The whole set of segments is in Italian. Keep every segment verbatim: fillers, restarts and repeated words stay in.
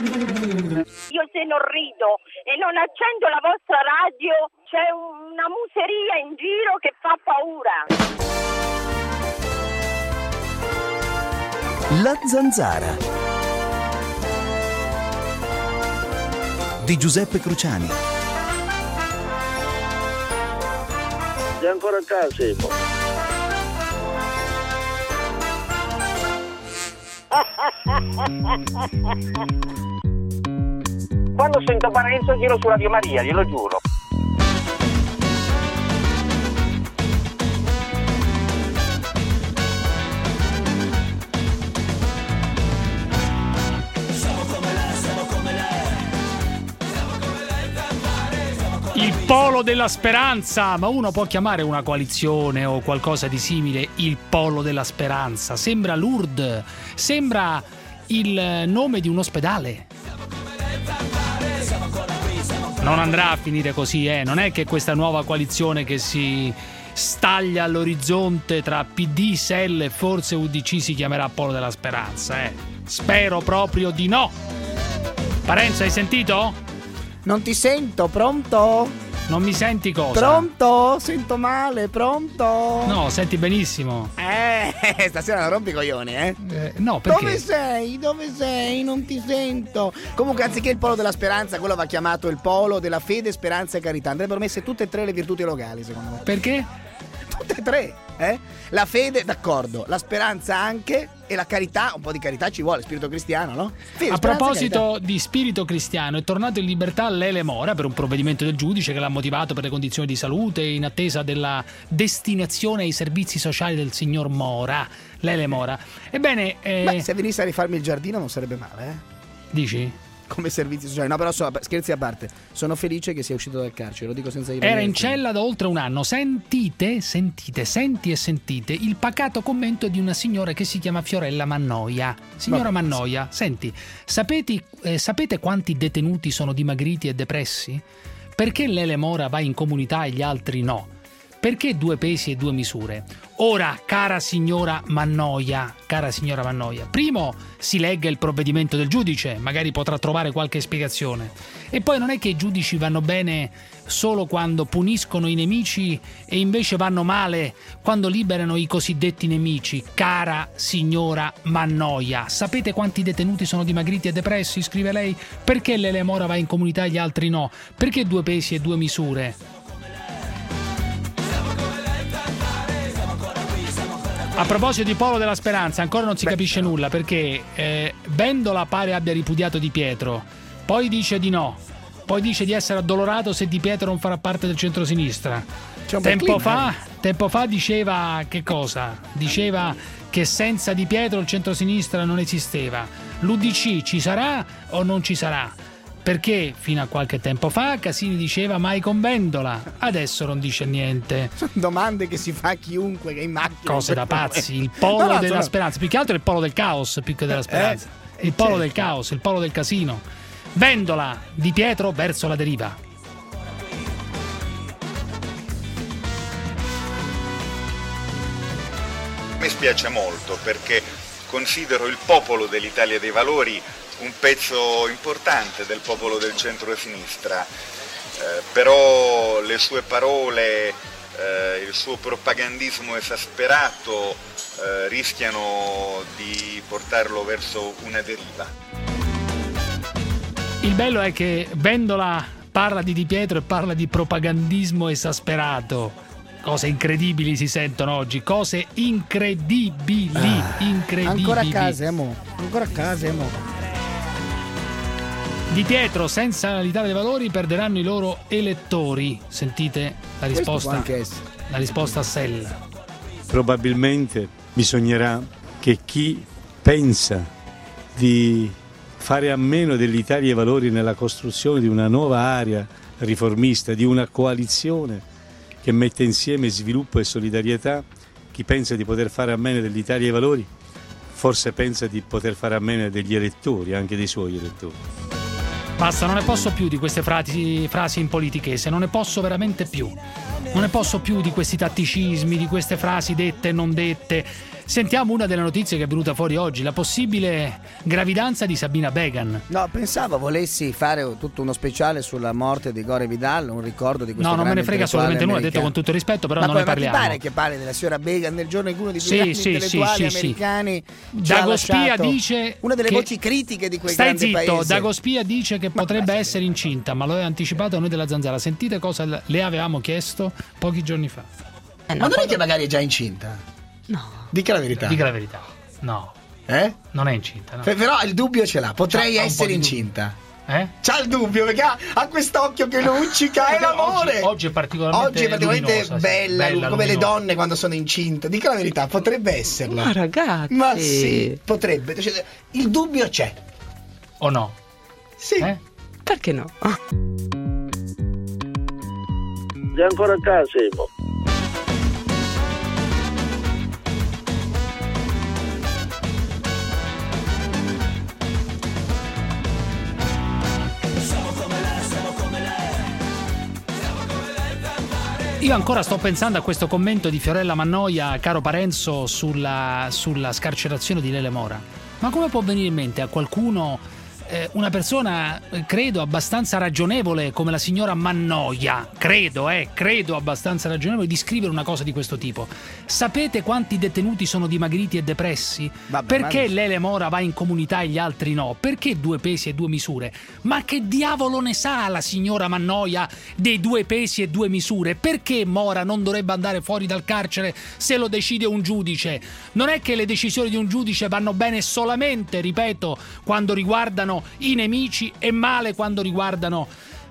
Io se non rido e non accendo la vostra radio, c'è una museria in giro che fa paura. La Zanzara di Giuseppe Cruciani. Sei ancora a casa, Simo? Quando sento Parenzo giro su Radio Maria, glielo giuro. Il polo della speranza, ma uno può chiamare una coalizione o qualcosa di simile il polo della speranza. Sembra Lourdes, sembra il nome di un ospedale. Non andrà a finire così, eh. Non è che questa nuova coalizione che si staglia all'orizzonte tra P D, S E L e forse U D C si chiamerà polo della speranza, eh. Spero proprio di no. Parenzo, hai sentito? Non ti sento, pronto? Non mi senti cosa? Pronto? Sento male, pronto? No, senti benissimo. Eh, stasera non rompi i coglioni, eh? eh? No, perché? Dove sei? Dove sei? Non ti sento. Comunque, anziché il polo della speranza, quello va chiamato il polo della fede, speranza e carità. Andrebbero messe tutte e tre le virtù teologali, secondo me. Perché? Tutte e tre, eh? La fede, d'accordo, la speranza anche, e la carità, un po' di carità ci vuole, spirito cristiano, no? Fede, a proposito di spirito cristiano, è tornato in libertà Lele Mora per un provvedimento del giudice che l'ha motivato per le condizioni di salute in attesa della destinazione ai servizi sociali del signor Mora. Lele Mora. Ebbene, eh... Beh, se venisse a rifarmi il giardino non sarebbe male, eh? Dici? Come servizi sociali. No, però so, scherzi a parte, sono felice che sia uscito dal carcere, lo dico senza ironia. Era in cella da oltre un anno. Sentite, sentite, senti e sentite il pacato commento di una signora che si chiama Fiorella Mannoia. Signora Vabbè, Mannoia, senti, sapete, eh, sapete quanti detenuti sono dimagriti e depressi? Perché Lele Mora va in comunità e gli altri no? Perché due pesi e due misure? Ora, cara signora Mannoia, cara signora Mannoia, primo si legga il provvedimento del giudice, magari potrà trovare qualche spiegazione. E poi non è che i giudici vanno bene solo quando puniscono i nemici e invece vanno male quando liberano i cosiddetti nemici. Cara signora Mannoia, sapete quanti detenuti sono dimagriti e depressi? Scrive lei. Perché Lele Mora va in comunità e gli altri no? Perché due pesi e due misure? A proposito di polo della speranza, ancora non si Beh, capisce nulla perché eh, Vendola pare abbia ripudiato Di Pietro, poi dice di no, poi dice di essere addolorato se Di Pietro non farà parte del centrosinistra. Tempo clima, fa, eh. tempo fa diceva che cosa? Diceva che senza Di Pietro il centrosinistra non esisteva. L'U D C ci sarà o non ci sarà? Perché fino a qualche tempo fa Casini diceva mai con Vendola, adesso non dice niente. Sono domande che si fa a chiunque che è in macchina. Cose da pazzi, il polo no, no, della sono... speranza, più che altro il polo del caos, più che della speranza. Eh, il polo certo. del caos, il polo del casino. Vendola, Di Pietro verso la deriva. Mi spiace molto perché considero il popolo dell'Italia dei Valori un pezzo importante del popolo del centro-sinistra, eh, però le sue parole, eh, il suo propagandismo esasperato eh, rischiano di portarlo verso una deriva. Il bello è che Vendola parla di Di Pietro e parla di propagandismo esasperato. Cose incredibili si sentono oggi, cose incredibili, ah, incredibili. Ancora a casa, amo. Ancora a casa, amo. Di Pietro, senza l'Italia dei Valori perderanno i loro elettori. Sentite la risposta, la risposta a Sella. Probabilmente bisognerà che chi pensa di fare a meno dell'Italia dei Valori nella costruzione di una nuova area riformista, di una coalizione che mette insieme sviluppo e solidarietà, chi pensa di poter fare a meno dell'Italia dei Valori forse pensa di poter fare a meno degli elettori, anche dei suoi elettori. Basta, non ne posso più di queste frasi, frasi in politichese, non ne posso veramente più. Non ne posso più di questi tatticismi, di queste frasi dette e non dette. Sentiamo una delle notizie che è venuta fuori oggi, la possibile gravidanza di Sabina Began. No, pensavo volessi fare tutto uno speciale sulla morte di Gore Vidal, un ricordo di questo No, non me ne frega assolutamente nulla, americano. detto con tutto il rispetto, però ma non poi, ne parliamo. Ma ti pare che parli della signora Began nel giorno in cui uno dei più Sì, grandi sì, intellettuali sì, sì, americani sì. ci ha Dagospia lasciato dice una delle che- voci critiche di quel Stai grande zitto, paese. Dagospia dice che potrebbe essere incinta, ma lo aveva anticipato a noi della Zanzara. Sentite cosa le avevamo chiesto pochi giorni fa. Ma non è che magari è già incinta? No. Dica la verità. Dica la verità. No, Eh? non è incinta. No. Pe- Però il dubbio ce l'ha, potrei C'ha un po' essere di incinta. Eh? C'ha il dubbio perché ha, ha quest'occhio che luccica, è l'amore. Oggi, oggi è particolarmente, Oggi è particolarmente luminosa, sì. bella, Bella, come le luminosa. donne quando sono incinte. Dica la verità, potrebbe esserla. Ma ragazzi. Ma sì, potrebbe. Cioè, il dubbio c'è. O no? Sì. Eh? Perché no? Sei ancora a casa, Simo? Io ancora sto pensando a questo commento di Fiorella Mannoia, caro Parenzo, sulla, sulla scarcerazione di Lele Mora. Ma come può venire in mente a qualcuno, eh, una persona, eh, credo, abbastanza ragionevole come la signora Mannoia, credo, eh, credo abbastanza ragionevole, di scrivere una cosa di questo tipo? Sapete quanti detenuti sono dimagriti e depressi? Vabbè, Perché ma- Lele Mora va in comunità e gli altri no? Perché due pesi e due misure? Ma che diavolo ne sa la signora Mannoia dei due pesi e due misure? Perché Mora non dovrebbe andare fuori dal carcere se lo decide un giudice? Non è che le decisioni di un giudice vanno bene solamente, ripeto, quando riguardano i nemici e male quando riguardano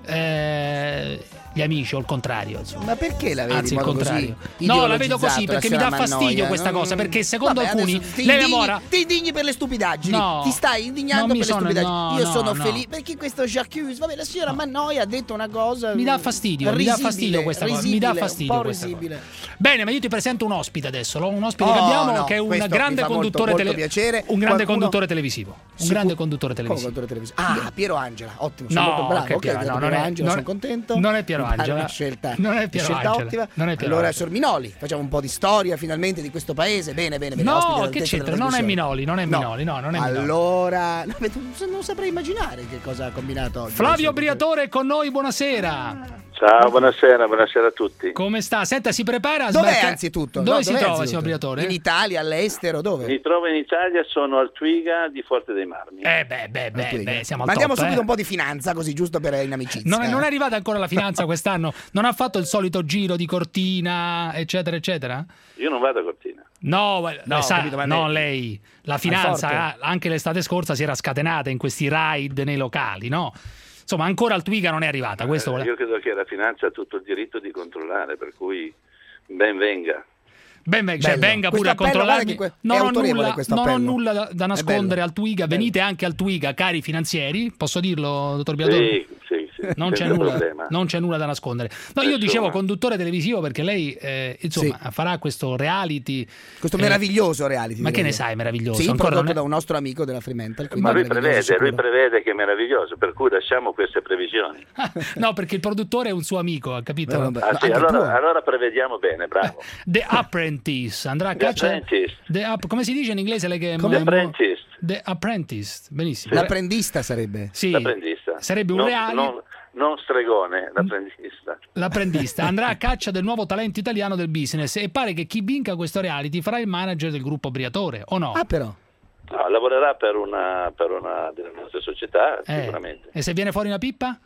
eh, gli amici o il contrario, insomma. Ma perché la vedi Anzi, in il modo contrario. così No, la vedo così ideologizzato, perché mi la dà signora fastidio Mannoia? questa Non- cosa, perché secondo Vabbè, alcuni adesso ti Lele indigni- Mora ti indigni per le stupidaggini, No, ti stai indignando non mi per le sono- stupidaggini. no, Io no, sono no. felice perché questo Jacques, vabbè, la signora Mannoia ha detto una cosa mi dà fastidio, mi dà fastidio questa cosa, mi dà fastidio un po' questa risibile. cosa. Bene, ma io ti presento un ospite adesso, lo- un ospite Oh, che abbiamo no, che è un questo grande mi fa molto, conduttore molto tele- piacere. un grande Qualcuno- conduttore televisivo, un Sicur- grande conduttore Come televisivo. conduttore televisivo? Ah, Piero Angela, ottimo, sono No, molto bravo. che Ok, Piero- ho detto no, Piero non è- Angela, non- sono contento. non è Piero Mi pare Angela. una scelta, Non è una Piero scelta Angela. ottima. Non è Piero allora, Angela. Sorminoli, facciamo un po' di storia finalmente di questo paese. Bene, bene, bene. No, ospite che all'altezza c'entra? della Non è trasmissione. Minoli, non è Minoli, no, non è Minoli. Allora, no, beh, tu- non saprei immaginare che cosa ha combinato oggi. Flavio Briatore è con noi, buonasera. Ciao, buonasera, buonasera a tutti. Come sta? Senta, si prepara a Dov'è sbarca- anzitutto? Dove No, si dov'è trova, anzitutto? signor Briatore? In Italia, all'estero, dove? Mi trovo in Italia, sono al Twiga di Forte dei Marmi. Eh beh, beh, beh, Qui. beh, siamo al Mandiamo top, subito eh. un po' di finanza, così giusto per in amicizia. Non è, non è arrivata ancora la finanza quest'anno? Non ha fatto il solito giro di Cortina, eccetera, eccetera? Io non vado a Cortina. No, ma- No, eh, sa- capito, ma no, lei- lei. La finanza, forte. eh, anche l'estate scorsa, si era scatenata in questi raid nei locali, no? Insomma, ancora al Twiga non è arrivata. Questo Eh, vuole- io credo che la finanza ha tutto il diritto di controllare, per cui ben venga. Ben, ben- cioè, Bello. venga pure Questo a appello, controllarmi. guarda che que- Non è ho autorevole nulla, questo non ho appello. nulla da, da È nascondere bello. al Twiga. Bello. Venite anche al Twiga, cari finanzieri. Posso dirlo, dottor Briatore? Sì, sì, sì. Non c'è, senza nulla, problema. non c'è nulla da nascondere. No, io Nessuno. dicevo conduttore televisivo perché lei eh, insomma Sì. farà questo reality. Questo eh, meraviglioso reality. Ma che direi ne io. sai, meraviglioso? Sì, Ancora prodotto non è- da un nostro amico della Fremantle. quindi Ma lui meraviglioso prevede, lui sicuro. prevede che è meraviglioso, per cui lasciamo queste previsioni. No, perché il produttore è un suo amico, ha capito? Beh, vabbè. Ah, No, sì, anche allora, tuo. allora prevediamo bene, bravo. The Apprentice andrà a The caccia. Apprentice. The App- come si dice in inglese? Lei che Come? The Apprentice. The Apprentice, benissimo. L'apprendista sarebbe. Sì, L'apprendista. sarebbe un non, reality. Non, non stregone, l'apprendista. L'apprendista andrà a caccia del nuovo talento italiano del business e pare che chi vinca questo reality farà il manager del gruppo Briatore, o no? Ah, però. No, lavorerà per una, per una delle nostre società, Eh, sicuramente. E se viene fuori una pippa?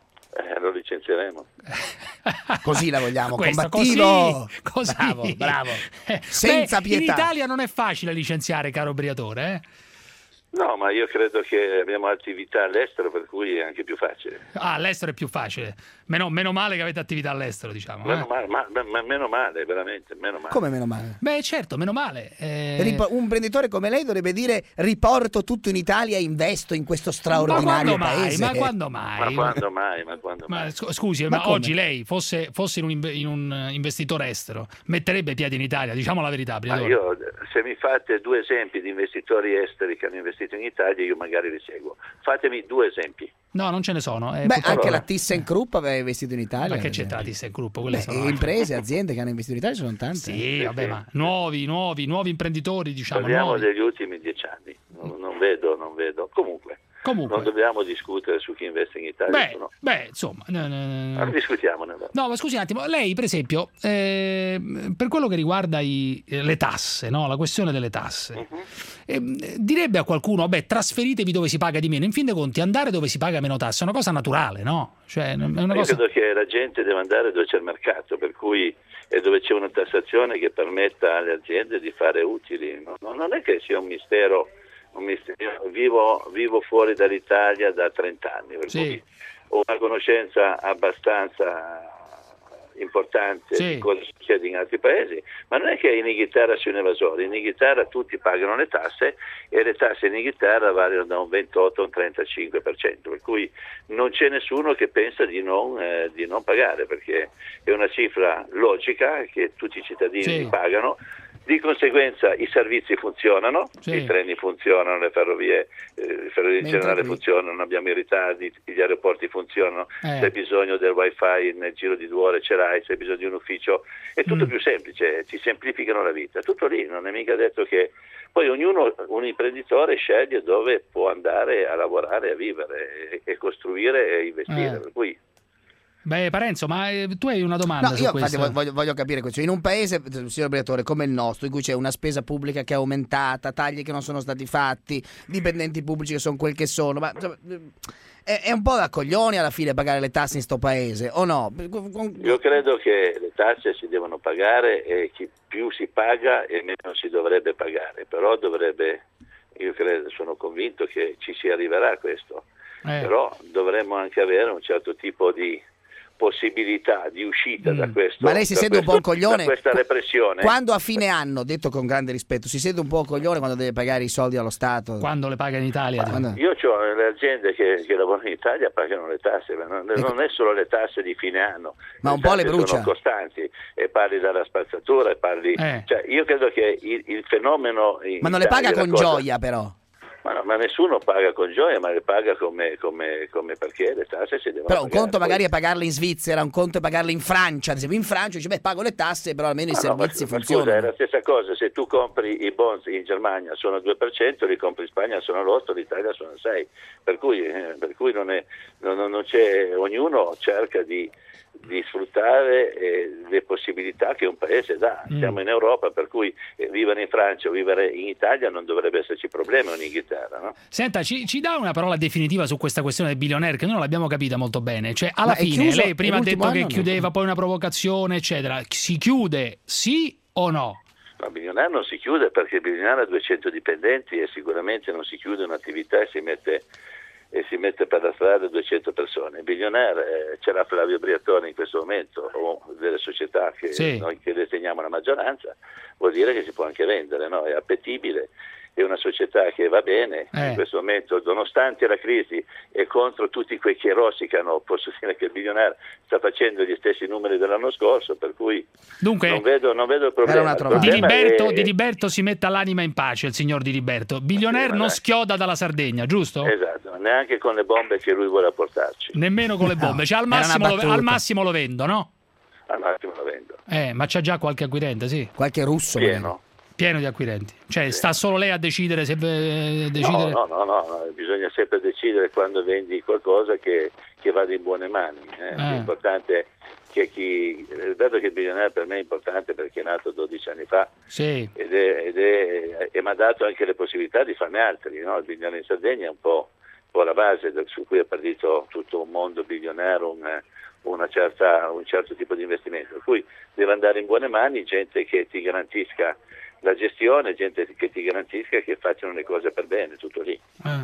Eh, lo licenzieremo. Così la vogliamo, Questo, combattivo. così, così. Bravo, bravo. Eh, Senza beh, pietà. In Italia non è facile licenziare, caro Briatore, eh? No, ma io credo che abbiamo attività all'estero, per cui è anche più facile. Ah, all'estero è più facile. Meno, meno male che avete attività all'estero, diciamo. Meno eh. male, ma, ma- meno male, veramente, meno male. Come meno male? Beh, certo, meno male. eh. Ripo- un imprenditore come lei dovrebbe dire riporto tutto in Italia e investo in questo Ma straordinario quando mai? paese. Ma quando Ma mai? quando mai, ma quando Ma mai? scu- scusi, Ma ma, come? oggi lei fosse, fosse in, un, inve- in un eh, investitore estero, metterebbe i piedi in Italia, diciamo la verità, Ma Briatore. io, se mi fate due esempi di investitori esteri che hanno investito investito in Italia, io magari li seguo. Fatemi due esempi. No, non ce ne sono. Eh, Beh, purtroppo- anche la ThyssenKrupp aveva investito in Italia. Ma che c'è la ThyssenKrupp? Quelle Beh, sono- imprese, aziende che hanno investito in Italia sono tante. Sì, vabbè, ma nuovi, nuovi, nuovi imprenditori, diciamo. Parliamo nuovi. degli ultimi dieci anni, non, non vedo, non vedo. Comunque, Comunque. non dobbiamo discutere su chi investe in Italia. Beh, no. beh, insomma. no, no, no. Ma discutiamone. va. No, ma scusi un attimo, lei per esempio, eh, per quello che riguarda i- le tasse, no? La questione delle tasse, Mhm. eh, direbbe a qualcuno, vabbè, trasferitevi dove si paga di meno. In fin dei conti, andare dove si paga meno tasse è una cosa naturale, no? Cioè, è una Io cosa... credo che la gente deve andare dove c'è il mercato, per cui e dove c'è una tassazione che permetta alle aziende di fare utili. No, no, non è che sia un mistero. Un mistero. Vivo, vivo fuori dall'Italia da trenta anni, per Sì. cui ho una conoscenza abbastanza importante Sì. di cosa succede in altri paesi, ma non è che in Inghilterra sia un evasore, in Inghilterra tutti pagano le tasse e le tasse in Inghilterra variano da un ventotto a un trentacinque per cento, per cui non c'è nessuno che pensa di non, eh, di non pagare, perché è una cifra logica che tutti i cittadini Sì. pagano. Di conseguenza i servizi funzionano, Sì. i treni funzionano, le ferrovie, eh, le ferrovie in Mentre generale qui- funzionano, non abbiamo i ritardi, gli aeroporti funzionano, Eh. se hai bisogno del wifi nel giro di due ore ce l'hai, se hai bisogno di un ufficio, è tutto Mm. più semplice, ti semplificano la vita, tutto lì, non è mica detto che... Poi ognuno, un imprenditore sceglie dove può andare a lavorare, a vivere e, e costruire e investire, Eh. per cui... Beh, Parenzo, ma eh, tu hai una domanda No, su io questo? infatti voglio, voglio capire questo. In un paese, signor Briatore, come il nostro, in cui c'è una spesa pubblica che è aumentata, tagli che non sono stati fatti, dipendenti pubblici che sono quel che sono, ma insomma, è, è un po' da coglioni alla fine pagare le tasse in sto paese, o no? Io credo che le tasse si devono pagare e chi più si paga e meno si dovrebbe pagare, però dovrebbe, io credo, sono convinto che ci si arriverà a questo, Eh. però dovremmo anche avere un certo tipo di possibilità di uscita Mm. da questo. Ma lei si da sente un po' un questo- coglione? da questa repressione. Quando a fine anno, detto con grande rispetto, si sente un po' un coglione quando deve pagare i soldi allo Stato? Quando le paga in Italia? Ma Quando- io ho le aziende che, che lavorano in Italia pagano le tasse, ma non, non è solo le tasse di fine anno, Ma un po' le tasse brucia. sono costanti e parli della spazzatura e parli, Eh. cioè, io credo che il, il fenomeno in Ma non le Italia paga è la con cosa- gioia, però. Ma, no, ma nessuno paga con gioia, ma le paga come, come, come perché le tasse si devono Però un pagare. conto Poi- magari è pagarle in Svizzera, un conto è pagarle in Francia. Ad esempio, in Francia dice, beh, pago le tasse, però almeno i Ma no, ma- servizi ma funzionano. Scusa, è la stessa cosa, se tu compri i bonds in Germania sono al due per cento, li compri in Spagna sono all'otto, l'Italia sono al sei, per cui, eh, per cui non, è, non, non c'è, ognuno cerca di, di sfruttare eh, le possibilità che un paese dà. Mm. Siamo in Europa, per cui eh, vivere in Francia o vivere in Italia non dovrebbe esserci problema, o in Inghilterra, no? Senta, ci, ci dà una parola definitiva su questa questione del billionaire che noi non l'abbiamo capita molto bene. Cioè, alla Ma è fine, chiuso? lei prima ha L'ultimo detto che anno no? chiudeva, poi una provocazione, eccetera. Si chiude, sì o no? No, il bilionario non si chiude perché il bilionario ha duecento dipendenti e sicuramente non si chiude un'attività e si mette, e si mette per la strada duecento persone. Il bilionario, eh, ce l'ha Flavio Briatore in questo momento, o delle società che Sì. noi che deteniamo la maggioranza, vuol dire che si può anche vendere, no? È appetibile. È una società che va bene Eh. in questo momento, nonostante la crisi e contro tutti quei che rosicano, posso dire che il bilionario sta facendo gli stessi numeri dell'anno scorso, per cui Dunque, non vedo, non vedo il problema. Era una Il trovata. Di problema Liberto, è- Di Liberto si metta l'anima in pace, il signor Di Liberto. Billionaire Sì, ma non dai. schioda dalla Sardegna, giusto? Esatto, neanche con le bombe che lui vuole portarci. Nemmeno con le bombe. Cioè, al, era una massimo lo, battuta. al massimo lo vendo, no? Al massimo lo vendo. Eh, ma c'ha già qualche acquirente, sì. Qualche russo. Pieno. Pieno di acquirenti. Cioè, sta solo lei a decidere se eh, decidere... No, no, no, no, no, bisogna sempre decidere quando vendi qualcosa che, che vada in buone mani. eh. Ah. È importante che chi... Ripeto che il bilionario per me è importante perché è nato dodici anni fa Sì. ed è, ed è, e mi ha dato anche le possibilità di farne altri. No? Il bilionario in Sardegna è un po', un po' la base del- su cui è partito tutto un mondo bilionario, un, una certa, un certo tipo di investimento. Per cui deve andare in buone mani gente che ti garantisca la gestione, gente che ti garantisca che facciano le cose per bene, tutto lì. Ah.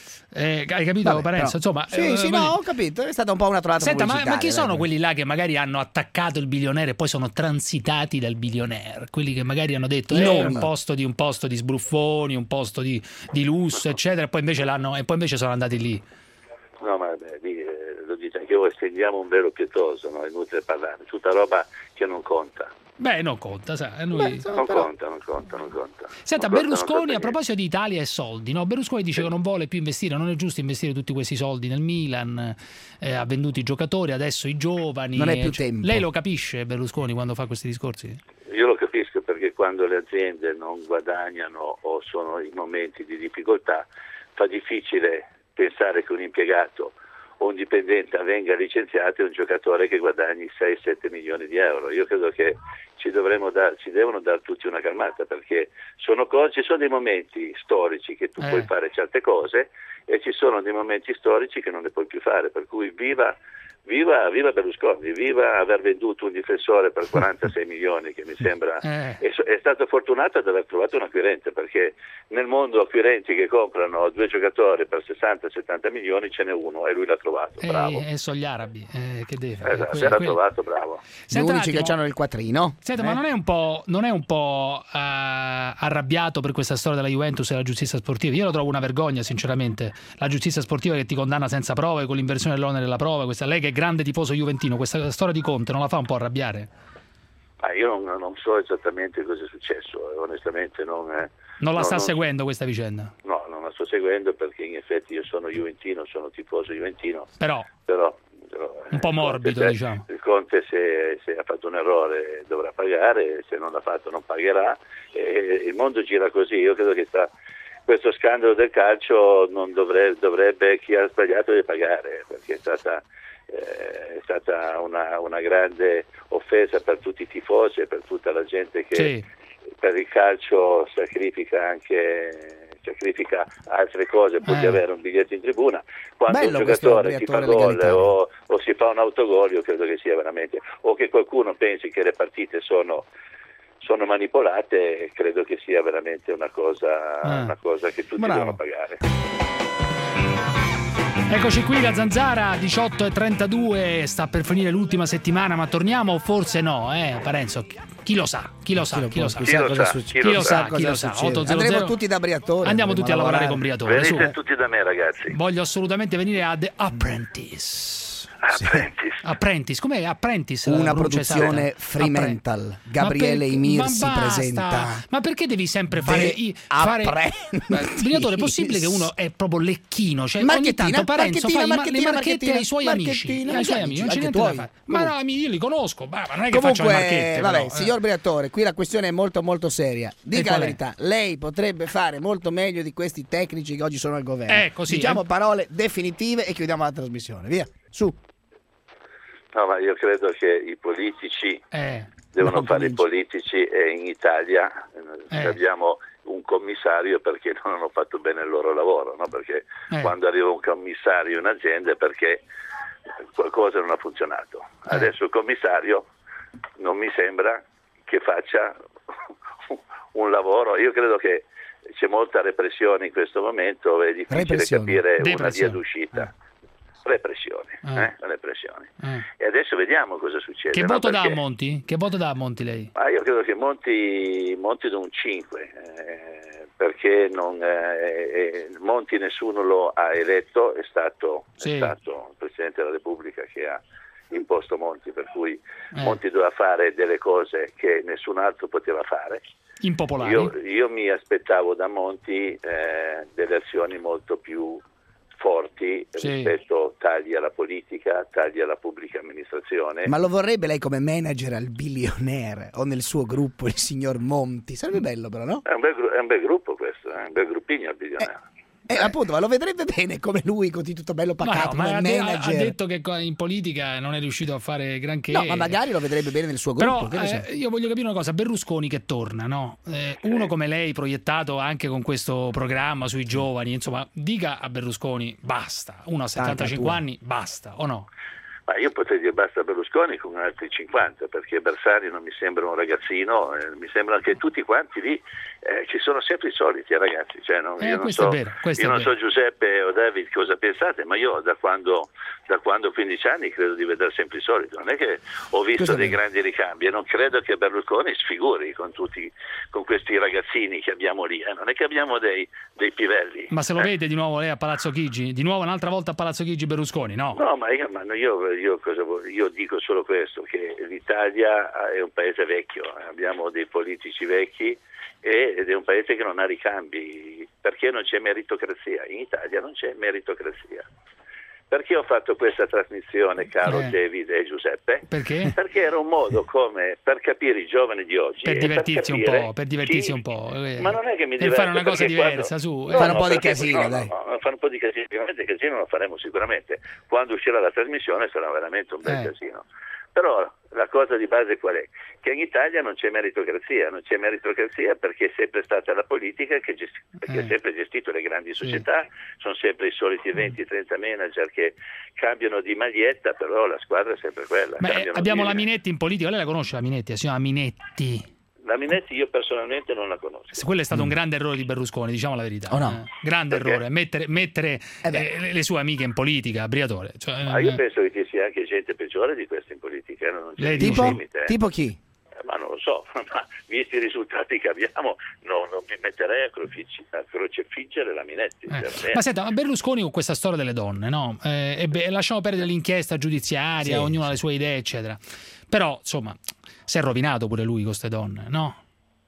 Eh, hai capito, Vabbè, Parenzo? però- Insomma, Sì, eh, sì, voglio- no, ho capito. È stata un po' una trovata Senta, ma, ma chi pubblicitaria, sono dai. quelli là che magari hanno attaccato il bilionaire e poi sono transitati dal bilionaire? Quelli che magari hanno detto eh, Nomi. un posto di un posto di sbruffoni, un posto di, di lusso, eccetera, e poi invece l'hanno e poi invece sono andati lì. No, ma beh, lì, eh, lo dite anche voi, stendiamo un velo pietoso, no? È inutile parlare, tutta roba che non conta. Beh, non conta, sai. Noi... Beh, insomma, Non però- conta, non conta, non conta. Senta, Non conta, non Berlusconi, conta a proposito di Italia e soldi, no? Berlusconi dice che non vuole più investire, non è giusto investire tutti questi soldi nel Milan, eh, ha venduto i giocatori, adesso i giovani. Non è più cioè, tempo. Lei lo capisce, Berlusconi, quando fa questi discorsi? Io lo capisco, perché quando le aziende non guadagnano o sono in momenti di difficoltà fa difficile pensare che un impiegato o un dipendente venga licenziato e un giocatore che guadagni sei sette milioni di euro. Io credo che ci dovremmo dar, ci devono dare tutti una calmata, perché sono cose, ci sono dei momenti storici che tu Eh. puoi fare certe cose e ci sono dei momenti storici che non le puoi più fare, per cui viva Viva, viva Berlusconi, viva aver venduto un difensore per quarantasei milioni, che mi sembra Eh. è, è stato fortunato ad aver trovato un acquirente, perché nel mondo acquirenti che comprano due giocatori per sessanta settanta milioni ce n'è uno e lui l'ha trovato, bravo. E, e sono gli arabi, eh, che deve fare? Esatto, Que- se l'ha que- trovato, bravo. Gli Senta un unici che attimo. hanno il quattrino. Senta, eh? ma non è un po', non è un po' eh, arrabbiato per questa storia della Juventus e la giustizia sportiva? Io lo trovo una vergogna, sinceramente. La giustizia sportiva che ti condanna senza prove, con l'inversione dell'onere della prova. Questa, lei che è grande tifoso juventino, questa storia di Conte non la fa un po' arrabbiare? Ma io non, non so esattamente cosa è successo, onestamente non... eh, Non la no, sta non- seguendo questa vicenda? No, non la sto seguendo, perché in effetti io sono juventino, sono tifoso juventino, Però, però... però, un po' eh, morbido, Conte, se- diciamo. Il Conte se, se ha fatto un errore dovrà pagare, se non l'ha fatto non pagherà, e il mondo gira così. Io credo che sta, questo scandalo del calcio non dovrebbe, dovrebbe chi ha sbagliato deve pagare, perché è stata... Eh, è stata una, una grande offesa per tutti i tifosi e per tutta la gente che Sì. per il calcio sacrifica anche sacrifica altre cose pur di Eh. avere un biglietto in tribuna. Quando Bello un questo giocatore ti fa Briatore gol legalitario. o, o si fa un autogol, io credo che sia veramente, o che qualcuno pensi che le partite sono sono manipolate, credo che sia veramente una cosa, Ah. una cosa che tutti Bravo. devono pagare. Eccoci qui, la Zanzara, diciotto e trentadue, sta per finire l'ultima settimana, ma torniamo o forse no, eh, Parenzo? Chi lo sa, chi lo sa, chi lo sa. Chi lo cosa sa, succede. chi Chi lo sa, cosa chi lo sa. succede. ottocento. Andremo tutti da Briatore. Andiamo tutti a lavorare con Briatore. Briatore. Venite Su. tutti da me, ragazzi. Voglio assolutamente venire a The Apprentice. Apprentice. Apprentice, com'è Apprentice? la Una pronuncia produzione esatta? Fremantle. Appre- Gabriele ma perché- Imir ma si basta. presenta. Ma perché devi sempre fare... The i- fare... Apprentice. Briatore, è possibile che uno è proprio lecchino? Cioè, ogni Marchettina, tanto Parenzo fa i ma- marchettina, le marchette marchettina, ai suoi amici. marchettina, Ai suoi anche amici, non c'è anche niente da tuoi. fare. Ma no, amici, io li conosco, ma ma non è che Comunque, faccio le marchette. vabbè, però, eh. signor Briatore, qui la questione è molto molto seria. Dica qual la è? verità, lei potrebbe fare molto meglio di questi tecnici che oggi sono al governo. Eh, così, Diciamo eh. parole definitive e chiudiamo la trasmissione. Via, su. No, ma io credo che i politici Eh, devono non fare i cominci. politici, e in Italia eh, Eh. abbiamo un commissario perché non hanno fatto bene il loro lavoro, no? Perché Eh. quando arriva un commissario in azienda è perché qualcosa non ha funzionato. Eh. Adesso il commissario non mi sembra che faccia un lavoro, io credo che c'è molta repressione in questo momento, è difficile Repressione. capire una Depressione. via d'uscita. Repressioni, Eh. eh? repressioni. eh. E adesso vediamo cosa succede. Che no? voto dà a Perché- Monti? Che voto dà a Monti lei? Ah, io credo che Monti, Monti da un cinque, eh, perché non, eh, eh, Monti nessuno lo ha eletto, è stato, Sì. è stato il Presidente della Repubblica che ha imposto Monti, per cui Eh. Monti doveva fare delle cose che nessun altro poteva fare. Impopolari? Io, io mi aspettavo da Monti eh, delle azioni molto più forti Sì. rispetto tagli alla politica, tagli alla pubblica amministrazione. Ma lo vorrebbe lei come manager al billionaire o nel suo gruppo, il signor Monti? Sarebbe bello però, no? È un bel, gru- è un bel gruppo questo, è un bel gruppigno al bilionario. Eh, appunto, ma lo vedrebbe bene come lui, così tutto bello Ma pacato, no, ma come ha, de- ha manager. detto che co- in politica non è riuscito a fare granché. No, ma magari lo vedrebbe bene nel suo gruppo. Però che ne so. eh, io voglio capire una cosa, Berlusconi che torna, no? Eh, uno come lei, proiettato anche con questo programma sui giovani, insomma, dica a Berlusconi basta, uno a settantacinque tua. anni, basta, o no? Ma io potrei dire basta a Berlusconi con altri cinquanta, perché Bersani non mi sembra un ragazzino, eh, mi sembra che tutti quanti lì eh, ci sono sempre i soliti eh, ragazzi, cioè, non, Eh, io non, questo so, è vero, questo io è non vero. so Giuseppe o David cosa pensate, ma io da quando, da quando ho quindici anni credo di vedere sempre i soliti, non è che ho visto Questo è dei vero. grandi ricambi e non credo che Berlusconi sfiguri con tutti con questi ragazzini che abbiamo lì, eh, non è che abbiamo dei, dei pivelli. Ma se lo eh. vede di nuovo lei a Palazzo Chigi? Di nuovo un'altra volta a Palazzo Chigi Berlusconi, no? No, ma io, ma io, io, cosa vo- io dico solo questo, che l'Italia è un paese vecchio, abbiamo dei politici vecchi ed è un paese che non ha ricambi, perché non c'è meritocrazia. In Italia non c'è meritocrazia. Perché ho fatto questa trasmissione, caro Eh. David e Giuseppe? Perché? Perché era un modo come per capire i giovani di oggi. Per e divertirsi un capire po', per divertirsi chi- un po'. eh. Ma non è che mi Per diverto, fare una cosa perché diversa, quando- su. No, Fare un no, po' di perché- casino, no, dai. no, no, fare un po' di casino, sicuramente casino lo faremo sicuramente. Quando uscirà la trasmissione sarà veramente un bel Eh. casino. Però la cosa di base qual è? Che in Italia non c'è meritocrazia, non c'è meritocrazia perché è sempre stata la politica che, gesti- che Eh. ha sempre gestito le grandi società, sono sempre i soliti venti trenta manager che cambiano di maglietta, però la squadra è sempre quella. Ma, eh, cambiano abbiamo di- la Minetti in politica, lei la conosce la Minetti? Si chiama Minetti. La Minetti io personalmente non la conosco. Se quello è stato un grande errore di Berlusconi, diciamo la verità. O no? Eh, grande Perché? errore, mettere, mettere Eh beh. eh, le- le sue amiche in politica, Briatore. Cioè, Ma io eh, penso che ci sia anche gente peggiore di questa in politica, eh, non c'è Lei nessun Tipo? limite, eh. Tipo chi? Eh, Ma non lo so, ma visti i risultati che abbiamo, no, non mi metterei a, crocifig- a crocefiggere la Minetti. eh. veramente. Ma senta, ma Berlusconi con questa storia delle donne, no? Eh, e beh, lasciamo perdere l'inchiesta giudiziaria, Sì, ognuno ha sì. le sue idee, eccetera. Però, insomma, si è rovinato pure lui con queste donne, no?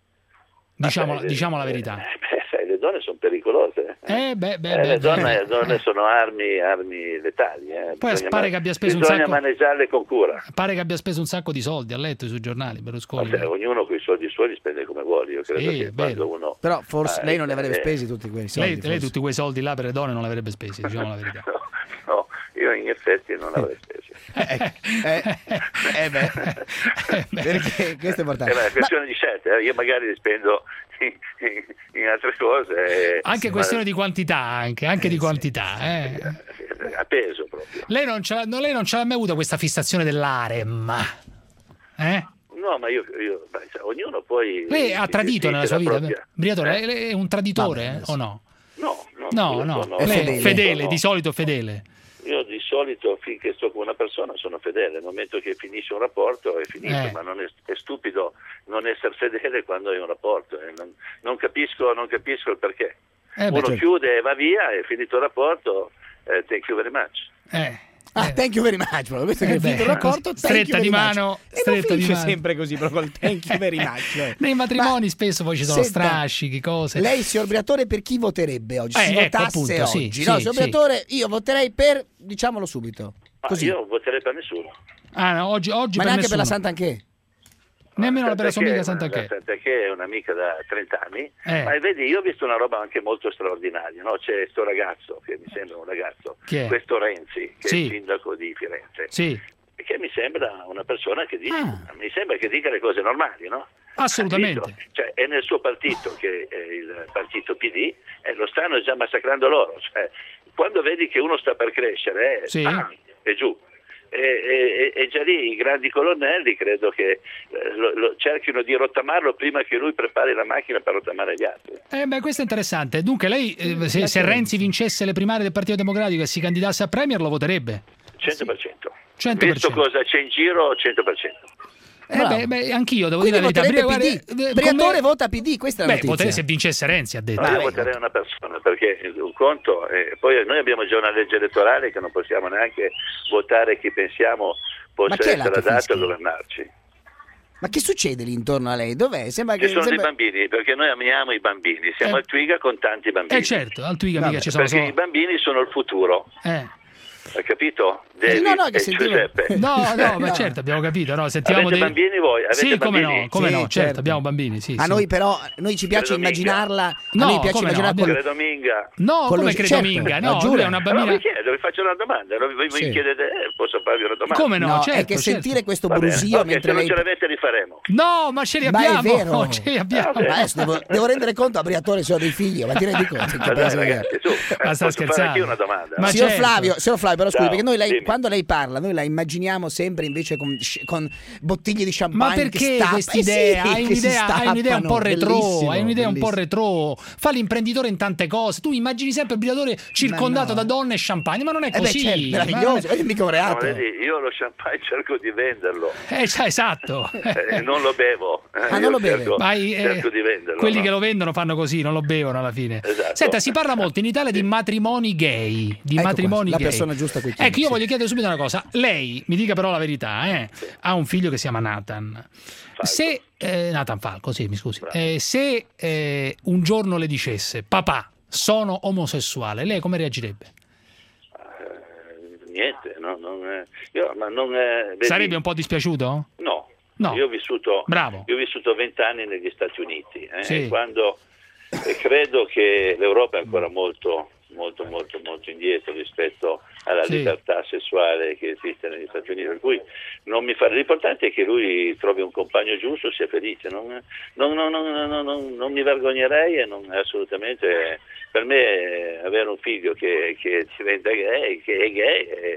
Diciamo, Beh, diciamo la eh, verità. eh, beh, sai, le donne sono pericolose. Eh, beh, beh, Eh, beh, le donne, beh. le donne Eh. sono armi, armi letali. Eh. Poi Bisogna pare ma- che abbia speso un bisogna sacco- maneggiarle con cura. Pare che abbia speso un sacco di soldi, ha letto sui giornali Berlusconi. Vabbè, ognuno con i soldi suoi li spende come vuole. Io credo Sì, che è quando vero. uno. Però forse Ah, lei non li avrebbe eh, spesi tutti quei soldi. lei, lei forse. tutti quei soldi là per le donne non li avrebbe spesi, diciamo la verità. No, no, io in effetti non avrei spesi. Eh, eh, eh, beh. Eh, beh. Perché questo è È importante. una questione di scelte, eh. Io magari li spendo in, in- in altre cose. eh, Anche ma- questione di quantità, anche, anche di sì. quantità. eh. a peso proprio. Lei non ce l'ha, no, lei non ce l'ha mai avuto questa fissazione dell'harem? Eh? No, ma io, io beh, cioè, ognuno poi. Lei ha si tradito gestisce nella sua la vita? propria- Briatore, Eh? lei- lei è un traditore Vabbè, eh, adesso. o no? No, no, No, io no, sono- È lei è fedele. fedele, no. di solito fedele. Io di solito finché sto con una persona sono fedele, nel momento che finisce un rapporto è finito, Eh. ma non è, è stupido non essere fedele quando hai un rapporto, eh. non, non capisco, non capisco il perché. Eh, beh, Uno certo. chiude e va via, è finito il rapporto, eh, thank you very much. eh. Ah, Eh. thank you very much. Proprio. Questo che Eh è finito il beh, rapporto. thank stretta you di very much. mano, E stretta non di finisce mano. sempre così, però col thank you very much. eh. Nei matrimoni Ma- spesso poi ci sono Senta, strascichi, cose. Lei, signor Briatore, per chi voterebbe oggi? Eh, Si ecco, votasse appunto, sì, oggi, sì, no? Signor sì. Briatore, io voterei per, diciamolo subito. Ma Così. io non voterei per nessuno. Ah, no, oggi, oggi Ma per neanche per la nessuno. Sant'Anché? Nemmeno per la sua amica Sant'Anché, Sant'Anché. la Sant'Anché è un'amica da trenta anni, Eh. ma vedi, io ho visto una roba anche molto straordinaria, no? C'è questo ragazzo, che mi sembra un ragazzo, Chi è? questo Renzi, che Sì. è il sindaco di Firenze, Sì, che mi sembra una persona che dice, Ah. mi sembra che dica le cose normali, no? assolutamente. Cioè, è nel suo partito, che è il partito P D, e lo stanno già massacrando loro. Cioè, quando vedi che uno sta per crescere, eh, Sì. ah, è giù. E, e- e già lì i grandi colonnelli credo che eh, lo, lo- cerchino di rottamarlo prima che lui prepari la macchina per rottamare gli altri. Eh beh, questo è interessante. Dunque, lei, eh, se, se Renzi vincesse le primarie del Partito Democratico e si candidasse a Premier, lo voterebbe? cento per cento. cento per Visto cento. cosa c'è in giro, cento per cento. Eh Bravo. beh, beh, anch'io devo Quindi dire la verità. voterebbe Bria- P D. guarda, eh, Briatore con me- vota P D, questa è la Beh, notizia. voterei se vincesse Renzi, ha detto. No, io Dai. voterei una persona, perché un conto, eh, poi noi abbiamo già una legge elettorale che non possiamo neanche votare chi pensiamo Ma possa chi è là essere che adatto a fischia? governarci. Ma che succede lì intorno a lei? Dov'è? Sembra che Ci sono sembra- dei bambini, perché noi amiamo i bambini, siamo Eh. al Twiga con tanti bambini. Eh certo, al Twiga mica Vabbè, ci sono Perché solo... i bambini sono il futuro, Eh. hai capito? Eh, no, no, David che e sentivo- Giuseppe. No, no, ma No. certo, abbiamo capito. No, sentivamo Avete dei... bambini voi? Avete sì, come bambini? no, come Sì, no, certo, certo. abbiamo bambini, sì. A sì. noi però, a noi ci piace Credo immaginarla, a No, noi piace come no, immaginarla abbiamo- col- Credo Minga. No, Con come lo- credo certo, Minga, lo no, giuro. lui è una Allora bambina... vi chiedo, vi faccio una domanda, allora voi Sì. mi chiedete, eh, posso farvi una domanda? Come no, No, certo, è che certo. sentire questo Va bene. brusio Ok, mentre se non lei... ce l'avete li faremo. No, ma ce li Ma è abbiamo, vero. ce li abbiamo. Ah, Ma adesso devo, devo rendere conto a Briatore se ho dei figli, ma ti rendi conto? Che Ma dai, cosa è? ragazzi, su, eh, Ma sta posso scherzando? fare anche una domanda? Ma signor certo. Flavio, signor Flavio, però scusi, Ciao, perché noi lei, dimmi. quando lei parla, noi la immaginiamo sempre invece con, con bottiglie di champagne. Ma perché che stappa- questa eh idea? sì, hai, che si un'idea, hai un'idea un po' stappano, retro, bellissimo, hai un'idea un po' bellissimo. retro. Fa l'imprenditore in tante cose. Tu immagini sempre il briatore circondato no. da donne e champagne, ma non è Eh beh, così. certo, Ma non meraviglioso, è- è mica un No, reato. vedi, io lo champagne cerco di venderlo, Eh, cioè, esatto. eh, non lo bevo. eh, Ah, non io lo beve? cerco, Ma i- eh, cerco di venderlo. quelli no? che lo vendono fanno così, non lo bevono alla fine. Esatto. Senta, si parla molto in Italia di matrimoni gay, di Ecco qua, matrimoni la gay. persona giusta giusta qui. Ecco, io voglio chiedere subito una cosa. Lei, mi dica però la verità, eh? Ha un figlio che si chiama Nathan. Falco. Se eh, Nathan Falco, sì, mi scusi. Eh, se eh, un giorno le dicesse papà, sono omosessuale, lei come reagirebbe? Uh, niente, no, non è, io, ma non è, vedi, Sarebbe un po' dispiaciuto? No, no. Io ho vissuto Bravo. Io ho vissuto vent'anni negli Stati Uniti, eh, sì. e quando e credo che l'Europa è ancora molto molto molto molto indietro rispetto alla sì. libertà sessuale che esiste negli Stati Uniti, per cui non mi fa. L'importante è che lui trovi un compagno giusto, sia felice, non, non, non, non, non, non, non mi vergognerei e non assolutamente. Per me avere un figlio che, che diventa gay, che è gay è,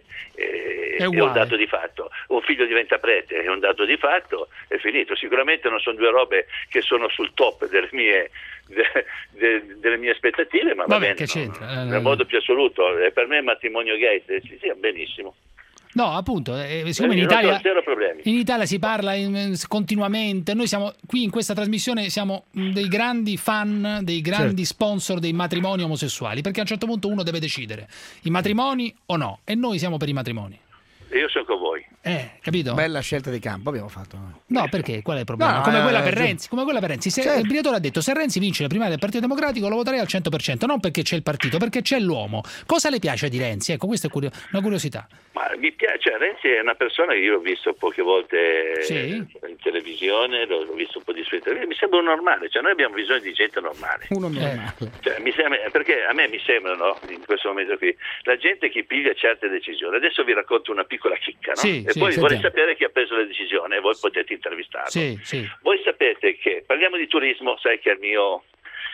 è, è un dato di fatto, un figlio diventa prete è un dato di fatto, è finito. Sicuramente non sono due robe che sono sul top delle mie De, de, delle mie aspettative, ma va Vabbè, bene, che c'entra? No, nel modo più assoluto. E per me il matrimonio gay sì, sì, benissimo. No, appunto, eh, siccome in Io non Italia, ho zero problemi. in Italia si parla in, continuamente, noi siamo qui in questa trasmissione, siamo dei grandi fan, dei grandi certo. sponsor dei matrimoni omosessuali, perché a un certo punto uno deve decidere i matrimoni o no, e noi siamo per i matrimoni. Io sono con voi. Eh, capito? Bella scelta di campo abbiamo fatto. No, perché? Qual è il problema? No, come, eh, quella eh, per giù. Renzi, come quella per Renzi. Se, certo. Il Briatore ha detto: se Renzi vince le primarie del Partito Democratico lo voterei al cento per cento, non perché c'è il partito, perché c'è l'uomo. Cosa le piace di Renzi? Ecco, questa è curio- una curiosità. Ma mi piace, Renzi è una persona che io ho visto poche volte sì. in televisione, l'ho, l'ho visto un po' di sfrutto. Mi sembra un normale, cioè noi abbiamo bisogno di gente normale. Uno normale. Eh. Cioè, mi sembra, perché a me mi sembrano in questo momento qui la gente che piglia certe decisioni. Adesso vi racconto una piccola chicca, no? Sì, e sì, poi sentiamo. vorrei sapere chi ha preso la decisione e voi potete intervistarlo. Sì, sì. Voi sapete che parliamo di turismo, sai che è il mio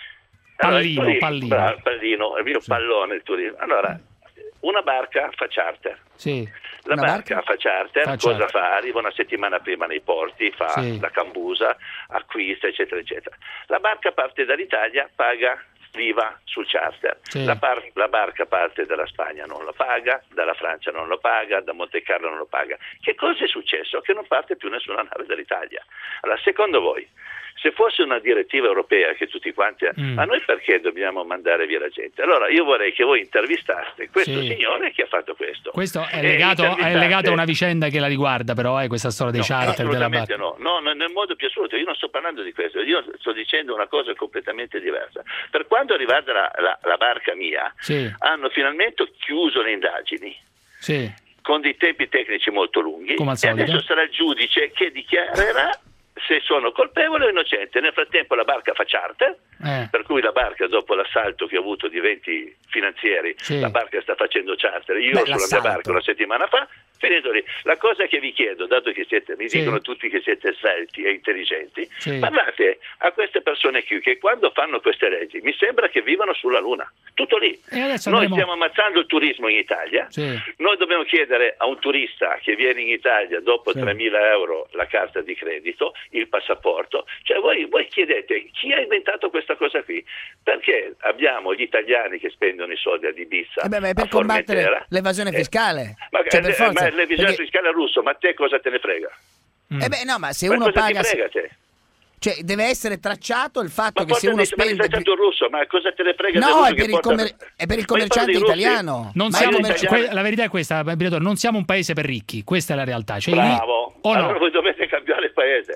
pallino, allora, il turismo, pallino. bravo, pallino, è il mio sì. pallone il turismo. Allora, una barca fa charter. Sì. La Una barca, barca fa charter, fa cosa charter. fa? Arriva una settimana prima nei porti, fa sì. la cambusa, acquista, eccetera, eccetera. La barca parte dall'Italia, paga l'I V A sul charter. Sì. La, par- la barca parte dalla Spagna, non lo paga, dalla Francia non lo paga, da Monte Carlo non lo paga. Che cosa è successo? Che non parte più nessuna nave dall'Italia. Allora, secondo voi, se fosse una direttiva europea che tutti quanti mm. a noi perché dobbiamo mandare via la gente? Allora io vorrei che voi intervistaste questo sì. signore che ha fatto questo. Questo è legato, è legato a una vicenda che la riguarda, però, è questa storia dei no, charter della assolutamente barca. no. no, nel modo più assoluto. Io non sto parlando di questo, io sto dicendo una cosa completamente diversa. Per quanto riguarda la, la, la barca mia, sì. hanno finalmente chiuso le indagini. Sì. Con dei tempi tecnici molto lunghi. Come al e solito. adesso sarà il giudice che dichiarerà se sono colpevole o innocente. Nel frattempo la barca fa charter, eh. per cui la barca, dopo l'assalto che ha avuto di eventi finanzieri, sì. la barca sta facendo charter. Io Beh, sulla l'assalto. mia barca una settimana fa, finito lì. La cosa che vi chiedo, dato che siete, mi sì. dicono tutti che siete svelti e intelligenti, sì. parlate a queste persone qui che quando fanno queste leggi mi sembra che vivano sulla Luna. Tutto lì. E adesso Noi andremo... stiamo ammazzando il turismo in Italia. Sì. Noi dobbiamo chiedere a un turista che viene in Italia dopo sì. tremila euro la carta di credito, il passaporto. Cioè voi, voi chiedete chi ha inventato questa cosa qui? Perché abbiamo gli italiani che spendono i soldi ad Ibiza, Eh beh, beh, per a Formentera. combattere l'evasione Eh, fiscale. ma, Cioè, per eh, forza, ma l'evasione perché- fiscale russo, ma te cosa te ne frega? Mm. Eh beh, no, ma se Ma uno cosa paga, ti frega te? cioè deve essere tracciato il fatto Ma che se porta uno dei- ma spende stai tanto russo, ma cosa te ne frega del No, russo è che per, il porta- commer- è per il Ma io commerciante parlo di russi. italiano. Non Ma siamo, il commerci- italiano- que- la verità è questa, Briatore, non siamo un paese per ricchi, questa è la realtà. Cioè, Bravo, o no? allora voi dovete cambiare il paese.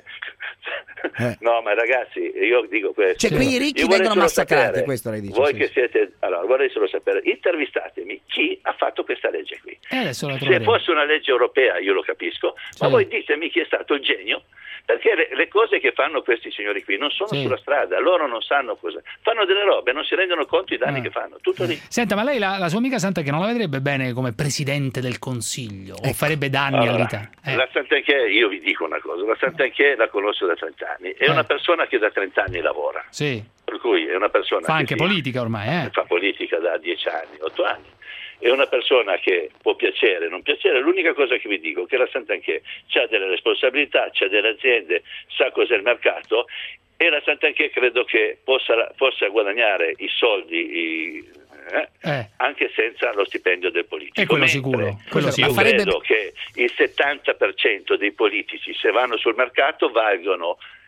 Eh. No, ma ragazzi, io dico questo. Cioè, qui i ricchi Io vorrei vengono solo massacrati, sapere, questo lei dice, Voi sì, che sì. siete, allora vorrei solo sapere, intervistatemi chi ha fatto questa legge qui. E adesso la Se troveremo. fosse una legge europea io lo capisco, ma Sì. voi ditemi chi è stato il genio, perché le, le cose che fanno questi signori qui non sono Sì. sulla strada, loro non sanno cosa, fanno delle robe, non si rendono conto i danni Ah. che fanno, tutto lì. Senta, ma lei la, la sua amica Santa che non la vedrebbe bene come presidente del Consiglio o farebbe danni Allora, all'Italia? Eh. La Sant'Anché, io vi dico una cosa, la Sant'Anché la conosco da trent'anni, è Eh. una persona che da trent'anni lavora, Sì, per cui è una persona fa che anche si- politica ormai, eh? fa politica da dieci anni, otto anni. È una persona che può piacere, non piacere. L'unica cosa che vi dico è che la Sant'Anché ha delle responsabilità, ha delle aziende, sa cos'è il mercato e la Sant'Anché credo che possa, possa guadagnare i soldi i, eh, Eh. anche senza lo stipendio del politico. E quello Mentre sicuro, quello io sicuro. credo che il settanta per cento dei politici, se vanno sul mercato, valgono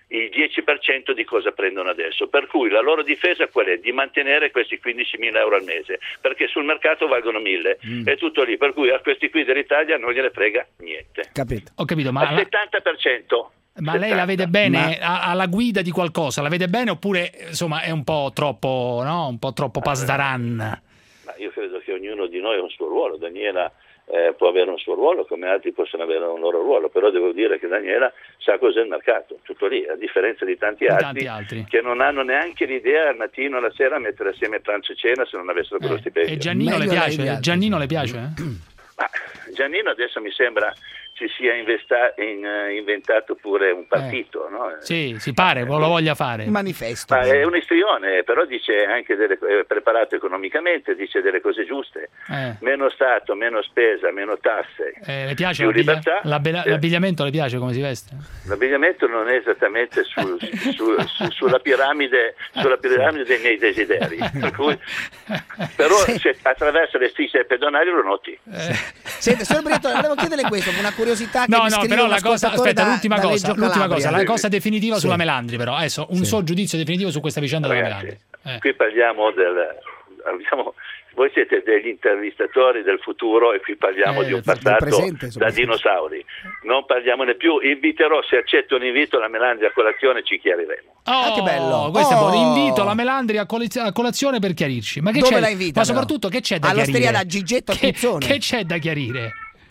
il dieci per cento di cosa prendono adesso, per cui la loro difesa qual è? Di mantenere questi quindicimila euro al mese, perché sul mercato valgono mille, mm. è tutto lì, per cui a questi qui dell'Italia non gliene frega niente. Capito. Ho capito, ma al la... settanta per cento. Ma settanta. Lei la vede bene Ma... alla guida di qualcosa, la vede bene oppure insomma è un po' troppo, no? Un po' troppo pasdaran? Ma io credo che ognuno di noi ha un suo ruolo. Daniela eh, può avere un suo ruolo come altri possono avere un loro ruolo, però devo dire che Daniela sa cos'è il mercato, tutto lì, a differenza di tanti, Di altri, tanti altri che non hanno neanche l'idea al mattino alla sera a mettere assieme pranzo e cena se non avessero quello Eh, stipendio. e Giannino le Meglio piace? lei di Giannino le piace? Eh? Ma Giannino adesso mi sembra si sia investa- in, uh, inventato pure un partito, eh. no? Sì, si pare, lo voglia fare. Un manifesto. Ma è un istrione, però dice anche delle, è preparato economicamente, dice delle cose giuste. Eh. Meno Stato, meno spesa, meno tasse. Eh, le piace più l'abbiglia- libertà. l'abbe- Eh. l'abbigliamento? Le piace come si veste? L'abbigliamento non è esattamente su, su, su, sulla piramide sulla piramide dei miei desideri, per cui, però se attraverso le strisce pedonali lo noti. Eh. Senta, signor Briatore, volevo chiederle questo, una curiosità che No, mi no, scrive però un la cosa, ascoltatore aspetta, da- l'ultima da cosa, Reggio l'ultima Calabria. cosa, la cosa definitiva Sì. sulla Melandri però, adesso un Sì. suo giudizio definitivo su questa vicenda della Ragazzi, Melandri. Eh. qui parliamo del abbiamo, voi siete degli intervistatori del futuro e qui parliamo Eh, di un del passato presente, da soprattutto. dinosauri. Non parliamone più, inviterò, se accetto un invito, la Melandri a colazione, ci chiariremo. Oh, Ah, che bello. questo è Oh. buono. Invito la Melandri a, colaz- a colazione per chiarirci. Ma che Dove c'è? la invita, Ma però? soprattutto che c'è da All'osteria chiarire? da Gigetto a che, Pizzone. che c'è da chiarire?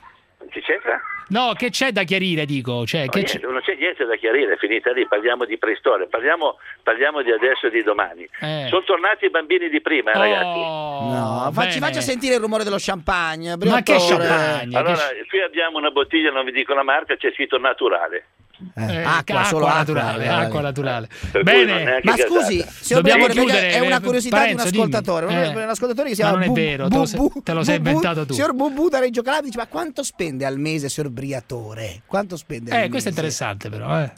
Ci c'entra? No, che c'è da chiarire, dico. Cioè, No, che niente, c'è... non c'è niente da chiarire, è finita lì, parliamo di preistoria, parliamo, parliamo di adesso e di domani. Eh. Sono tornati i bambini di prima, eh, ragazzi. Oh, No, facci, bene. faccia sentire il rumore dello champagne. Ma che Briatore. champagne? Allora, che... qui abbiamo una bottiglia, non vi dico la marca, c'è scritto naturale. Eh, Eh, acqua, solo acqua, naturale, eh, acqua vale. naturale. Per cui non Bene. neanche Ma gasata. scusi, signor Dobbiamo Briatore, perché chiudere, è una eh, curiosità Parenzo, di un dimmi. ascoltatore. Eh. Un ascoltatore che si Ma chiama non è Bu- vero, te lo sei- Bu- te lo sei Bu- inventato tu. Signor Bubu da Reggio Calabria dice: ma quanto spende al mese, signor Briatore? Quanto spende al Eh, mese? questo è interessante però, eh.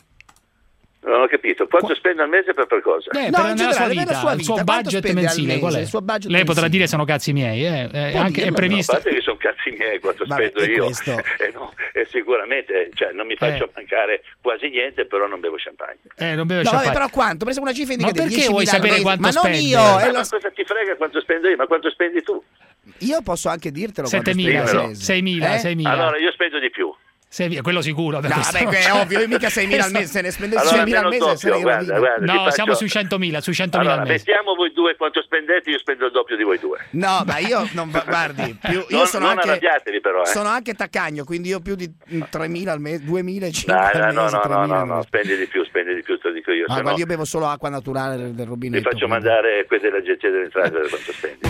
Non ho capito, quanto spende al mese per per cosa? Eh, No, per in nella sua generale, vita, nella sua il suo vita, quanto budget spende al mensile mese? qual è? Il suo budget Lei potrà mensile. dire sono cazzi miei, eh. eh, Può anche, è dirlo, A previsto. parte che sono cazzi miei quanto Vabbè, spendo e io, questo? eh, no, e sicuramente cioè, non mi faccio Eh. mancare quasi niente, però non bevo champagne. Eh, non beve No, vabbè, champagne. però quanto? Per esempio una cifra Ma indicativa. perché vuoi diecimila al sapere mese. quanto Ma non spende? io, Ma è lo- cosa ti frega quanto spendo io? Ma quanto spendi tu? io posso anche dirtelo quanto settemila, spendo al se- mese. seimila, Eh? seimila. Allora io spendo di più. Sei- quello sicuro. per No, questo- vabbè, è ovvio, io mica seimila al mese, se ne spendo Allora seimila al almeno mese, il doppio, sarei guarda, rovino. guarda, No, ti faccio- siamo sui centomila, sui centomila Allora, al mese. mettiamo voi due quanto spendete, io spendo il doppio di voi due. No, ma io non guardi, più, io Non- sono non anche arrabbiatevi però, eh. sono anche taccagno, quindi io più di tremila al mese, duemila, Dai, cinquemila dai, al no, mese, no, no, tremila no, al no, mese. spendi di più, spendi di più, te lo dico io. Ma se guarda, no io bevo solo acqua naturale del, del vi rubinetto. faccio quindi. mandare quelle dell'agenzia delle entrate quanto spendi.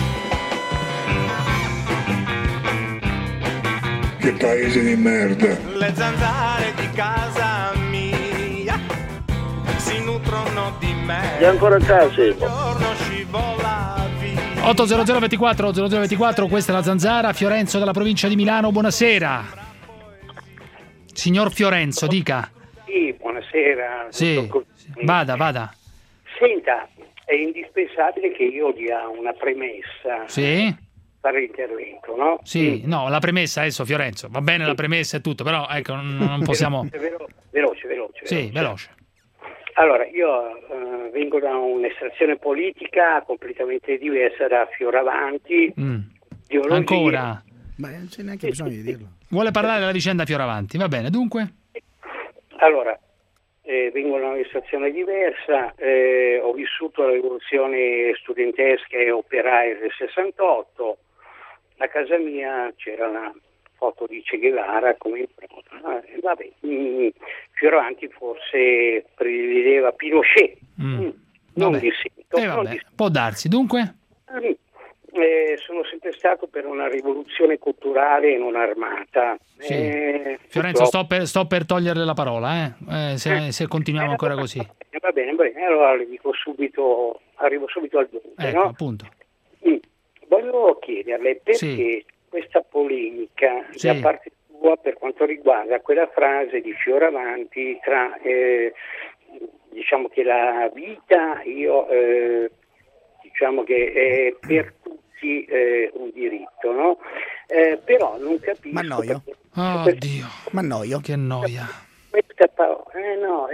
Che paese di merda. Le zanzare di casa mia si nutrono di me. E ancora a casa, Il giorno scivola via. otto zero zero ventiquattro zero zero ventiquattro, questa è la Zanzara. Fiorenzo dalla provincia di Milano, buonasera. Signor Fiorenzo, dica. Sì, buonasera. Sì, dottor Cosini. vada, vada. Senta, è indispensabile che io dia una premessa Sì? per l'intervento, no? Sì, no, la premessa adesso, Fiorenzo, va bene la premessa e tutto, però ecco, non, non possiamo... Velo- Veloce, veloce. Sì, veloce. Allora, io eh, vengo da un'estrazione politica completamente diversa da Fioravanti. Mm. ideologia. Ancora? Ma non c'è neanche bisogno di dirlo. Vuole parlare della vicenda Fioravanti, va bene, dunque? Allora, eh, vengo da un'estrazione diversa, eh, ho vissuto la rivoluzione studentesca e operaia del sessantotto, a casa mia c'era la foto di Che Guevara come impronta, eh, vabbè, mh, Fioravanti forse prediligeva Pinochet, Mm. mm, non Vabbè. dissento, Eh, non vabbè, dissento. può darsi, dunque? Mm. Eh, sono sempre stato per una rivoluzione culturale e non armata. Sì. Eh, Fiorenzo, purtroppo- sto per, sto per toglierle la parola, eh? Eh, se, se continuiamo ancora così. Eh, Va bene, va bene, allora le dico subito, arrivo subito al dunque, Ecco, no? appunto. Mm. Volevo chiederle perché Sì. questa polemica Sì. da parte sua per quanto riguarda quella frase di Fioravanti tra eh, diciamo che la vita io eh, diciamo che è per tutti eh, un diritto, no? Eh, però non capisco Ma annoio. perché Oh questa- Dio, Ma annoio. che noia. questa parola, eh no, è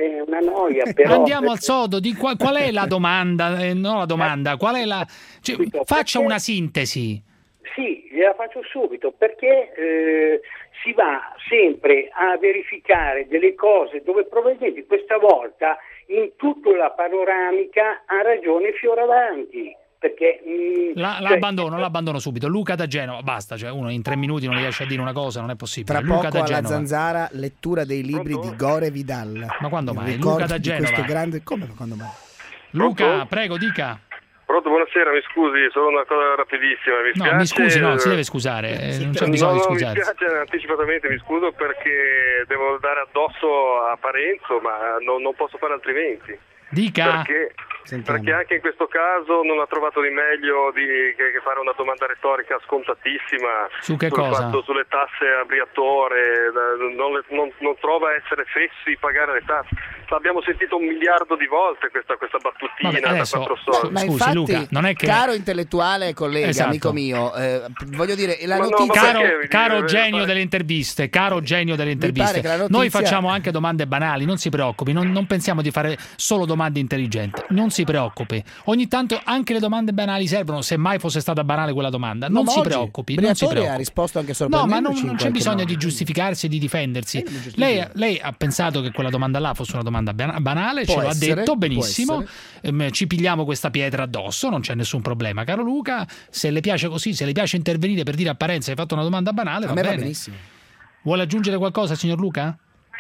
è una noia, però... Andiamo al sodo, di qual, qual è la domanda? Eh, no la domanda, qual è la... Cioè, faccia una sintesi. Sì, gliela faccio subito, perché eh, si va sempre a verificare delle cose dove probabilmente questa volta in tutta la panoramica ha ragione Fioravanti. Perché, mh, la, cioè, l'abbandono, l'abbandono subito. Luca da Genova, basta, cioè uno in tre minuti non riesce a dire una cosa, non è possibile. Tra Luca poco da alla Genova. Zanzara, lettura dei libri di Gore Vidal. Ma quando Il mai? ricordo Luca da di Genova. questo grande... Come quando mai? Luca, Pronto? prego, dica. Pronto, buonasera, mi scusi, solo una cosa rapidissima. Mi No, spiace, mi scusi, no, si deve scusare, eh, non c'è bisogno no, di no, scusarsi. Mi spiace anticipatamente, mi scuso perché devo dare addosso a Parenzo, ma non, non posso fare altrimenti. Dica. Perché, perché anche in questo caso non ha trovato di meglio di, che, che fare una domanda retorica scontatissima Su che sul cosa? fatto, sulle tasse a Briatore, non, le, non, non trova essere fessi pagare le tasse. L'abbiamo sentito un miliardo di volte questa, questa battutina. Vabbè, adesso, da quattro soldi. Ma Scusi, infatti, Luca, non è che... caro intellettuale e collega, Esatto. amico mio, eh, voglio dire, la Ma no, notizia... ma Caro, perché? caro Mi- genio mi- delle interviste, caro genio delle Mi pare interviste, che la notizia- noi facciamo anche domande banali, non si preoccupi, non, non pensiamo di fare solo domande intelligenti, non si preoccupi. Ogni tanto anche le domande banali servono, se mai fosse stata banale quella domanda, No, non ma si oggi preoccupi. Non si Briatore preoccupi. ha risposto anche No, ma non, sorprendendoci non in c'è qualche bisogno modo. di giustificarsi e di difendersi. Eh, non giustifico. Lei, lei ha pensato che quella domanda là fosse una domanda ban- banale, Può ce l'ha essere, detto può benissimo. essere. Ehm, ci pigliamo questa pietra addosso, non c'è nessun problema, caro Luca. Se le piace così, se le piace intervenire per dire a Parenzo hai fatto una domanda banale, A va me va bene. benissimo. Vuole aggiungere qualcosa, signor Luca?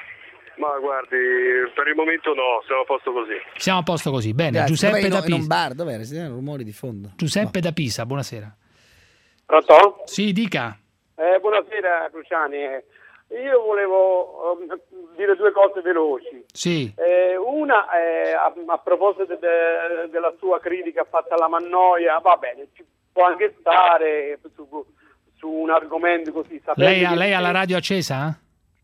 Ma guardi, per il momento no, siamo a posto così. Siamo a posto così. Bene, Grazie. Giuseppe Dov'è? da in, in un Pisa. bar, dov'era? Si sentono rumori di fondo. Giuseppe da Pisa, buonasera. Pronto? Sì, dica. Eh, buonasera Cruciani. Io volevo um, dire due cose veloci. Sì. Eh, una è a, a proposito de, de, della sua critica fatta alla Mannoia, va bene, ci può anche stare su, su un argomento così. Lei, ha, che- lei ha la radio accesa?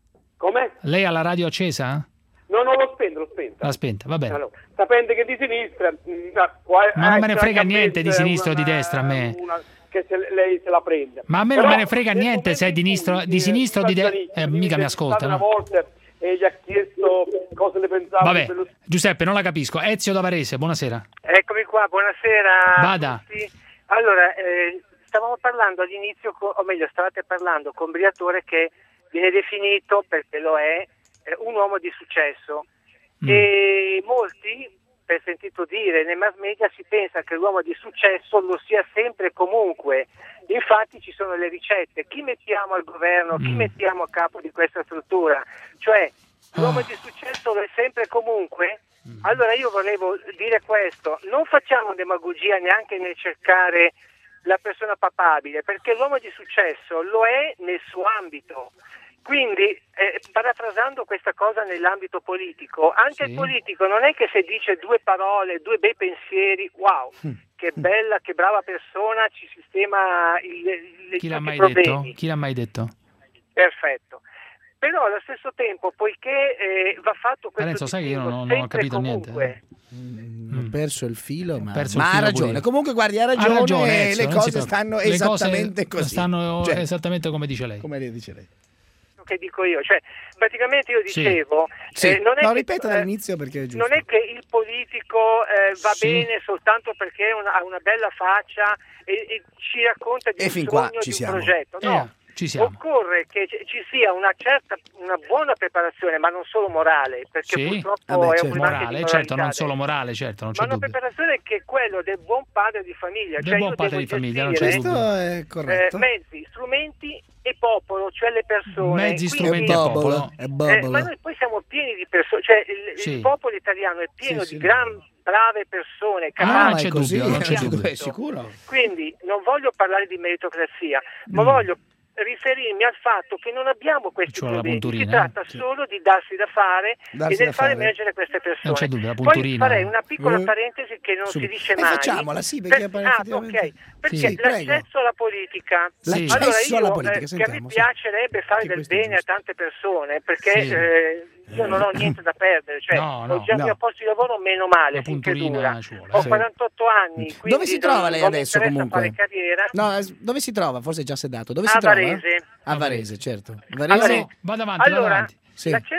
Come? Lei ha la radio accesa? No, non l'ho spento, l'ho spenta. L'ha spenta, va bene. Allora, sapendo che di sinistra... mh, ah, qua- Ma non me eh, ne frega anche a niente di me, sinistra o di una- destra, a me. una- che se lei se la prende. Ma a me non Però, me ne frega nel niente se è di, momento in sinistra, cui, di sinistra o di destra. Zanini- Eh, mica mi ascolta, una no? volta e gli ha chiesto cosa ne pensava Vabbè, dello- Giuseppe, non la capisco. Ezio da Varese, buonasera. Eccomi qua, buonasera. Vada. a tutti. Allora, eh, stavamo parlando all'inizio, co- o meglio, stavate parlando con Briatore che viene definito, perché lo è, eh, un uomo di successo. Mm. E molti, per sentito dire, nei mass media si pensa che l'uomo di successo lo sia sempre e comunque. Infatti ci sono le ricette. Chi mettiamo al governo, chi Mm. mettiamo a capo di questa struttura? Cioè, l'uomo Ah. di successo lo è sempre e comunque? Allora io volevo dire questo, non facciamo demagogia neanche nel cercare la persona papabile, perché l'uomo di successo lo è nel suo ambito. Quindi, eh, parafrasando questa cosa nell'ambito politico, anche Sì. il politico non è che se dice due parole, due bei pensieri, wow, che bella, che brava persona, ci sistema il, il, Chi l'ha tutti i mai problemi. detto? Chi l'ha mai detto? Perfetto. Però allo stesso tempo, poiché eh, va fatto questo Parenzo, sai che io distinguo non, non ho sempre e capito niente. comunque, Mm, Ho perso il filo, ma, Perso il ma ha filo ragione. pure io. Comunque, guardi, ha Ha ragione. ragione, Ezio, le non si cose preoccupi. stanno Le cose esattamente così. Stanno Cioè, esattamente come dice lei. come le dice lei. che dico io, cioè praticamente io Sì. dicevo, Sì. eh, non è No, che, ripeta eh, dall'inizio perché è giusto. non è che il politico eh, va Sì. bene soltanto perché ha una, ha una bella faccia e, e ci racconta di E un fin qua sogno, ci di un siamo. progetto, no. Eh, ci siamo. Occorre che ci ci sia una certa, una buona preparazione, ma non solo morale, perché Sì, purtroppo vabbè, è certo. un clima morale, di certo, non moralità solo adesso. morale, certo, non c'è Ma una dubbio. preparazione che è quello del buon padre di famiglia, Del cioè buon io padre devo di famiglia, non c'è gestire, dubbio. Questo è corretto. eh, mezzi, strumenti e popolo, cioè le persone. Mezzi, Quindi, strumenti e Bobolo, popolo. è eh, bobolo. ma noi poi siamo pieni di persone, cioè il, Sì. il popolo italiano è pieno Sì, sì, di no. gran brave persone, Ah, Ah, non capaci. c'è è così, dubbio, non c'è è dubbio. È sicuro? Quindi non voglio parlare di meritocrazia, ma Mm. voglio riferirmi al fatto che non abbiamo questi Ci vuole la problemi, si punturina, tratta eh? Sì. solo di darsi da fare Darsi e del da fare fare. emergere queste persone. Non c'è dubbio, la Poi punturina. farei una piccola Eh. parentesi che non Subito. si dice E mai. facciamola, sì, perché Per- poi ah, effettivamente- ok, perché Sì, prego. l'accesso alla politica. Sì. L'accesso Allora io, alla politica, eh, che a sentiamo, me sì. piacerebbe fare Che del questo è bene a giusto. tante persone, perché Sì. eh, io non ho niente da perdere, cioè No, no, ho già il no. mio posto di lavoro meno male, La finché punturina dura. ci vuole, Ho sì. quarantotto anni, quindi Dove si trova non- lei non mi adesso interessa comunque? fare carriera. No, eh, dove si trova? Forse è già sedato. Dove A si trova? Varese. A Varese, certo. A Varese. Varese. Vada avanti, vada Allora, avanti. Sì. l'accesso alla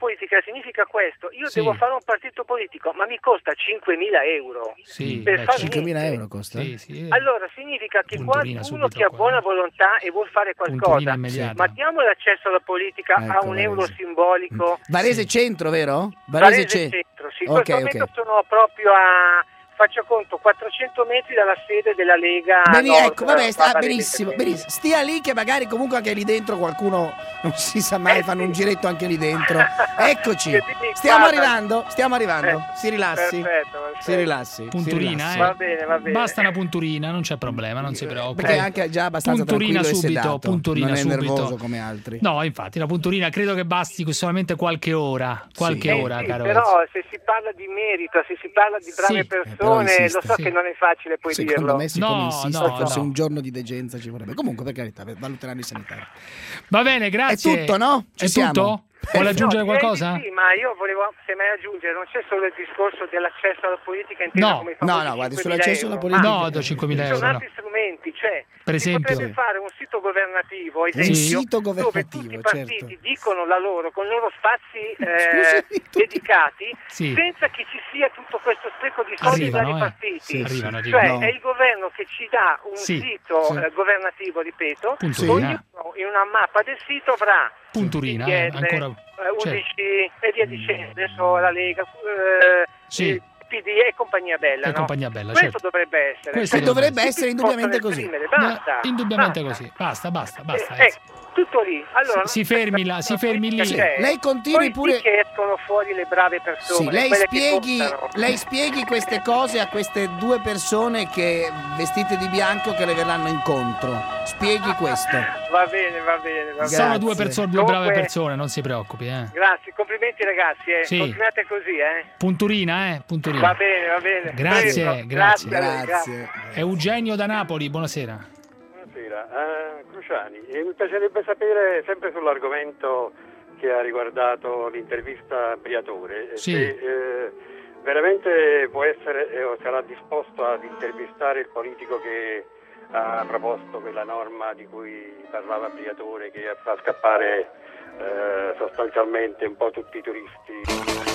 politica significa questo, io Sì. devo fare un partito politico, ma mi costa cinquemila euro. Sì, per beh, fare cinquemila niente. euro costa? Sì, sì. Allora significa che Punturina qualcuno subito che ha qua. buona volontà e vuol fare Punturina qualcosa, immediata. ma diamo l'accesso alla politica a Ecco, un euro Varese. simbolico. Varese Centro, vero? Varese Ce- Centro, sì, in Ok, questo momento ok. sono proprio a, faccio conto, quattrocento metri dalla sede della Lega Bene, Nord, ecco, vabbè, sta, a Varese benissimo, Centro. benissimo. Stia lì che magari comunque anche lì dentro qualcuno non si sa mai, Eh, fanno sì. un giretto anche lì dentro. Eccoci. Che dimmi Stiamo guarda. arrivando, stiamo arrivando. Eh, Si rilassi. perfetto, perfetto. Si rilassi. si Punturina, rilassi. eh. Va bene, va bene. Basta una punturina, non c'è problema, non si preoccupi. Perché è anche già abbastanza punturina tranquillo e subito, sedato. punturina non è subito. nervoso come altri. No, infatti, la punturina credo che basti solamente qualche ora. Qualche Sì. ora, Eh sì, caro però se si parla di merito, se si parla di brave Sì. però persone, insiste, lo so sì. che non è facile poi Secondo dirlo. me, siccome No, insiste, no, forse no. un giorno di degenza ci vorrebbe. Comunque, per carità, valuteranno i sanitari. Va bene, grazie. È tutto, no? Ci È siamo? tutto? Vuole aggiungere No, direi qualcosa? di Sì, ma io volevo semmai aggiungere, non c'è solo il discorso dell'accesso alla politica intesa No. come i No, famosi no, guardi, cinquemila sull'accesso alla euro. politica- No, do cinquemila Ci euro. sono No. altri strumenti, cioè Per si esempio? potrebbe fare un sito governativo, ad Un esempio, sito dove governativo, tutti i partiti certo. dicono la loro, con i loro spazi eh, Scusi, tutti- dedicati, Sì. senza che ci sia tutto questo spreco di soldi Arrivano, dai eh. partiti. Sì, arrivano, Cioè arrivano. è il governo che ci dà un Sì, sito sì. eh, governativo, ripeto, Punturina. ognuno in una mappa del sito avrà Punturina, P D eh, L, ancora... eh, cioè, U D C e via dicendo, adesso la Lega, eh, Sì. il P D e compagnia bella, E no? compagnia bella, Questo certo. dovrebbe essere. Questo E dovrebbe Tutti essere si indubbiamente possono così. esprimere, Basta. No, indubbiamente basta. così. Basta, basta, basta. Eh, eh. eh, tutto lì. Allora, Si- si fermi là, si fermi lì. c'è. Lei continui Poi pure- sì che escono fuori le brave persone, Sì, lei quelle che spieghi, contano. lei spieghi queste cose a queste due persone che vestite di bianco che le verranno incontro. Spieghi questo. Va bene, va bene, va bene. Sono Grazie. due persone, due brave Comunque- persone, non si preoccupi, eh. Grazie, complimenti ragazzi, eh. Sì. Continuate così, eh. Punturina, eh, punturina. Va bene, va bene. Grazie, Prego. grazie. a lei, Grazie. Eugenio da Napoli, buonasera. Buonasera, eh, Cruciani, eh, mi piacerebbe sapere sempre sull'argomento che ha riguardato l'intervista a Briatore, Sì. se eh, veramente può essere eh, o sarà disposto ad intervistare il politico che ha proposto quella norma di cui parlava Briatore, che fa scappare eh, sostanzialmente un po' tutti i turisti.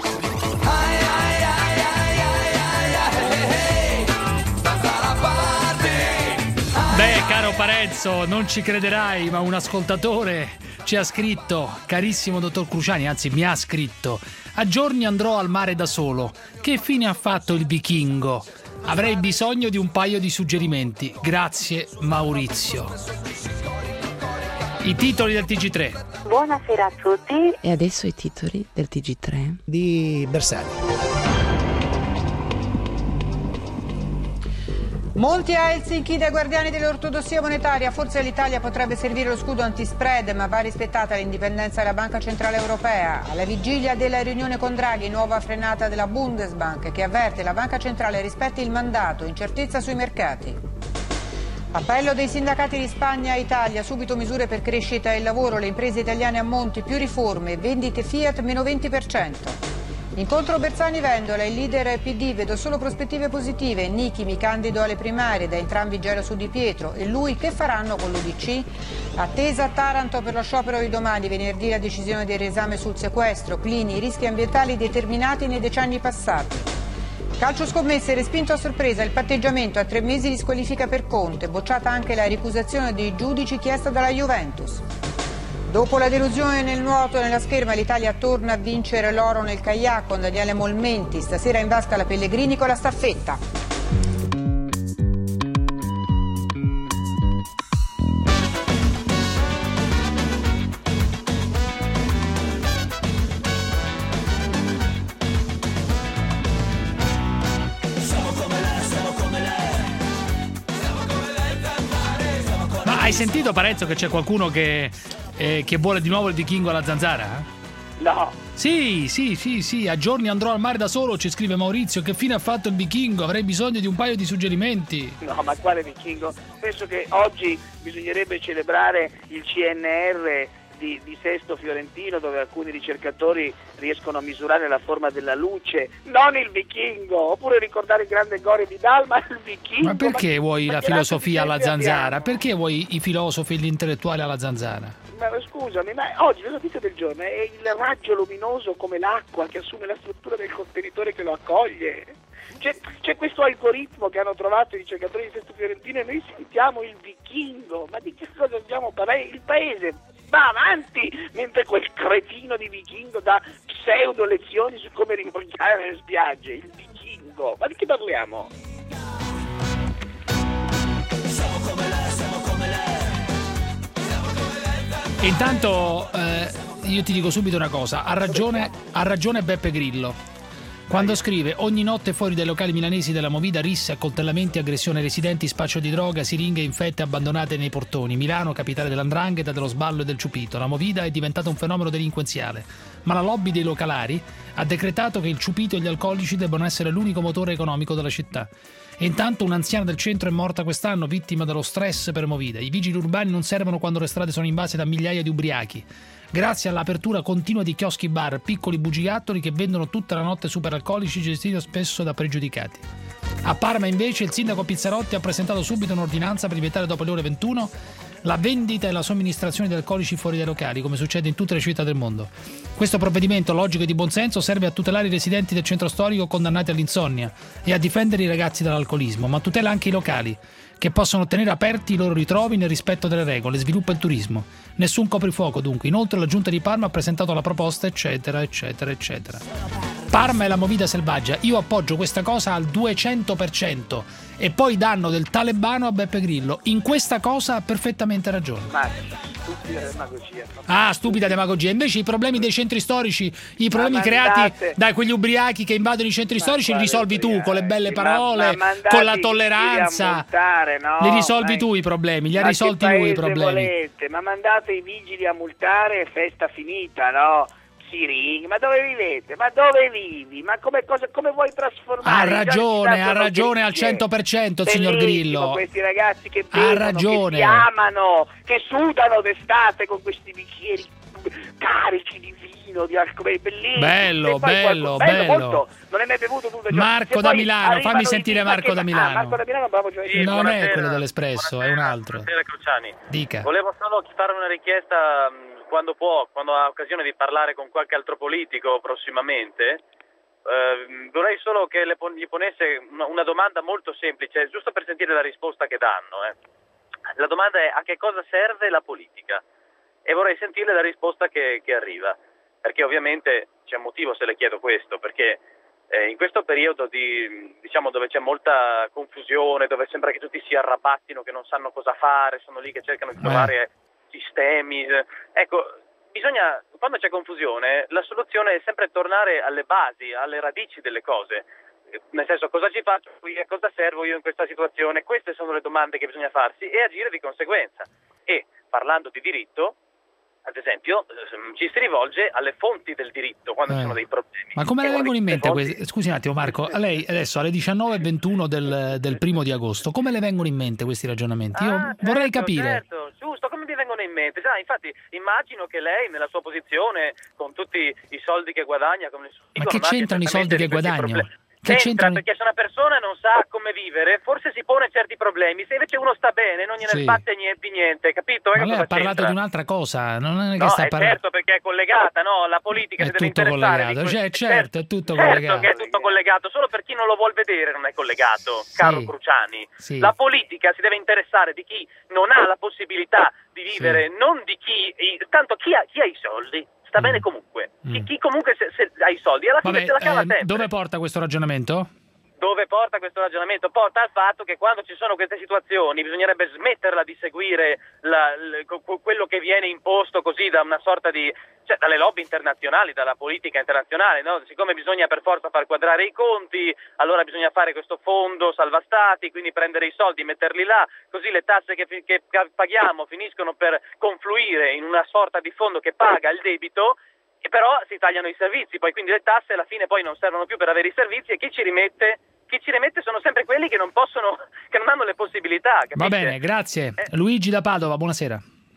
Beh, caro Parenzo, non ci crederai, ma un ascoltatore ci ha scritto: carissimo dottor Cruciani, anzi mi ha scritto: a giorni andrò al mare da solo. Che fine ha fatto il vichingo? Avrei bisogno di un paio di suggerimenti. Grazie, Maurizio. I titoli del T G tre. Buonasera a tutti. E adesso i titoli del T G tre di Bersani. Molti a Helsinki dai guardiani dell'ortodossia monetaria. Forse l'Italia potrebbe servire lo scudo antispread, ma va rispettata l'indipendenza della Banca Centrale Europea. Alla vigilia della riunione con Draghi, nuova frenata della Bundesbank che avverte la Banca Centrale rispetti il mandato, incertezza sui mercati. Appello dei sindacati di Spagna e Italia, subito misure per crescita e lavoro, le imprese italiane a monti, più riforme, vendite Fiat meno venti per cento. Incontro Bersani-Vendola, il leader P D, vedo solo prospettive positive, Nichi mi candido alle primarie, da entrambi gelo su Di Pietro, e lui che faranno con l'U D C? Attesa a Taranto per lo sciopero di domani, venerdì la decisione del riesame sul sequestro, Clini, i rischi ambientali determinati nei decenni passati. Calcio scommesse, respinto a sorpresa il patteggiamento a tre mesi di squalifica per Conte, bocciata anche la ricusazione dei giudici chiesta dalla Juventus. Dopo la delusione nel nuoto e nella scherma, l'Italia torna a vincere l'oro nel kayak con Daniele Molmenti, stasera in vasca la Pellegrini con la staffetta. Ma hai sentito, Parenzo, che c'è qualcuno che, eh, che vuole di nuovo il vichingo alla zanzara? No. Sì, sì, sì, sì, a giorni andrò al mare da solo, ci scrive Maurizio. Che fine ha fatto il vichingo? Avrei bisogno di un paio di suggerimenti. No, ma quale vichingo? Penso che oggi bisognerebbe celebrare il C N R di, di Sesto Fiorentino, dove alcuni ricercatori riescono a misurare la forma della luce, non il vichingo, oppure ricordare il grande Gore Vidal, ma il vichingo. Ma perché ma, vuoi ma la che filosofia alla razza di gente zanzara? abbiamo? Perché vuoi i filosofi e gli intellettuali alla zanzara? Ma scusami, ma oggi la notizia del giorno è il raggio luminoso come l'acqua che assume la struttura del contenitore che lo accoglie. C'è, c'è questo algoritmo che hanno trovato i ricercatori di Sesto Fiorentino e noi sentiamo il vichingo. Ma di che cosa dobbiamo parlare? Il paese va avanti mentre quel cretino di vichingo dà pseudo lezioni su come rimorchiare le spiagge. Il vichingo, ma di che parliamo? Siamo come lei, siamo come lei. Intanto eh, io ti dico subito una cosa, ha ragione, ha ragione Beppe Grillo quando scrive: ogni notte fuori dai locali milanesi della Movida risse, accoltellamenti, aggressioni ai residenti, spaccio di droga, siringhe infette abbandonate nei portoni. Milano, capitale dell'andrangheta, dello sballo e del ciupito. La Movida è diventata un fenomeno delinquenziale, ma la lobby dei localari ha decretato che il ciupito e gli alcolici debbano essere l'unico motore economico della città. E intanto un'anziana del centro è morta quest'anno vittima dello stress per Movida. I vigili urbani non servono quando le strade sono invase da migliaia di ubriachi, grazie all'apertura continua di chioschi bar, piccoli bugigattoli che vendono tutta la notte superalcolici gestiti spesso da pregiudicati. A Parma invece il sindaco Pizzarotti ha presentato subito un'ordinanza per vietare dopo le ore ventuno la vendita e la somministrazione di alcolici fuori dai locali, come succede in tutte le città del mondo. Questo provvedimento logico e di buonsenso serve a tutelare i residenti del centro storico condannati all'insonnia e a difendere i ragazzi dall'alcolismo, ma tutela anche i locali, che possono tenere aperti i loro ritrovi nel rispetto delle regole, sviluppa il turismo. Nessun coprifuoco dunque. Inoltre la giunta di Parma ha presentato la proposta, eccetera, eccetera, eccetera. Parma è la Movida selvaggia. Io appoggio questa cosa al duecento per cento e poi danno del talebano a Beppe Grillo. In questa cosa ha perfettamente ragione. Ma stupida demagogia. Ah, stupida demagogia. Invece i problemi dei centri storici, i problemi Ma creati mandate- da quegli ubriachi che invadono i centri storici li risolvi tu con le belle Ma- parole, ma mandate con la i vigili a tolleranza. multare, no? Li risolvi Ma- tu i problemi, li ha ma risolti che lui i paese problemi. volete? Ma mandate i vigili a multare e festa finita, no? Siringhe, ma dove vivete? Ma dove vivi? Ma come, cosa, come vuoi trasformare? Ha Già le ragione, città ha sono ragione al grigie. cento per cento il signor Bellissimo, Grillo. questi ragazzi che Ha bevono, ragione. che si amano, che sudano d'estate con questi bicchieri carichi di vino, di alcol, è bellissimo. Bello, E poi bello, qualcuno- bello. molto. Non hai mai bevuto tu? Marco da Milano, fammi sentire Marco da Ah, Milano. Marco da Milano, bravo giornalista. Non è buonasera. quello dell'Espresso, è un altro. Buonasera Cruciani. Dica. Volevo solo fare una richiesta mh, quando può, quando ha occasione di parlare con qualche altro politico prossimamente. Eh, vorrei solo che le pon- gli ponesse una, una domanda molto semplice, giusto per sentire la risposta che danno. Eh. La domanda è: a che cosa serve la politica? E vorrei sentire la risposta che, che arriva, perché ovviamente c'è un motivo se le chiedo questo, perché eh, in questo periodo di, diciamo, dove c'è molta confusione, dove sembra che tutti si arrabattino, che non sanno cosa fare, sono lì che cercano di trovare sistemi, eh, ecco, bisogna, quando c'è confusione, la soluzione è sempre tornare alle basi, alle radici delle cose. Nel senso, cosa ci faccio qui, a cosa servo io in questa situazione? Queste sono le domande che bisogna farsi e agire di conseguenza. E parlando di diritto, ad esempio, ci si rivolge alle fonti del diritto quando ci Eh. sono dei problemi. Ma come le E vengono in mente fonti- questi? Scusi un attimo Marco, a lei adesso alle diciannove e ventuno del, del primo di agosto, come le vengono in mente questi ragionamenti? Io Ah, vorrei certo, capire. Certo, giusto, come mi vengono in mente? Sai, infatti immagino che lei nella sua posizione, con tutti i soldi che guadagna, come Ma che c'entrano i soldi che guadagno? Che C'entra, c'entrano? perché se una persona non sa come vivere, forse si pone certi problemi. Se invece uno sta bene, non gliene Sì. sbatte niente di niente, capito? Ma Eh, lei cosa ha parlato c'entra? di un'altra cosa, non è che No, sta è parlando. certo, perché è collegata, no? La politica È si deve tutto interessare di collegato, questo. cioè, certo, è tutto certo collegato. che è tutto collegato, solo per chi non lo vuol vedere non è collegato, caro Cruciani. Sì. La politica si deve interessare di chi non ha la possibilità di vivere, non di chi, i- tanto chi ha, chi ha i soldi sta bene comunque, chi, chi comunque se, se ha i soldi alla fine Vabbè, se la cava eh, sempre. dove porta questo ragionamento? Dove porta questo ragionamento? Porta al fatto che quando ci sono queste situazioni bisognerebbe smetterla di seguire la, l- co- quello che viene imposto così da una sorta di, cioè dalle lobby internazionali, dalla politica internazionale, no? Siccome bisogna per forza far quadrare i conti, allora bisogna fare questo fondo salva stati, quindi prendere i soldi, metterli là, così le tasse che, fi- che paghiamo finiscono per confluire in una sorta di fondo che paga il debito. E però si tagliano i servizi, poi quindi le tasse alla fine poi non servono più per avere i servizi e chi ci rimette, chi ci rimette sono sempre quelli che non possono, che non hanno le possibilità. Capisce? Va bene, grazie. Eh. Luigi da Padova, buonasera. E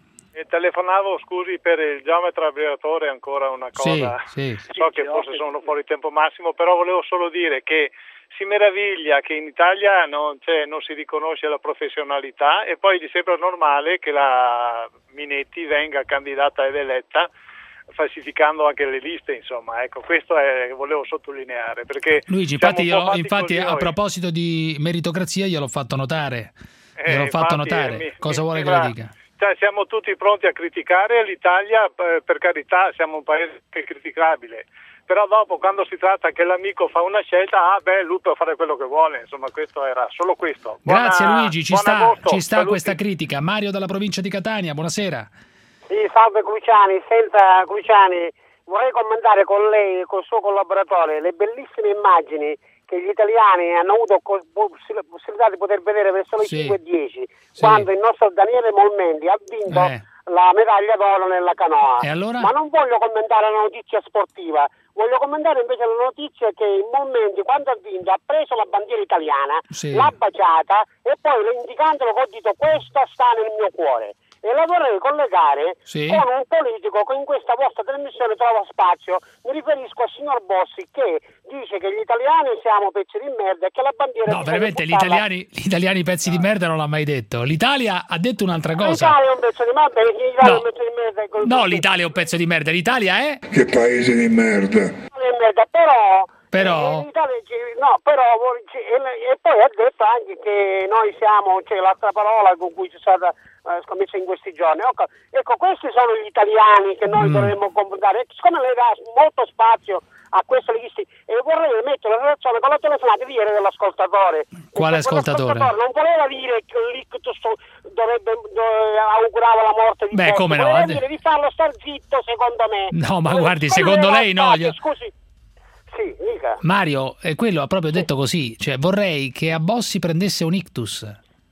telefonavo, scusi, per il geometra abbreviatore, ancora una cosa. Sì, sì. So che forse sono fuori tempo massimo, però volevo solo dire che si meraviglia che in Italia non, c'è, non si riconosce la professionalità e poi gli sembra normale che la Minetti venga candidata ed eletta falsificando anche le liste, insomma, ecco, questo è, volevo sottolineare, perché Luigi, infatti, io, infatti a proposito di meritocrazia gliel'ho fatto notare, Eh, gliel'ho fatto infatti, notare, eh, mi- cosa mi vuole sembra- che le dica? Cioè, siamo tutti pronti a criticare l'Italia, eh, per carità, siamo un paese che è criticabile, però dopo quando si tratta che l'amico fa una scelta, ah beh, lui può fare quello che vuole, insomma, questo era solo questo. Buona- Grazie Luigi, ci buon sta, agosto, ci sta saluti. questa critica. Mario dalla provincia di Catania, buonasera. Sì, salve Cruciani, senta Cruciani, vorrei commentare con lei e col suo collaboratore le bellissime immagini che gli italiani hanno avuto co- possibilità di poter vedere verso le Sì. cinque e dieci, Sì. quando il nostro Daniele Molmendi ha vinto Eh. la medaglia d'oro nella canoa. E allora? Ma non voglio commentare la notizia sportiva, voglio commentare invece la notizia che il Molmendi, quando ha vinto, ha preso la bandiera italiana, Sì. l'ha baciata e poi indicandolo col dito questa sta nel mio cuore. E la vorrei collegare Sì. con un politico che in questa vostra trasmissione trova spazio. Mi riferisco al signor Bossi, che dice che gli italiani siamo pezzi di merda e che la bandiera... No, bisogna veramente gli buttarla- italiani, gli italiani pezzi di merda non l'ha mai detto. L'Italia ha detto un'altra cosa. L'Italia è un pezzo di merda, l'Italia è No. un pezzo di merda. col- No, l'Italia è un pezzo di merda. L'Italia è... Che paese di merda. di merda, però... Però... eh, l'Italia ci- no, però... ci- E, e poi ha detto anche che noi siamo... C'è l'altra parola con cui c'è stata... eh, scommessa in questi giorni. Ecco, ecco, questi sono gli italiani che noi Mm. dovremmo confrontare. Siccome lei dà molto spazio a questo leghisti, e vorrei mettere in relazione con la telefonata di ieri dell'ascoltatore. Quale Perché ascoltatore? quell'ascoltatore non voleva dire che l'ictus dovrebbe dove augurava la morte di Beh, Bossi, come no, voleva eh. dire di farlo star zitto, secondo me. No, ma Eh, guardi, siccome secondo lei lei era no, stato- io- Scusi, sì, dica. Mario, eh, quello ha proprio detto così. Cioè, vorrei che a Bossi prendesse un ictus.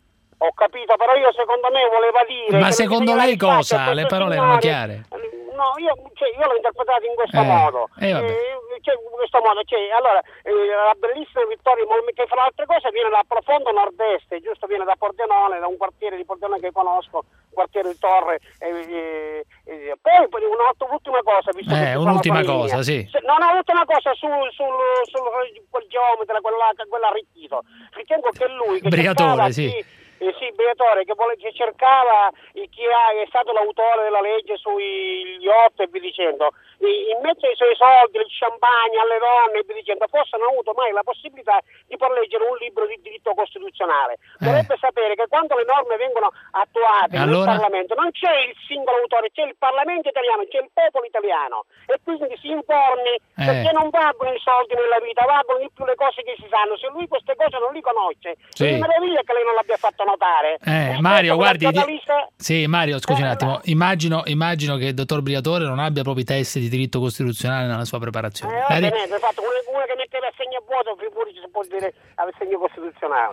Ho capito, però io secondo me voleva dire... Ma che secondo non lei bisogna cosa? lasciare Le questo parole erano signore- chiare. No, io, cioè, io l'ho interpretato in questo Eh, modo. eh, vabbè. Eh, cioè, in questo modo, cioè, allora, eh, la bellissima vittoria di Molmendi, che fra le altre cose viene dal profondo nord-est, giusto? Viene da Pordenone, da un quartiere di Pordenone che conosco, quartiere di Torre. Eh, eh, eh, poi, poi un'altra, un'ultima cosa, visto che Eh, ci un'ultima sono cosa, famiglia. sì. Se- No, no, l'ultima cosa sul, sul, sul, quel geometra, quella, quella arricchito. Ritengo che lui... Che Briatore, cercava sì. di- eh sì, Briatore, che, vole- che cercava eh, chi ha, è stato l'autore della legge sugli yacht e via dicendo, eh, in mezzo ai suoi soldi, il champagne, alle donne e via dicendo, forse non ha avuto mai la possibilità di poter leggere un libro di diritto costituzionale. Dovrebbe sapere che quando le norme vengono attuate Allora? nel Parlamento non c'è il singolo autore, c'è il Parlamento italiano, c'è il popolo italiano e quindi si informi Eh. perché non valgono i soldi nella vita, valgono di più le cose che si sanno. Se lui queste cose non li conosce, Sì. mi meraviglia che lei non l'abbia fatto notare. Eh, E Mario, questo, guardi, una di- giornalista- sì, Mario, scusi un attimo. Immagino, immagino che il dottor Briatore non abbia proprio i test di diritto costituzionale nella sua preparazione. Eh, La vabbè, ri- niente, hai fatto una, una che metteva a segno vuoto, figurici se può dire a segno costituzionale.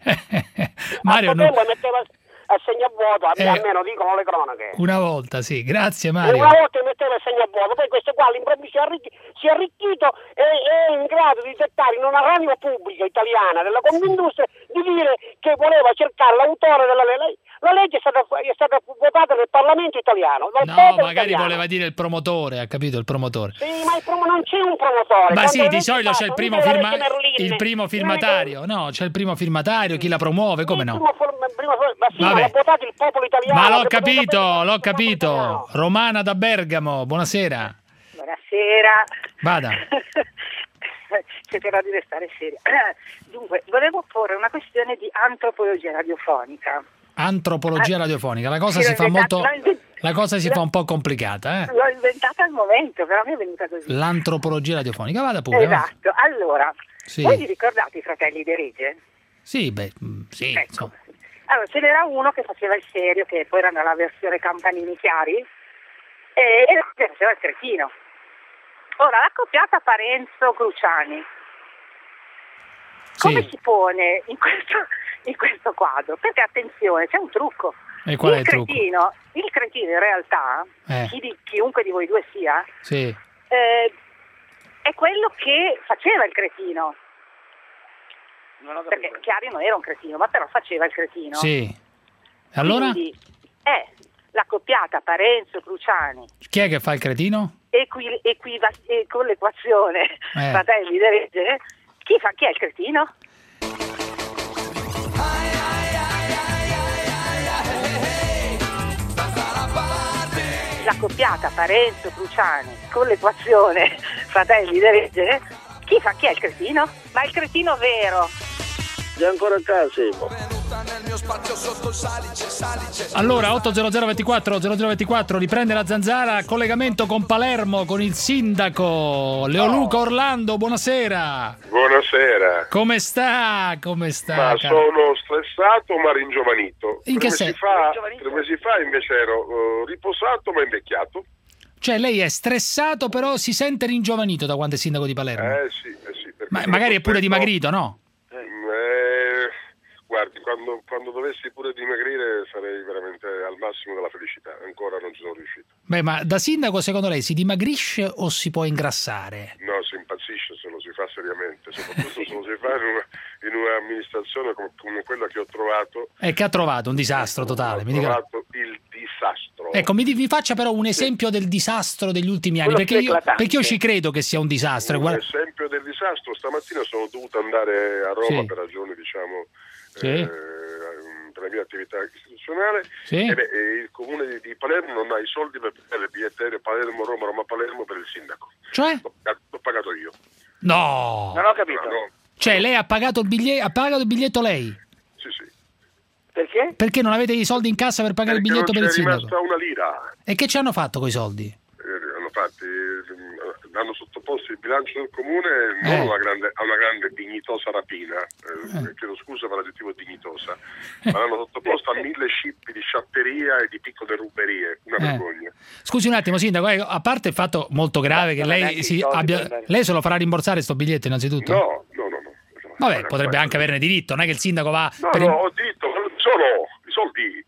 Mario, a no- tempo metteva a segno vuoto, a- Eh. almeno dicono le cronache. una volta, sì. Grazie, E Mario. una volta metteva il segno a vuoto, poi questo qua all'improvviso si è arricchi- si è arricchito e è in grado di dettare in una radio pubblica italiana della Confindustria di dire che voleva cercare l'autore della legge. La legge è stata, è stata votata nel Parlamento italiano, dal No, popolo magari italiano. voleva dire il promotore, ha capito, il promotore. Sì, ma il promo- non c'è un promotore. Ma Quando sì, le di leggi solito c'è il passano, primo, vedi la firma- legge Merlin, il primo prima firmatario. No, c'è il primo firmatario, chi la promuove, come no? Prima, prima, ma sì, ma Vabbè. l'ha votato il popolo italiano. Ma l'ho l'ha votato capito, l'ho capito. Romana da Bergamo, buonasera. Buonasera. Vada. Cercherò di restare seria. Dunque, volevo porre una questione di antropologia radiofonica. Antropologia radiofonica, la cosa Sì, si l'ho fa inventata- molto l'ho inven- la cosa si fa un po' complicata, eh? L'ho inventata al momento, però mi è venuta così. L'antropologia radiofonica, vada pure. va. Esatto. Allora, Sì. voi vi ricordate i fratelli De Rege? Sì, beh, mm, sì, Ecco. insomma. Allora, ce n'era uno che faceva il serio, che poi era nella versione Campanini Chiari, e e l'altro che faceva il cretino. Ora, la coppiata Parenzo-Cruciani, come Sì. si pone in questo, in questo quadro? Perché attenzione, c'è un trucco. E qual è il il trucco? cretino, il cretino in realtà, Eh. chi di- chiunque di voi due sia, Sì. eh, è quello che faceva il cretino. Perché Chiari non era un cretino, ma però faceva il cretino. Sì. Allora? Quindi, eh, l'accoppiata Parenzo-Cruciani. Chi è che fa il cretino? Equi, equiva, eh, con l'equazione Eh. fratelli di legge, chi fa chi è il cretino? L'accoppiata Parenzo-Cruciani con l'equazione fratelli di legge, chi fa chi è il cretino? Ma il cretino vero. È ancora a casa, Emo. Allora, otto zero zero ventiquattro zero zero ventiquattro riprende la Zanzara, collegamento con Palermo, con il sindaco Leoluca Orlando, buonasera. Buonasera. Come sta? Come sta? Ma caro? sono stressato ma ringiovanito. In tre che mesi senso? fa, tre mesi fa invece ero uh, riposato ma invecchiato. Cioè lei è stressato però si sente ringiovanito da quando è sindaco di Palermo. Eh sì, eh sì. perché Ma sono magari è pure contento- dimagrito, no? Eh, guardi, quando, quando dovessi pure dimagrire sarei veramente al massimo della felicità. Ancora non ci sono riuscito. Beh, ma da sindaco secondo lei si dimagrisce o si può ingrassare? No, si impazzisce se lo si fa seriamente, soprattutto se lo si fa in, una, in un'amministrazione come, come quella che ho trovato. E che ha trovato un disastro totale. Mi Ho dica... trovato il disastro. Ecco, mi, di- vi faccia però un esempio del disastro degli ultimi anni, Quello perché io, eclatante. perché io ci credo che sia un disastro. Un Guarda- esempio del disastro: stamattina sono dovuto andare a Roma Sì. per ragioni, diciamo, Sì. eh, per la mia attività istituzionale. Sì. E beh, eh, il comune di, di Palermo non ha i soldi per pagare il biglietto aereo Palermo-Roma, Roma-Palermo per il sindaco. Cioè? L'ho pagato, l'ho pagato io. No! Non ho capito. No, no. Cioè, lei ha pagato il biglietto, ha pagato il biglietto lei? Sì, sì. Perché? Perché non avete i soldi in cassa per pagare il Perché biglietto non per il c'è sindaco? rimasta una lira. E che ci hanno fatto coi soldi? Eh, hanno fatti, eh, hanno sottoposto il bilancio del comune non Eh. a una grande, a una grande dignitosa rapina, eh, chiedo scusa per l'aggettivo dignitosa, ma l'hanno sottoposto a mille scippi di sciatteria e di piccole ruberie, una Eh. vergogna. Scusi un attimo, sindaco, eh, a parte il fatto molto grave che non ha lei neanche si i soldi per abbia... andare. Lei se lo farà rimborsare sto biglietto innanzitutto? No, no, no, no. Vabbè, potrebbe anche averne diritto, non è che il sindaco va... No, per no, il- ho diritto, ma non sono i soldi.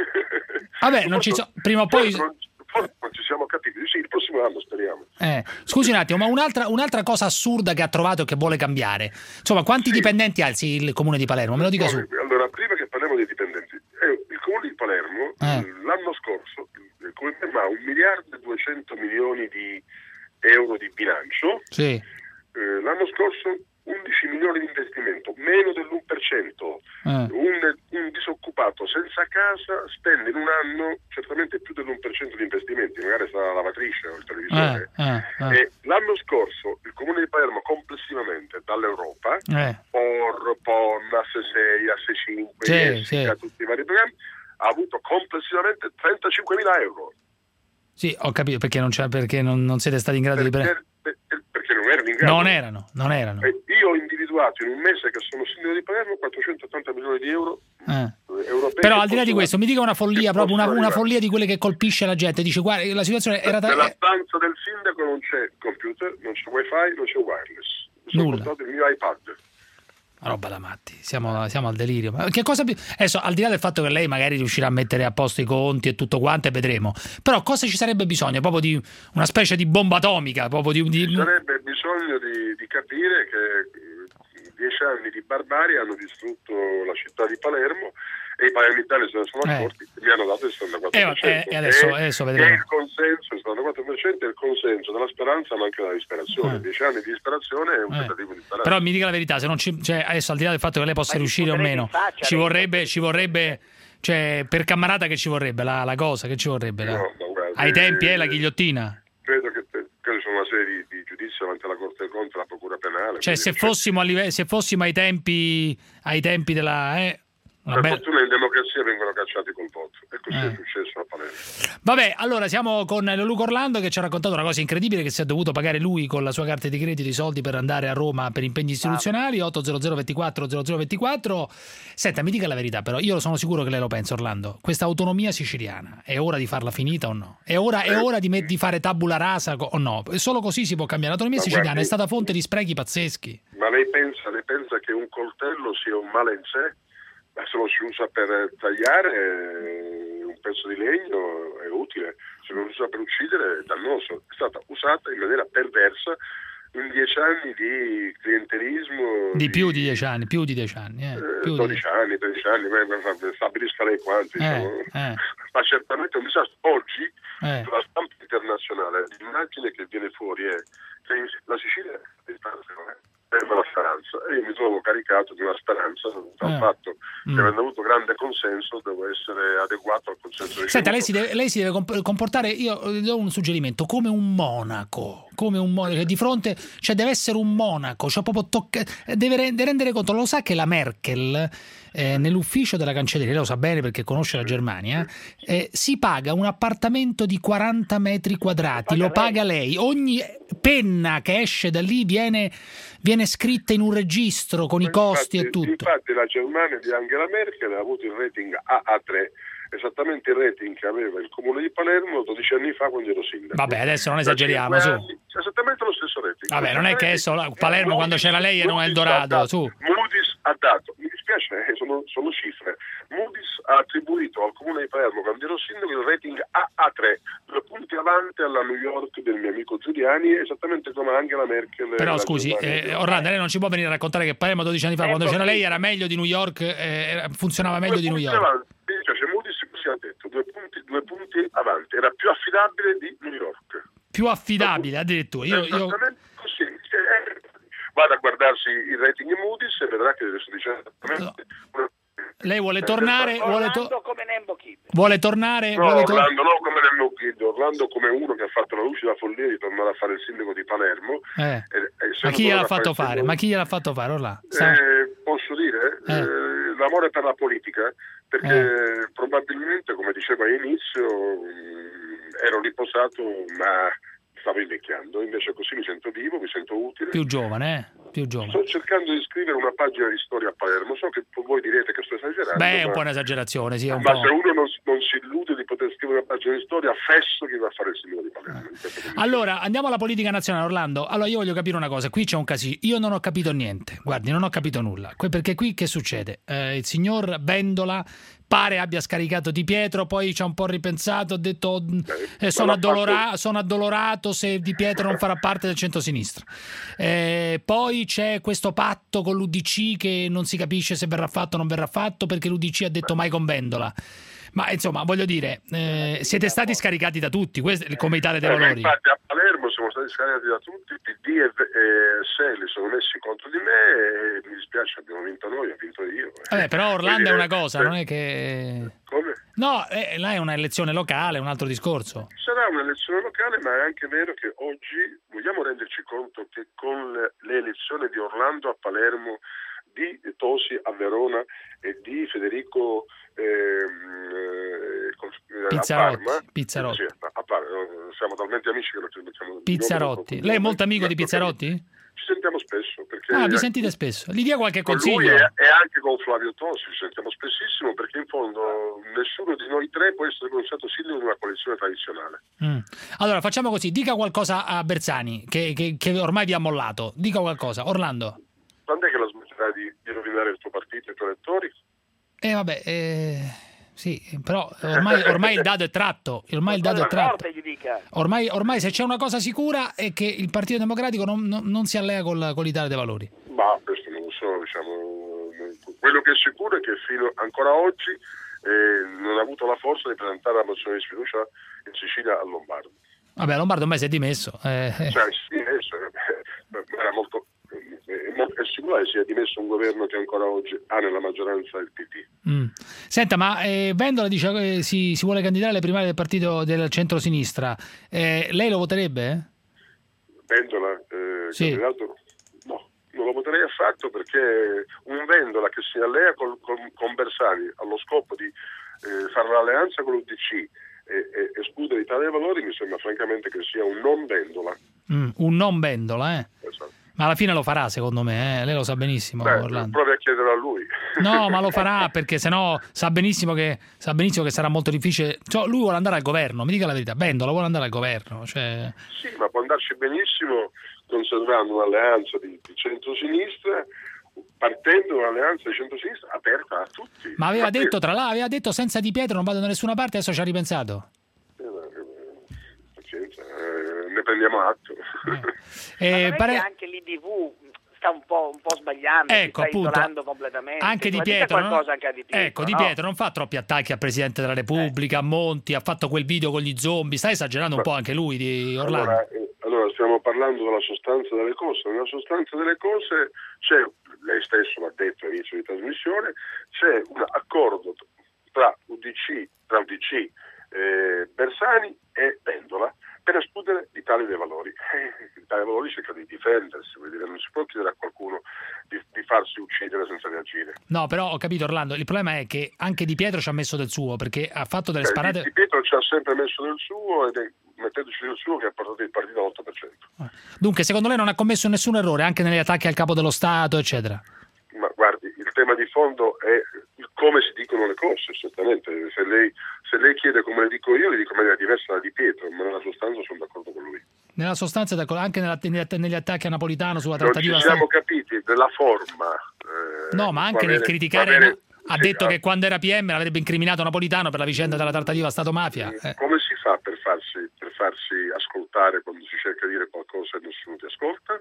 Vabbè, non ci so... prima o poi... Forse non, forse non ci siamo capiti, sì, il prossimo anno speriamo. Eh, scusi un attimo, ma un'altra, un'altra cosa assurda che ha trovato e che vuole cambiare. Insomma, quanti dipendenti ha il, il comune di Palermo? Me lo dica su. Allora, prima che parliamo dei dipendenti, eh, il comune di Palermo Eh. eh, l'anno scorso il comune di Palermo ha un miliardo e duecento milioni di euro di bilancio. Sì. Eh, l'anno scorso undici milioni di investimento, meno dell'uno per cento. Eh. Un, un disoccupato senza casa spende in un anno certamente più dell'uno per cento di investimenti, magari sarà la lavatrice o il televisore. Eh, eh, eh. E l'anno scorso il comune di Palermo complessivamente dall'Europa, Eh. P O R, P O N, A S sei, A S cinque, Sì, I E S, sì. tutti i vari programmi, ha avuto complessivamente trentacinquemila euro. Sì, ho capito perché non, c'è, perché non, non siete stati in grado di prendere. Per- per- perché non erano in grado. Non erano, non erano. E io ho individuato in un mese che sono sindaco di Palermo quattrocentottanta milioni di euro Eh. europei. Però che al di là di possono- questo, mi dica una follia, che proprio una, possono una arrivare. follia di quelle che colpisce la gente. Dice, guarda, la situazione era... Nella ta- stanza del sindaco non c'è computer, non c'è wifi, non c'è wireless. Mi sono Nulla. portato il mio iPad. Una roba da matti, siamo, siamo al delirio. Ma che cosa più... Adesso, al di là del fatto che lei magari riuscirà a mettere a posto i conti e tutto quanto, e vedremo. Però cosa ci sarebbe bisogno? Proprio di una specie di bomba atomica, proprio di... di... Ci sarebbe bisogno di, di capire che eh, dieci anni di barbarie hanno distrutto la città di Palermo e i palermitani se ne sono Eh. accorti e mi hanno dato il settantaquattro per cento. Eh, e adesso- E- adesso e vedremo. il consenso, il settantaquattro per cento è il consenso della speranza ma anche della disperazione. Eh. Dieci anni di disperazione è un Eh. tentativo di speranza. Però mi dica la verità, se non ci, cioè, adesso al di là del fatto che lei possa riuscire o meno, ci vorrebbe, ci vorrebbe, cioè, per cammarata che ci vorrebbe la, la cosa, che ci vorrebbe? La... No, ma guarda, Ai tempi eh, è la ghigliottina. Credo che credo sono una serie di, di giudizi davanti alla Corte dei Conti, alla Procura Penale. Cioè, se fossimo, a live- se fossimo ai tempi, ai tempi della... Eh, una per bella- fortuna in democrazia vengono cacciati col voto e così Eh. è successo a Palermo. Vabbè, allora siamo con Leoluca Orlando che ci ha raccontato una cosa incredibile, che si è dovuto pagare lui con la sua carta di credito i soldi per andare a Roma per impegni istituzionali. Otto zero zero ventiquattro zero zero ventiquattro. Senta, mi dica la verità, però io sono sicuro che lei lo pensa, Orlando. Questa autonomia siciliana è ora di farla finita o no? È ora, è ora di, me- di fare tabula rasa o no? Solo così si può cambiare. L'autonomia Ma siciliana guardi- è stata fonte di sprechi pazzeschi. Ma lei pensa, lei pensa che un coltello sia un male in sé? Ma se lo si usa per tagliare eh, un pezzo di legno è utile, se lo si usa per uccidere è dannoso. È stata usata in maniera perversa in dieci anni di clientelismo. Di più di dieci anni, più di dieci anni. Eh, eh, più di dodici anni, tredici anni, beh, beh, stabilisca lei quanti. Eh, insomma. eh. ma certamente è un disastro. Oggi Eh. sulla stampa internazionale l'immagine che viene fuori è che la Sicilia è una speranza, e io mi trovo caricato di una speranza dal Eh. fatto Mm. che avendo avuto grande consenso devo essere adeguato al consenso ricevuto. Senta, lei si deve, lei si deve comp- comportare, io le do un suggerimento, come un monaco, come un monaco, di fronte, cioè deve essere un monaco, cioè proprio tocca, deve rend- rendere conto, lo sa che la Merkel eh, nell'ufficio della cancelleria, lei lo sa bene perché conosce la Germania, eh, si paga un appartamento di quaranta metri quadrati, lo paga lei, ogni penna che esce da lì viene, viene scritta in un registro con i costi Infatti- e tutto. Infatti la Germania di Angela Merkel ha avuto il rating A A tre, esattamente il rating che aveva il comune di Palermo dodici anni fa quando ero sindaco. Vabbè, adesso non Da esageriamo, cinque su. anni, esattamente lo stesso rating. Vabbè, non è che adesso la- Palermo quando c'era lei era un Moody's Eldorado, ha dato- su. Moody's ha dato, mi dispiace, eh, sono, sono cifre. Moody's ha attribuito al comune di Palermo quando ero sindaco il rating A A tre, due punti avanti alla New York del mio amico Giuliani, esattamente come Angela Merkel. Però la scusi, Germania. eh, Orlando, lei non ci può venire a raccontare che Palermo dodici anni fa, quando c'era lei, era meglio di New York, eh, era- funzionava meglio di New York. Avanti. Mi dispiace, Moody's così ha detto, due punti, due punti avanti, era più affidabile di New York. Più affidabile, addirittura. Io, io, Esattamente così. Eh, Vada a guardarsi il rating Moody's e vedrà che sto dicendo esattamente una- lei vuole tornare, vuole, to- Orlando come Nembo Kid. vuole tornare, No, vuole to- Orlando non come nel mio kid, Orlando come uno che ha fatto la lucida follia di tornare a fare il sindaco di Palermo. Eh. E- e Ma essendo chi gliel'ha tornato a fatto il fare? sindaco- Ma chi gliel'ha fatto fare? Orlando? Sta- Eh, posso dire Eh. eh, l'amore per la politica, perché probabilmente, come dicevo all'inizio, mh, ero riposato ma stavo invecchiando, invece così mi sento vivo, mi sento utile. Più giovane, eh? Più giovane. Sto cercando di scrivere una pagina di storia a Palermo, so che voi direte che sto esagerando, Beh, è un ma, po' un'esagerazione, sì, è un ma po'. se uno non, non si illude di poter scrivere una pagina di storia, fesso che va a fare il sindaco di Palermo. in questo momento. Allora, andiamo alla politica nazionale, Orlando. Allora, io voglio capire una cosa. Qui c'è un casino. Io non ho capito niente. Guardi, non ho capito nulla. Que- Perché qui che succede? Eh, il signor Vendola pare abbia scaricato Di Pietro, poi ci ha un po' ripensato, ha detto eh, sono, addolora- sono addolorato se Di Pietro non farà parte del centrosinistra. Eh, poi c'è questo patto con l'U D C che non si capisce se verrà fatto o non verrà fatto, perché l'U D C ha detto mai con Vendola. Ma insomma, voglio dire, eh, siete stati scaricati da tutti, questo, come Italia dei Eh, Valori. infatti a Palermo siamo stati scaricati da tutti, P D e, e S L sono messi contro di me e mi dispiace, abbiamo vinto noi, ho vinto io. Vabbè, però Orlando è una cosa, Eh, non è che... Come? No, eh, là è una elezione locale, è un altro discorso. Sarà un'elezione locale, ma è anche vero che oggi vogliamo renderci conto che con le, le elezioni di Orlando a Palermo, di Tosi a Verona e di Federico ehm, eh, con- eh, Pizzarotti, a Parma, Pizzarotti. Sì, a Parma, no, siamo talmente amici che lo ci mettiamo. Pizzarotti. Lei è molto amico di Pizzarotti? Ci sentiamo spesso. Perché Ah, vi sentite spesso. Gli dia qualche con consiglio. lui e, e anche con Flavio Tosi ci sentiamo spessissimo, perché in fondo nessuno di noi tre può essere considerato sindaco di una coalizione tradizionale. Mm. Allora, facciamo così. Dica qualcosa a Bersani, che, che- che ormai vi ha mollato. Dica qualcosa. Orlando. Quando è che la smetterai di, di rovinare il tuo partito e i tuoi elettori? Eh, vabbè, eh, sì, però ormai, ormai il dado è tratto. Ormai il dado è tratto. Forte gli dica. Ormai, ormai se c'è una cosa sicura è che il Partito Democratico non, non- non si allea col, con l'Italia dei Valori. Ma questo non lo so, diciamo. Quello che è sicuro è che fino ancora oggi eh, non ha avuto la forza di presentare la mozione di sfiducia in Sicilia a Lombardo. Vabbè, Lombardo ormai si è dimesso. eh, eh. Cioè, sì, adesso, eh, era molto. È, molto- è sicuro che sia dimesso un governo che ancora oggi ha nella maggioranza il P D. Mm. Senta, ma eh, Vendola dice che si, si vuole candidare alle primarie del partito del centrosinistra. Eh, lei lo voterebbe? Vendola, eh, Sì. candidato? No, non lo voterei affatto, perché un Vendola che si allea col- con, con Bersani allo scopo di eh, fare l'alleanza con l'U D C e, e escludere l'Italia dei Valori mi sembra francamente che sia un non Vendola. Mm, un non Vendola, eh? Esatto. Ma alla fine lo farà, secondo me, eh? Lei lo sa benissimo, Beh, Orlando. provi a chiedere a lui. No, ma lo farà perché sennò sa benissimo che sa benissimo che sarà molto difficile. Cioè, lui vuole andare al governo, mi dica la verità. Vendola vuole andare al governo, cioè... Sì, ma può andarci benissimo conservando un'alleanza di, di centrosinistra, partendo da un'alleanza di centrosinistra aperta a tutti. Ma aveva Ma detto, tra l'altro, aveva detto senza Di Pietro non vado da nessuna parte, adesso ci ha ripensato. Pazienza, eh, ne prendiamo atto. Ma Eh, non è pare- che anche l'I D V sta un po', un po' sbagliando, Ecco, si sta appunto, isolando completamente. Anche Di Ma dica Pietro, qualcosa no? anche a Di Pietro, Ecco, Di no? Pietro non fa troppi attacchi al Presidente della Repubblica, a Monti, ha fatto quel video con gli zombie, sta esagerando un po' anche lui di Orlando. Allora, eh, allora stiamo parlando della sostanza delle cose. Nella sostanza delle cose c'è, lei stesso l'ha detto all'inizio di trasmissione, c'è un accordo tra U D C, tra U D C eh, Bersani e Vendola per escludere l'Italia dei Valori. Eh, L'Italia dei Valori cerca di difendersi, vuol dire, non si può chiedere a qualcuno di, di farsi uccidere senza reagire. No, però ho capito Orlando, il problema è che anche Di Pietro ci ha messo del suo, perché ha fatto delle Eh, sparate... Di Pietro ci ha sempre messo del suo ed è mettendoci del suo che ha portato il partito all'otto per cento. Dunque, secondo lei non ha commesso nessun errore, anche negli attacchi al capo dello Stato, eccetera? Ma guardi, il tema di fondo è come si dicono le cose, certamente. Se lei, se lei chiede come le dico io, le dico in maniera diversa da Di Pietro, ma nella sostanza sono d'accordo con lui. Nella sostanza, anche nella, negli attacchi a Napolitano sulla Non trattativa... ci siamo capiti della forma. Eh, no, ma anche nel avere, criticare... avere, ha sì, detto ah, che quando era P M l'avrebbe incriminato Napolitano per la vicenda della trattativa Stato-mafia. Eh. Come si fa per farsi, per farsi ascoltare quando si cerca di dire qualcosa e nessuno ti ascolta?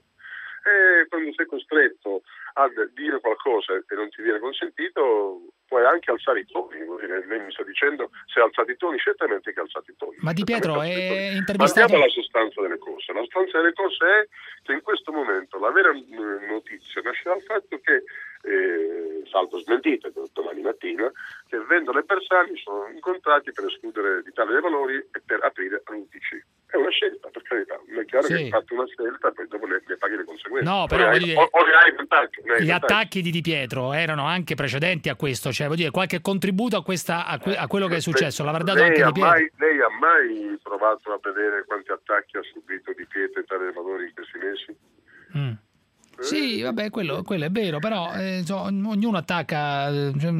E quando sei costretto a dire qualcosa e non ti viene consentito, puoi anche alzare i toni. Lei mi sta dicendo se ha alzato i toni, certamente che ha alzato i toni. Ma Di Pietro è intervistato... Ma andiamo alla sostanza delle cose. La sostanza delle cose è che in questo momento la vera notizia nasce dal fatto che, eh, salvo smentite domani mattina, che Vendola e Bersani sono incontrati per escludere l'Italia dei Valori e per aprire l'U D C. È una scelta, per carità, non è chiaro sì. che hai fatto una scelta e poi dopo ne, ne paghi le conseguenze. No, però o, voglio hai, dire, o, o ne hai vent'anni, ne hai gli vent'anni. attacchi di Di Pietro erano anche precedenti a questo, cioè vuol dire qualche contributo a, questa, a, que, a quello che è successo, l'avrà dato lei anche Di Pietro. Mai, lei ha mai provato a vedere quanti attacchi ha subito Di Pietro e Italia dei Valori in questi mesi? Mm. Sì, vabbè, quello, quello è vero, però eh, so, ognuno attacca... Eh, cioè,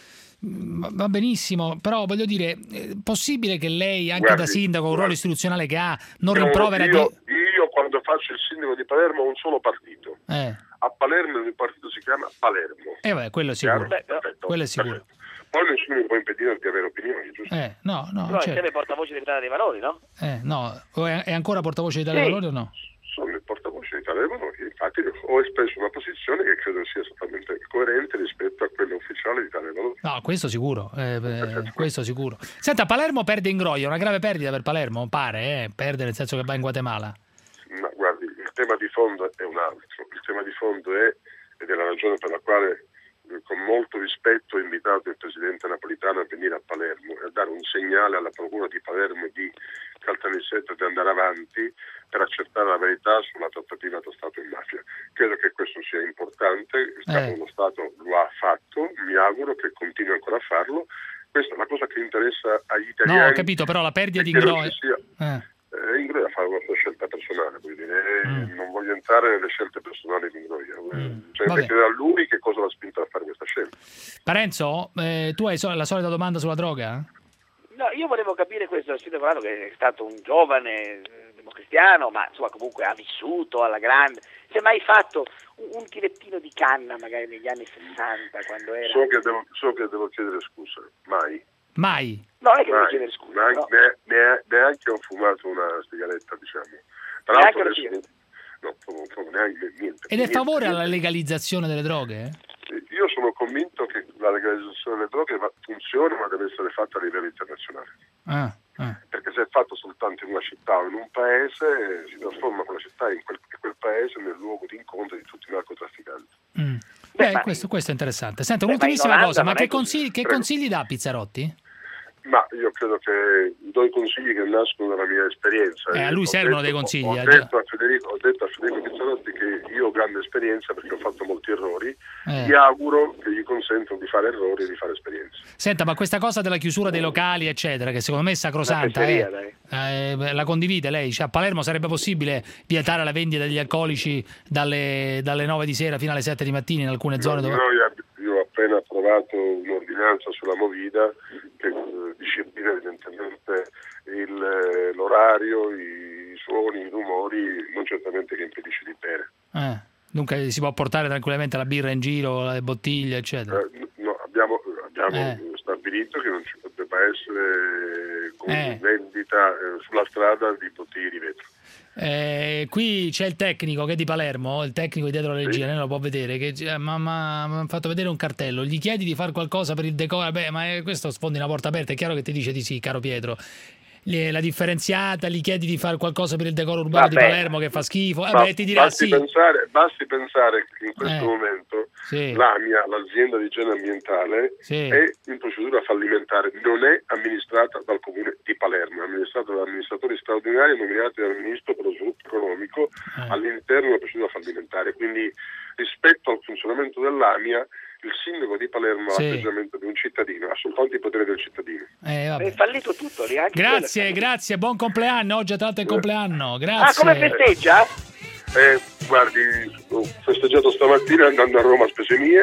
va benissimo, però voglio dire, è possibile che lei, anche Guardi, da sindaco, con un ruolo istituzionale che ha, non io, rimprovera io, di... io quando faccio il sindaco di Palermo ho un solo partito. Eh. A Palermo il partito si chiama Palermo. Eh beh, quello è sicuro. Beh, perfetto, quello è sicuro. Perfetto. Poi nessuno mi può impedire di avere opinioni, giusto? Eh, no, no, Però certo. è portavoce dell'Italia dei Valori, no? Eh, no, è ancora portavoce d'Italia dei sì. Valori o no? Sono il portavoce d'Italia dei Valori, infatti ho espresso una posizione che credo sia esattamente coerente rispetto a quella ufficiale di Italia dei Valori. No, questo sicuro, eh, eh, questo sicuro. Senta, Palermo perde in Groia, una grave perdita per Palermo, pare, eh? Perde nel senso che va in Guatemala. Ma guardi, il tema di fondo è un altro. Il tema di fondo è, ed è la ragione per la quale con molto rispetto ho invitato il presidente Napolitano a venire a Palermo e a dare un segnale alla procura di Palermo di Caltanissetta di andare avanti per accertare la verità sulla trattativa tra Stato e mafia. Credo che questo sia importante, il capo eh. dello Stato lo ha fatto, mi auguro che continui ancora a farlo. Questa è la cosa che interessa agli italiani. No, ho capito, però la perdita di Groia... Eh. Eh, Ingroia fa una sua scelta personale, vuol dire, eh, mm. non voglio entrare nelle scelte personali di Ingroia, mm. cioè deve chiedere a lui che cosa l'ha spinto a fare questa scelta. Parenzo, eh, tu hai so- la solita domanda sulla droga? No, io volevo capire questo dal sindaco Volano, che è stato un giovane eh, democristiano, ma insomma comunque ha vissuto alla grande. Si è mai fatto un, un chilettino di canna magari negli anni sessanta quando era... So che devo, so che devo chiedere scusa, mai. Mai? No, è che mai. devo chiedere scusa. Neanche, No. ne, neanche ho fumato una sigaretta, diciamo. Tra Neanche l'altro una adesso, no, proprio, proprio neanche niente. Ed è a favore alla legalizzazione delle droghe? Io sono convinto che la legalizzazione delle droghe va, funziona, ma deve essere fatta a livello internazionale. Ah, ah. Perché se è fatto soltanto in una città o in un paese, si trasforma quella città in quel, quel paese nel luogo di incontro di tutti i narcotrafficanti. Mm. Beh, Beh questo, questo è interessante. Senta, Beh, un'ultimissima ma cosa, ma che così. consigli, che consigli dà Pizzarotti? Ma io credo che do i consigli che nascono dalla mia esperienza. Eh, a lui ho servono detto, dei consigli. Ho, ho, eh, detto a Federico, ho detto a Federico Pizzarotti che io ho grande esperienza perché ho fatto molti errori. Eh. Mi auguro che gli consentano di fare errori e di fare esperienza. Senta, ma questa cosa della chiusura dei locali, eccetera, che secondo me è sacrosanta, eh, eh, la condivide lei? Cioè, a Palermo sarebbe possibile vietare la vendita degli alcolici dalle, dalle nove di sera fino alle sette di mattina in alcune zone No, dove... Noi, io ho appena approvato un'ordinanza sulla Movida che eh, disciplina evidentemente il, eh, l'orario, i suoni, i rumori, non certamente che impedisce di bere. Eh, dunque si può portare tranquillamente la birra in giro, le bottiglie, eccetera. Eh, no, abbiamo abbiamo Eh. stabilito che non ci debba essere con Eh. vendita sta eh, sulla strada di Bottiglie di Vetro. Eh, qui c'è il tecnico che è di Palermo, il tecnico dietro la regia, sì. Lei lo può vedere, che eh, ma mi ha fatto vedere un cartello, gli chiedi di fare qualcosa per il decoro, beh, ma è, questo sfondi una porta aperta, è chiaro che ti dice di sì, caro Pietro. La differenziata, gli chiedi di fare qualcosa per il decoro urbano Vabbè. di Palermo che fa schifo, eh beh, ti dirà basti sì. Pensare, basti pensare che in questo eh. momento sì. l'AMIA, l'azienda di igiene ambientale, sì. è in procedura fallimentare, non è amministrata dal comune di Palermo, è amministrata da amministratori straordinari nominati dal ministro per lo sviluppo economico eh. all'interno della procedura fallimentare. Quindi rispetto al funzionamento dell'AMIA, il sindaco di Palermo sì. ha l'atteggiamento di un cittadino, ha soltanto i poteri del cittadino. Eh, è fallito tutto lì, anche grazie, grazie, buon compleanno, oggi tra l'altro è il compleanno, grazie. Ah, come festeggia? Eh, guardi, ho festeggiato stamattina andando a Roma a spese mie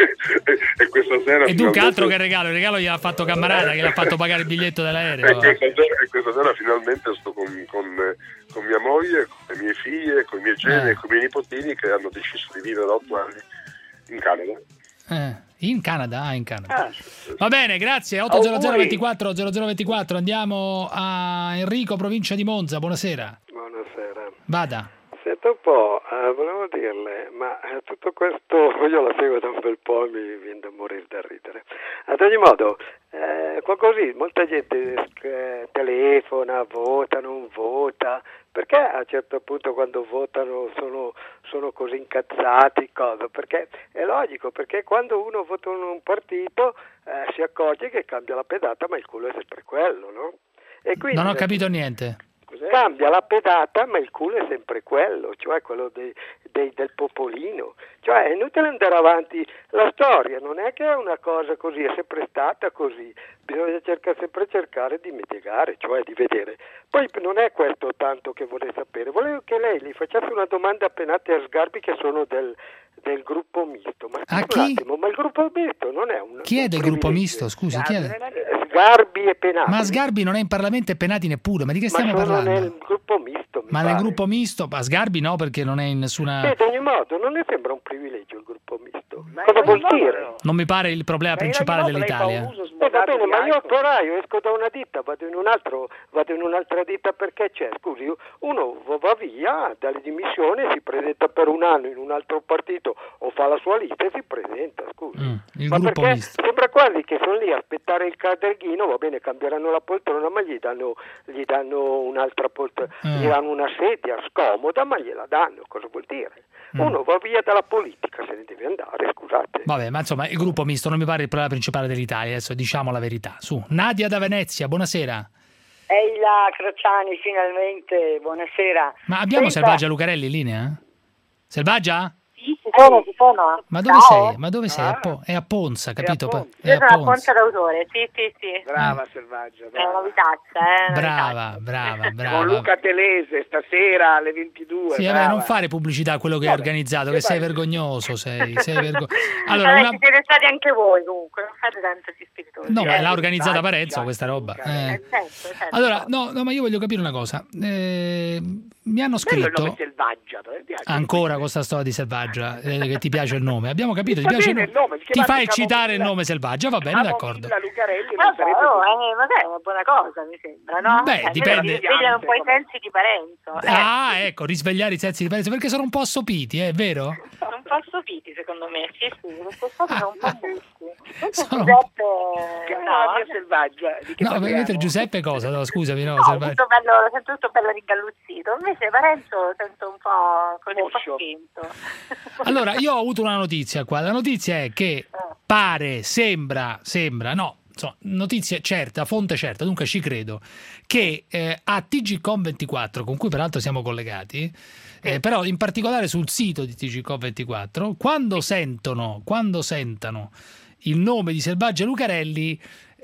e questa sera... E dunque altro che regalo, il regalo gliel'ha fatto Cammarata, che l'ha fatto pagare il biglietto dell'aereo. E questa sera, e questa sera finalmente sto con, con, con mia moglie, con le mie figlie, con i miei geni eh. e con i miei nipotini che hanno deciso di vivere da otto anni in Canada. Eh, in Canada? Ah, in Canada. Ah. Va bene, grazie. otto zero zero ventiquattro zero zero ventiquattro. Andiamo a Enrico, provincia di Monza. Buonasera. Buonasera. Vada. Senta un po', eh, volevo dirle, ma eh, tutto questo io la seguo da un bel po' e mi viene da morire da ridere. Ad ogni modo, eh, così, molta gente eh, telefona, vota, non vota. Perché a un certo punto quando votano sono, sono così incazzati? Cosa? Perché è logico, perché quando uno vota in un partito eh, si accorge che cambia la pedata, ma il culo è sempre quello, no? E quindi, non ho capito niente. Cambia la pedata, ma il culo è sempre quello, cioè quello dei, dei, del popolino. Cioè è inutile andare avanti. La storia non è che è una cosa così, è sempre stata così. Bisogna cercare, sempre cercare di mitigare, cioè di vedere. Poi non è questo tanto che vorrei sapere. Volevo che lei gli facesse una domanda a Penati e a Sgarbi, che sono del, del gruppo misto. Ma a un chi? attimo, ma il gruppo misto non è un... Chi è del gruppo misto? Scusi, chi è? Sgarbi e Penati. Ma Sgarbi non è in Parlamento e Penati neppure, ma di che stiamo ma sono parlando? nel gruppo misto. Ma pare. nel gruppo misto? Ma Sgarbi no, perché non è in nessuna... Sì, ad ogni modo, non le sembra un privilegio il gruppo misto? Ma cosa vuol dire? Non mi pare il problema ma principale dell'Italia. Eh, va bene, ma io operaio esco da una ditta, vado in un altro, vado in un'altra ditta perché c'è, scusi, uno va via dalle dimissioni, si presenta per un anno in un altro partito o fa la sua lista e si presenta, scusi. Mm, il ma gruppo perché misto. sembra quasi che sono lì a aspettare il caderghino, va bene, cambieranno la poltrona, ma gli danno, gli danno un'altra poltrona, Mm. gli danno una sedia scomoda, ma gliela danno, cosa vuol dire? Mm. Uno va via dalla politica, se ne deve andare, scusate. Vabbè, ma insomma, il gruppo misto non mi pare il problema principale dell'Italia, adesso diciamo la verità. Su, Nadia da Venezia, buonasera. Ehi là, Crociani, finalmente, buonasera. Ma abbiamo Senta... Selvaggia Lucarelli in linea? Selvaggia? Sì, ci sono, ci sono. Ma dove Ciao. sei? Ma dove sei? Ah. A Po- è a Ponza, capito? È a È a Io sono a Ponza. Ponza d'autore, sì, sì, sì. Brava Selvaggia, È brava. una vitaccia, eh. una Brava, brava, brava. Con Luca Telese stasera alle ventidue. Sì, brava. vabbè, non fare pubblicità a quello che hai Vabbè, organizzato, che che sei fai? vergognoso, sei, sei vergo- Allora, Vabbè, una... ci siete stati anche voi comunque, non fate tanto gli spiritosi. No, ma eh. l'ha organizzata Parenzo questa roba. Eh. Eh, certo, certo. Allora, no, no, ma io voglio capire una cosa. Eh, mi hanno Bello il nome scritto Selvaggia, te ne piace? ancora con questa storia di Selvaggia, eh, che ti piace il nome. Abbiamo capito, ti Va piace il bene nome. il nome, si Ti chiama fai Camomilla. citare il nome Selvaggia, va bene, d'accordo. La Lucarelli non Vabbè, sarebbe oh, eh, vabbè, è una buona cosa, mi sembra, no? Beh, Cioè, dipende. Svegliano un po' i sensi di Parenzo. Eh. Ah, ecco, risvegliare i sensi di Parenzo, perché sono un po' assopiti, è vero? Sono un po' assopiti, secondo me, sì, sì, queste cose sono un po' busti. Sono- Giuseppe... Che no, no, la mia Selvaggia. Di che No, parliamo? mentre Giuseppe cosa? No, scusami, no, no, Selvaggia. tutto bello, lo sento tutto bello ringalluzzito. Invece Parenzo lo sento un po' così, un po' spinto. Allora, io ho avuto una notizia qua. La notizia è che pare, sembra, sembra, no, insomma, notizia certa, fonte certa, dunque ci credo, che eh, a T G Com ventiquattro, con cui peraltro siamo collegati, eh, però in particolare sul sito di T G Com ventiquattro, quando sentono, quando sentano il nome di Selvaggia Lucarelli,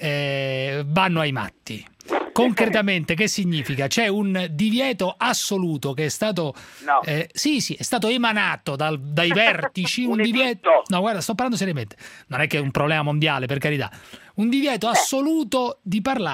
eh, vanno ai matti. Concretamente che significa? C'è un divieto assoluto che è stato No. eh, sì sì è stato emanato dal, dai vertici un, Un divieto editto. no guarda sto parlando seriamente, non è che è un problema mondiale, per carità, un divieto assoluto di parlare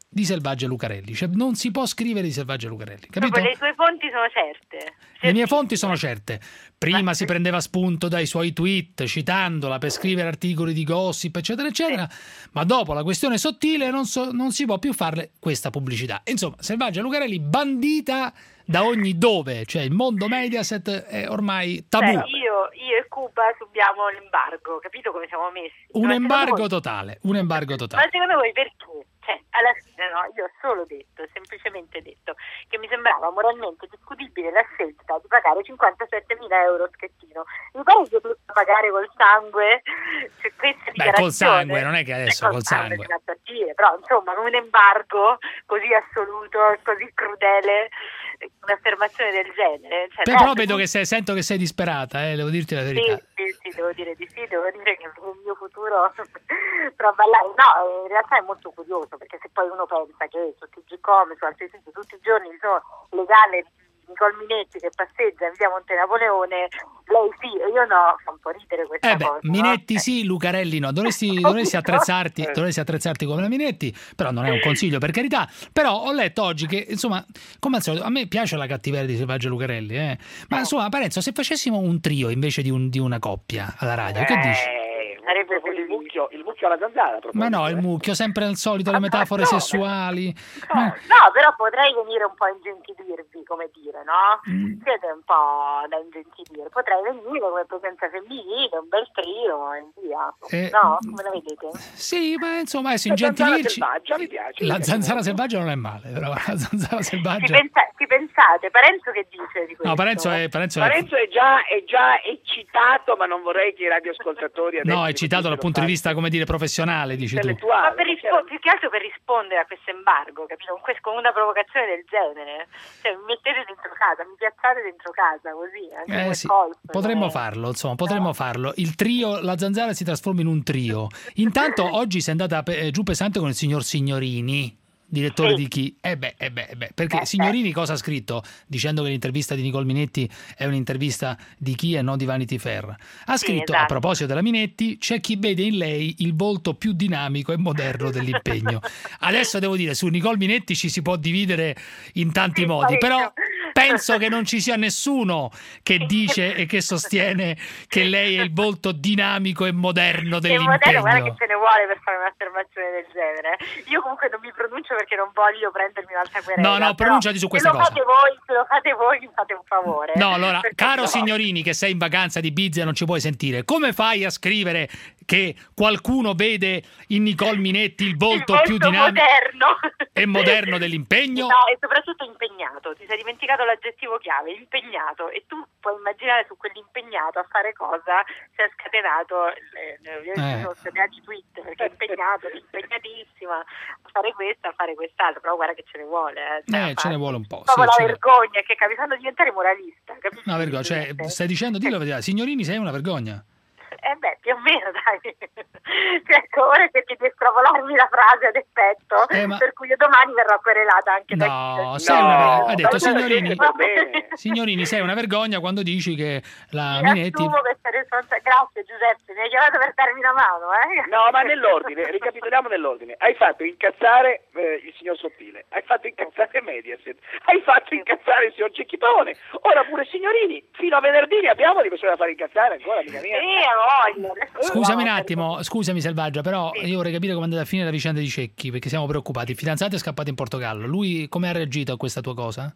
di Selvaggia Lucarelli, cioè non si può scrivere di Selvaggia Lucarelli, capito? Proprio le tue fonti sono certe. Le mie fonti sono certe. Prima si prendeva spunto dai suoi tweet citandola per scrivere articoli di gossip eccetera eccetera, ma dopo la questione sottile non, so, non si può più farle questa pubblicità. Insomma, Selvaggia Lucarelli bandita da ogni dove, cioè il mondo Mediaset è ormai tabù. Beh, io, io e Cuba subiamo l'embargo, capito come siamo messi? Un Ma embargo voi... totale, un embargo totale. Ma secondo voi perché? Cioè, alla fine no, io ho solo detto, semplicemente detto, che mi sembrava moralmente discutibile la scelta di pagare cinquantasettemila euro schettino. Mi pare che dovuto pagare col sangue, cioè, questa Beh, col sangue, non è che adesso col, col sangue. sangue. Dire, però insomma, un embargo così assoluto, così crudele, un'affermazione del genere. Cioè, Beh, però vedo che sei, sento che sei disperata, eh, devo dirti la verità. Sì, sì, sì, devo dire di sì, devo dire che il mio futuro però ballare. No, in realtà è molto curioso, perché se poi uno pensa che su T G Com, su altri siti, tutti i giorni ci sono le galle di Nicole Minetti che passeggia in via Monte Napoleone, lei sì e io no, fa un po' ridere questa eh beh, cosa. Minetti no? sì, Lucarelli no, dovresti, dovresti, attrezzarti, dovresti attrezzarti come la Minetti, però non è un consiglio per carità, però ho letto oggi che insomma, come al solito, a me piace la cattiveria di Selvaggia Lucarelli, eh? ma insomma Parenzo, se facessimo un trio invece di, un, di una coppia alla radio, che dici? Sarebbe il mucchio, il mucchio alla zanzara. Ma no, il mucchio, sempre al solito, le metafore no, sessuali. No, no, però potrei venire un po' a ingentidirvi, come dire, no? Mm. Siete un po' da ingentidire. Potrei venire come presenza femminile, un bel trio e via. Eh, no? Come la vedete? Sì, ma insomma, adesso la ingentilirci. Zanzara selvaggia mi piace. La zanzara selvaggia non è male, però la zanzara selvaggia. Ci, pensa- ci pensate? Parenzo che dice di questo? No, Parenzo è, Parenzo Parenzo è... è già è già eccitato, ma non vorrei che i radioascoltatori adesso No, è citato dal punto di vista, come dire, professionale, dici tu. Ma per rispo- più che altro per rispondere a questo embargo, capito? Con, questo, con una provocazione del genere. Cioè, mi mettete dentro casa, mi piazzate dentro casa, così. Anche Eh sì, colpo, potremmo eh. farlo, insomma, potremmo no. farlo. Il trio, la zanzara si trasforma in un trio. Intanto oggi sei andata pe- giù pesante con il signor Signorini, direttore sì. di chi? Eh beh, eh beh, eh beh. perché eh, Signorini cosa ha scritto? Dicendo che l'intervista di Nicole Minetti è un'intervista di chi e non di Vanity Fair. Ha scritto, sì, esatto. a proposito della Minetti, c'è chi vede in lei il volto più dinamico e moderno dell'impegno. Adesso devo dire, su Nicole Minetti ci si può dividere in tanti sì, modi, però penso che non ci sia nessuno che dice e che sostiene che lei è il volto dinamico e moderno dell'impegno. È moderno, guarda che ce ne vuole per fare un'affermazione del genere. Io comunque non mi pronuncio perché non voglio prendermi un'altra querela. No, no, pronunciati su questa se cosa. Se lo fate voi, se lo fate voi, mi fate un favore. No, allora, caro no. Signorini, che sei in vacanza di Ibiza e non ci puoi sentire, come fai a scrivere che qualcuno vede in Nicole Minetti il volto, il volto più dinamico moderno. e moderno dell'impegno? No, e soprattutto impegnato. Ti sei dimenticato l'aggettivo chiave, impegnato. E tu puoi immaginare su quell'impegnato a fare cosa si è scatenato eh, eh. sono scatenati tweet, perché è impegnato, impegnatissima a fare questo, a fare quest'altro, però guarda che ce ne vuole. Eh, cioè, eh ce ne vuole un po'. Proprio sì, la vergogna, che capitano a diventare moralista. Capisci? Una vergogna, cioè, stai dicendo, dillo, Signorini, sei una vergogna. Eh beh, più o meno, dai. Cioè, ora cerchi di estrapolarmi la frase ad effetto, eh, ma... per cui io domani verrò querelata anche no, da sei no, una vergogna. Ha detto Signorini, bene. Signorini, sei una vergogna quando dici che la mi Minetti... assumo questa responsabilità. Grazie Giuseppe, mi hai chiamato per darmi una mano, eh? No, ma nell'ordine, ricapitoliamo nell'ordine. Hai fatto incazzare eh, il signor Sottile, hai fatto incazzare Mediaset, hai fatto incazzare il signor Cecchitone, ora pure Signorini, fino a venerdì ne abbiamo di persone da fare incazzare ancora, amica mia. Sì, voglio. Scusami un attimo, scusami Selvaggia, però sì. io vorrei capire come è andata a finire la vicenda di Cecchi, perché siamo preoccupati. Il fidanzato è scappato in Portogallo, lui come ha reagito a questa tua cosa?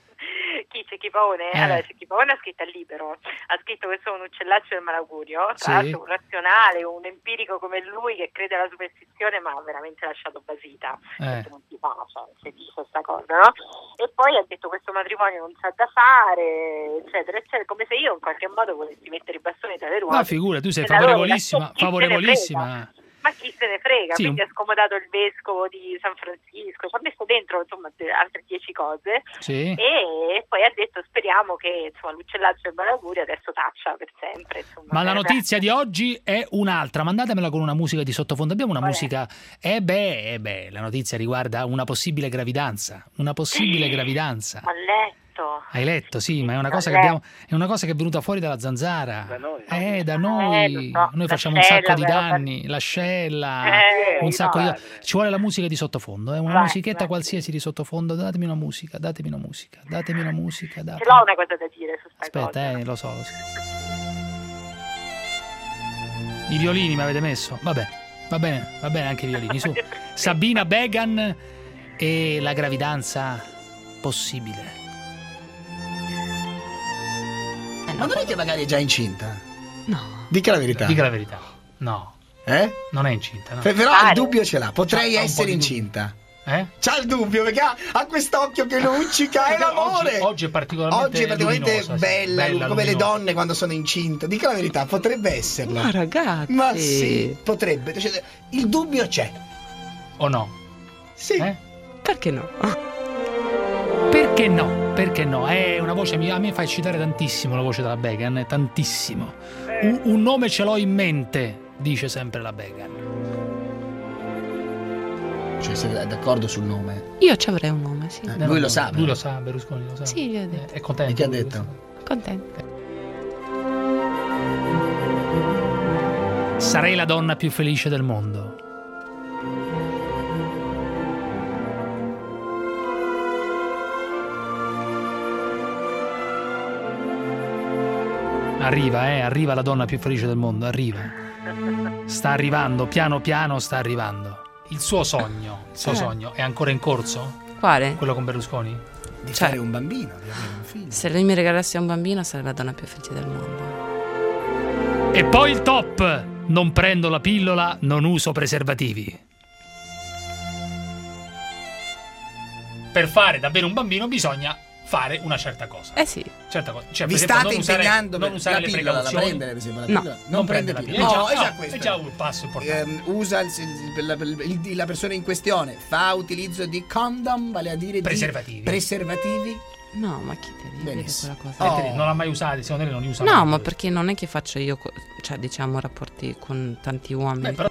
Chi? Cecchipone? Eh. Allora, Cecchipone ha scritto al Libero, ha scritto che sono un uccellaccio del malaugurio, tra sì. l'altro un razionale, un empirico come lui che crede alla superstizione, ma ha veramente lasciato basita, eh. non si fa, cioè, si dice questa cosa, no? E poi ha detto questo matrimonio non sa da fare, eccetera, eccetera, come se io in qualche modo volessi mettere i bastoni tra le ruote. Ma figura, tu sei favorevolissima, favorevolissima. Ma chi se ne frega, sì. quindi ha scomodato il vescovo di San Francisco, ci ha messo dentro insomma altre dieci cose sì. e poi ha detto speriamo che insomma l'uccellaccio e malaugurio adesso taccia per sempre. Insomma, Ma la per... notizia di oggi è un'altra, mandatemela con una musica di sottofondo, abbiamo una Qual musica, eh beh, eh beh, la notizia riguarda una possibile gravidanza, una possibile gravidanza. Ho letto, letto? Hai letto, sì, ma è una cosa Ho che abbiamo, è una cosa che è venuta fuori dalla zanzara. Da noi. Eh, da Eh, noi. lo so. Noi facciamo un L'ascella, sacco di però, danni, l'ascella, Eh, un sacco no. di... Ci vuole la musica di sottofondo, eh? Una Vai, musichetta vai. qualsiasi di sottofondo. Datemi una musica, datemi una musica, datemi una musica. Ce Datemi... l'ho una cosa da dire su sta Aspetta, cosa. eh, lo so, lo so. I violini mi avete messo? Vabbè, va bene, va bene anche i violini. Su. Sabina Began e la gravidanza possibile. Ma non è che magari è già incinta? No. Dica la verità. Dica la verità. No. Eh? Non è incinta, no. Pe- Però Pare. il dubbio ce l'ha, potrei C'ha un po' essere di incinta. Eh? C'ha il dubbio perché ha, ha quest'occhio che luccica, è l'amore. Oggi, oggi è particolarmente, Oggi è particolarmente luminosa, sì. bella, Bella, come le luminosa. donne quando sono incinta. Dica la verità, potrebbe esserla. Ma ragazzi. Ma sì, potrebbe. Cioè, il dubbio c'è. O no? Sì. Eh? Perché no? Perché no? Perché no? È una voce, a me fa eccitare tantissimo la voce della Began, eh, tantissimo. Un, un nome ce l'ho in mente, dice sempre la Began. Cioè, sei d'accordo sul nome? Io ci avrei un nome, sì. Eh, lui lo sa. Lui lo sa, Berlusconi lo sa. Sì, gli ho detto. È contento. E che ha lui, detto? Contenta. Sarei la donna più felice del mondo. Arriva, eh, arriva la donna più felice del mondo, arriva. Sta arrivando, piano piano sta arrivando. Il suo sogno, il suo Eh. sogno è ancora in corso? Quale? Quello con Berlusconi? Di Cioè- fare un bambino, di avere un figlio. Se lei mi regalassi un bambino sarei la donna più felice del mondo. E poi il top! Non prendo la pillola, non uso preservativi. Per fare davvero un bambino bisogna fare una certa cosa. Eh sì. Certa cosa. Cioè, Vi per esempio, state non usare- impegnando non per usare la le pillola, la precauzioni. prende per esempio la No, pillola? Non prende la pillola. No, È già- è già no, questo. è già un passo importante. Ehm, usa il, il- la, il- la persona in questione fa utilizzo di condom, vale a dire di Preservativi. preservativi. No, ma chi te dice Benissimo. quella cosa? Oh. Eh, te- Non l'ha mai usato, secondo lei non li usa No, mai. ma perché non è che faccio io, co- cioè diciamo rapporti con tanti uomini. Beh, però-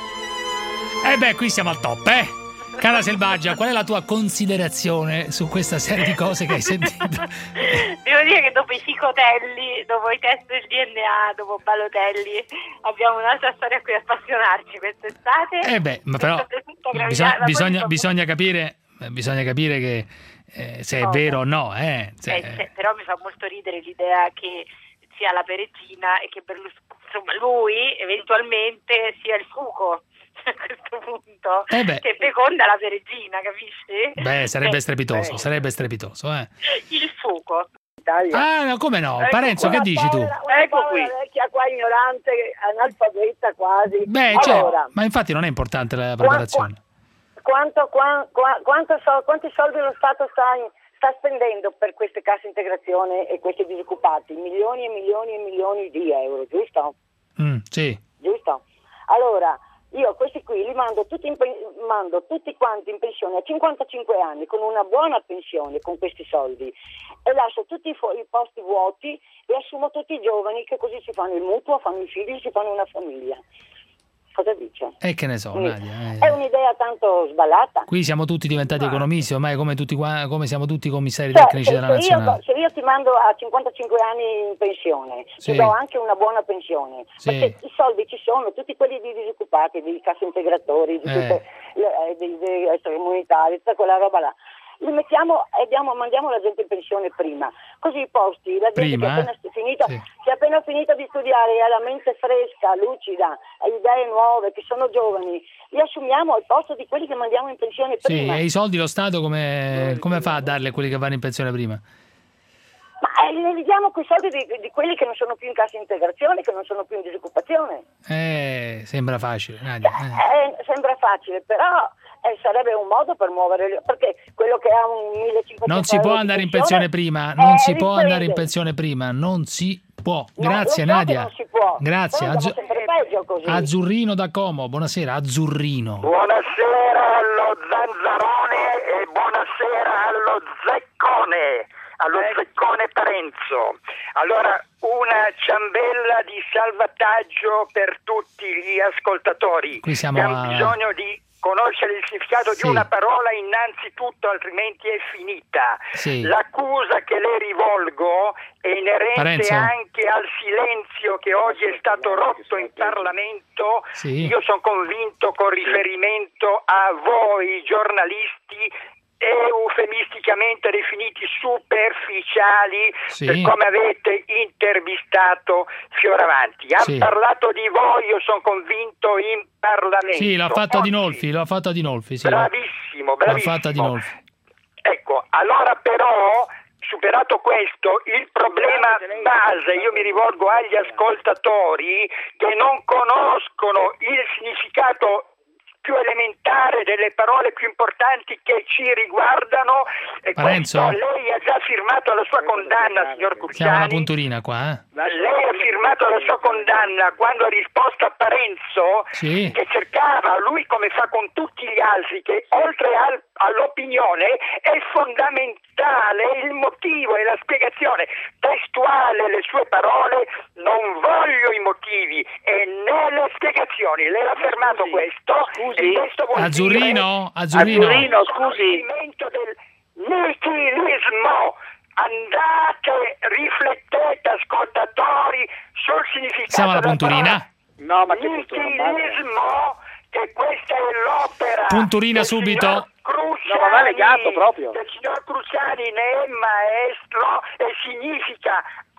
Eh beh, qui siamo al top, eh? Cara Selvaggia, qual è la tua considerazione su questa serie di cose che hai sentito? Devo dire che dopo i psicotelli, dopo i test del D N A, dopo Balotelli, abbiamo un'altra storia a cui appassionarci quest'estate. Eh beh, ma però Soprattutto gravidanza, bisogna, ma poi bisogna, mi fa bisogna capire eh, bisogna capire che eh, se è Cosa? vero o no, eh? Cioè, Eh, se- però mi fa molto ridere l'idea che sia la Perezzina e che Berlusconi, insomma, lui eventualmente sia il Fuco a questo punto, Eh beh. che feconda la Perezzina, capisci? beh, sarebbe Eh, strepitoso, eh, sarebbe strepitoso, eh. Il Fuco. Ah, no, come no? Ecco Parenzo, qua, che dici tu? Ecco qui. Una vecchia qua ignorante, analfabeta quasi. Beh, cioè, allora, ma infatti non è importante la preparazione. quanto, qua- qua- quanto so- quanti soldi lo Stato sta, in- sta spendendo per queste casse integrazione e questi disoccupati? Milioni e milioni e milioni di euro, giusto? Mm, sì. Giusto? Allora, io questi qui li mando tutti, in pen- mando tutti quanti in pensione a cinquantacinque anni con una buona pensione con questi soldi e lascio tutti i, fo- i posti vuoti e assumo tutti i giovani che così si fanno il mutuo, fanno i figli, si fanno una famiglia. Cosa dice? E che ne so, Mm. Nadia. eh. È un'idea tanto sballata. Qui siamo tutti diventati economisti, ormai come, tutti qua, come siamo tutti commissari Cioè, tecnici se, della se io, nazionale. se io ti mando a cinquantacinque anni in pensione, Sì. ti do anche una buona pensione, Sì. perché i soldi ci sono, tutti quelli di disoccupati, di cassa integratori, di Eh. tutte le, eh, di, di extracomunitari, tutta quella roba là. Li mettiamo e diamo, mandiamo la gente in pensione prima, così i posti, la gente Prima, che, è appena eh? finita, Sì. che ha appena finito di studiare, ha la mente fresca, lucida, ha idee nuove, che sono giovani, li assumiamo al posto di quelli che mandiamo in pensione Sì, prima. e i soldi lo Stato come, come fa a darli a quelli che vanno in pensione prima? Ma eh, li diamo quei soldi di, di quelli che non sono più in cassa integrazione, che non sono più in disoccupazione. Eh, sembra facile, Nadia. eh. Eh, sembra facile, però eh, sarebbe un modo per muovere, perché quello che ha un millecinquecento Non si euro può di andare in pensione prima, eh, non si li può prende. andare in pensione prima, non si può. No, Grazie lo so che Nadia. non si può, Grazie. però andiamo Azzu- sempre peggio così. Azzurrino da Como, buonasera, Azzurrino. Buonasera allo Zanzarone e buonasera allo Zeccone, allo Zeccone Parenzo. Allora, una ciambella di salvataggio per tutti gli ascoltatori Qui siamo che hanno a- bisogno di conoscere il significato Sì. di una parola innanzitutto, altrimenti è finita. Sì. L'accusa che le rivolgo è inerente Parenzo? anche al silenzio che oggi è stato rotto in Parlamento. Sì. Io sono convinto con riferimento a voi giornalisti eufemisticamente definiti superficiali, Sì. per come avete intervistato Fioravanti. Ha Sì. parlato di voi, io sono convinto, in Parlamento. Sì, l'ha fatto Oggi. Adinolfi, l'ha fatto Adinolfi, sì. Bravissimo, L'ha bravissimo. fatto Adinolfi. Ecco, allora però, superato questo, il problema base, io mi rivolgo agli ascoltatori che non conoscono il significato più elementare delle parole più importanti che ci riguardano, e Parenzo? questo lei ha già firmato la sua condanna, signor Siamo una Cruciani. punturina qua, eh? Lei ha firmato la sua condanna quando ha risposto a Parenzo, Sì. che cercava, lui come fa con tutti gli altri, che oltre al- all'opinione è fondamentale il motivo e la spiegazione testuale, le sue parole, non voglio i motivi e né le spiegazioni. Lei ha fermato questo, e questo vuol Azzurrino? dire Azzurrino? Azzurrino, scusi, del nichilismo. Andate, riflettete, ascoltatori, sul significato Siamo alla della punturina? parola No, ma che nichilismo, che questa è l'opera Punturina del subito. signor Cruciani, No, ma va legato proprio. del signor Cruciani, ne è maestro e significa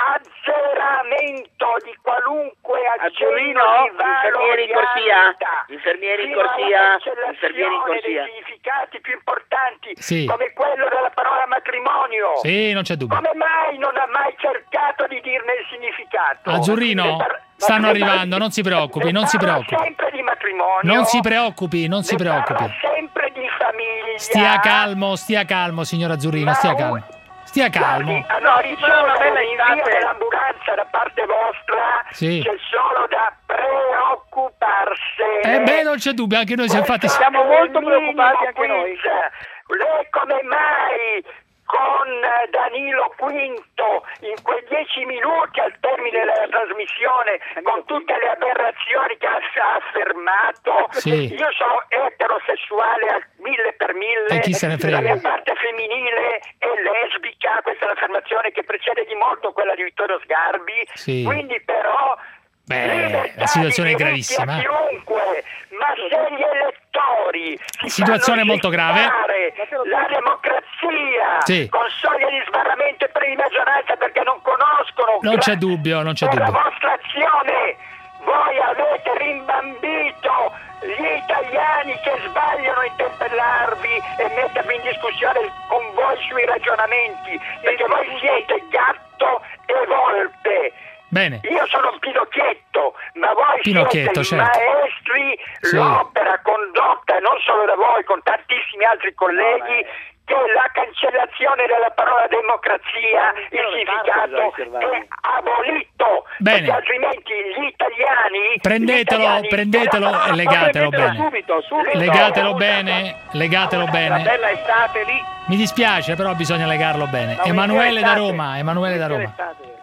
azzeramento di qualunque Azzurrino, accenno di infermieri in corsia, valorialità, infermieri in fino alla corsia, cancellazione infermieri in corsia. dei significati più importanti, Sì. come quello della parola matrimonio. Sì, non c'è dubbio. Come mai non ha mai cercato di dirne il significato? Azzurrino, Ne par- stanno ne par- arrivando, non si preoccupi, non si ne parla preoccupi. sempre di matrimonio. Non si preoccupi, non si ne parla preoccupi. sempre di famiglia. Stia calmo, stia calmo, signor Azzurrino, stia calmo. Stia calmo. Ah, no, ricevo una bella invio estate. dell'ambulanza da parte vostra, Sì. c'è solo da preoccuparsene. Eh beh, non c'è dubbio, anche noi siamo fatti... Siamo molto preoccupati anche Minimo noi. quiz. Lei come mai con Danilo Quinto in quei dieci minuti al termine della trasmissione, con tutte le aberrazioni che ha ha affermato, Sì. io sono eterosessuale al mille per mille, E chi se ne frega? la mia parte femminile è lesbica, questa è l'affermazione che precede di molto quella di Vittorio Sgarbi, Sì. quindi però Beh, la situazione è gravissima. a chiunque, ma se gli elettori si Situazione fanno molto grave. rispettare la democrazia Sì. con soglie di sbarramento e premi di maggioranza perché non conoscono Non c'è dubbio, non c'è per la dubbio. vostra azione, voi avete rimbambito gli italiani che sbagliano a interpellarvi e mettervi in discussione con voi sui ragionamenti, perché voi siete gatto e volpe. Bene. Io sono un Pinocchietto, ma voi Pinocchietto, siete certo. i maestri, Sì. l'opera condotta non solo da voi, con tantissimi altri colleghi, che la cancellazione della parola democrazia, il significato è abolito, Bene. perché altrimenti gli italiani... Prendetelo, gli italiani prendetelo della- e legatelo Prendetela bene. subito, subito. Legatelo bene, legatelo La bene. bella estate lì. Mi dispiace, però bisogna legarlo bene. Ma Emanuele da estate. Roma, Emanuele da Roma.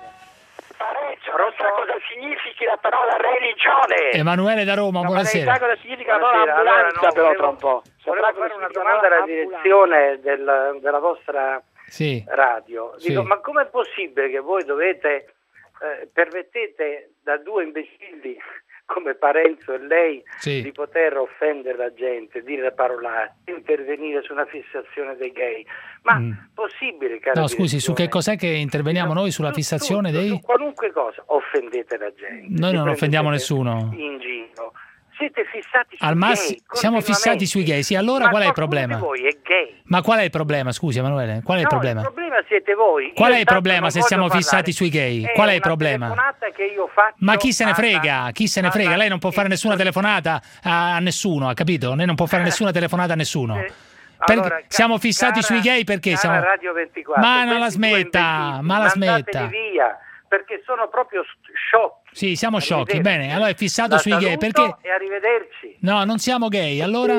Parenzo, non so cosa significhi la parola religione. Emanuele da Roma, buonasera. cosa significa la parola Buonasera, ambulanza allora, no, però volevo- tra un po'. Volevo Saprà fare cosa una significa domanda alla ambulanza. direzione del- della vostra Sì. radio. Dico, Sì. ma com'è possibile che voi dovete, eh, permettete da due imbecilli come Parenzo e lei Sì. di poter offendere la gente, dire parolacce, intervenire su una fissazione dei gay? Ma Mm. possibile, cara No, scusi, su che direzione? cos'è che interveniamo noi sulla fissazione Su dei... qualunque cosa, offendete la gente. Noi vi non offendiamo prendete nessuno. in giro. Siete fissati sui Al massimo gay, siamo fissati sui gay, sì, allora Ma qual è il qualcuno problema? di voi è gay. Ma qual è il problema? Scusi Emanuele, qual è il No, problema? il problema siete voi. Qual Io è il intanto problema non se voglio siamo parlare. fissati sui gay? È Qual è il una problema? telefonata che io faccio Ma chi se ne alla- frega? Chi se ne frega? alla- Lei non può fare nessuna telefonata a, a nessuno, ha capito? Lei non può fare nessuna telefonata a nessuno. Eh, Perché allora, ca- siamo fissati cara- sui gay perché cara siamo... Radio ventiquattro, Ma non la questi due smetta, imbecilli, ma la smetta. mandateli via, perché sono proprio sciocchi. Sì, siamo sciocchi. Arrivederci. Bene, allora è fissato La sui gay saluto perché... E arrivederci. No, non siamo gay, allora...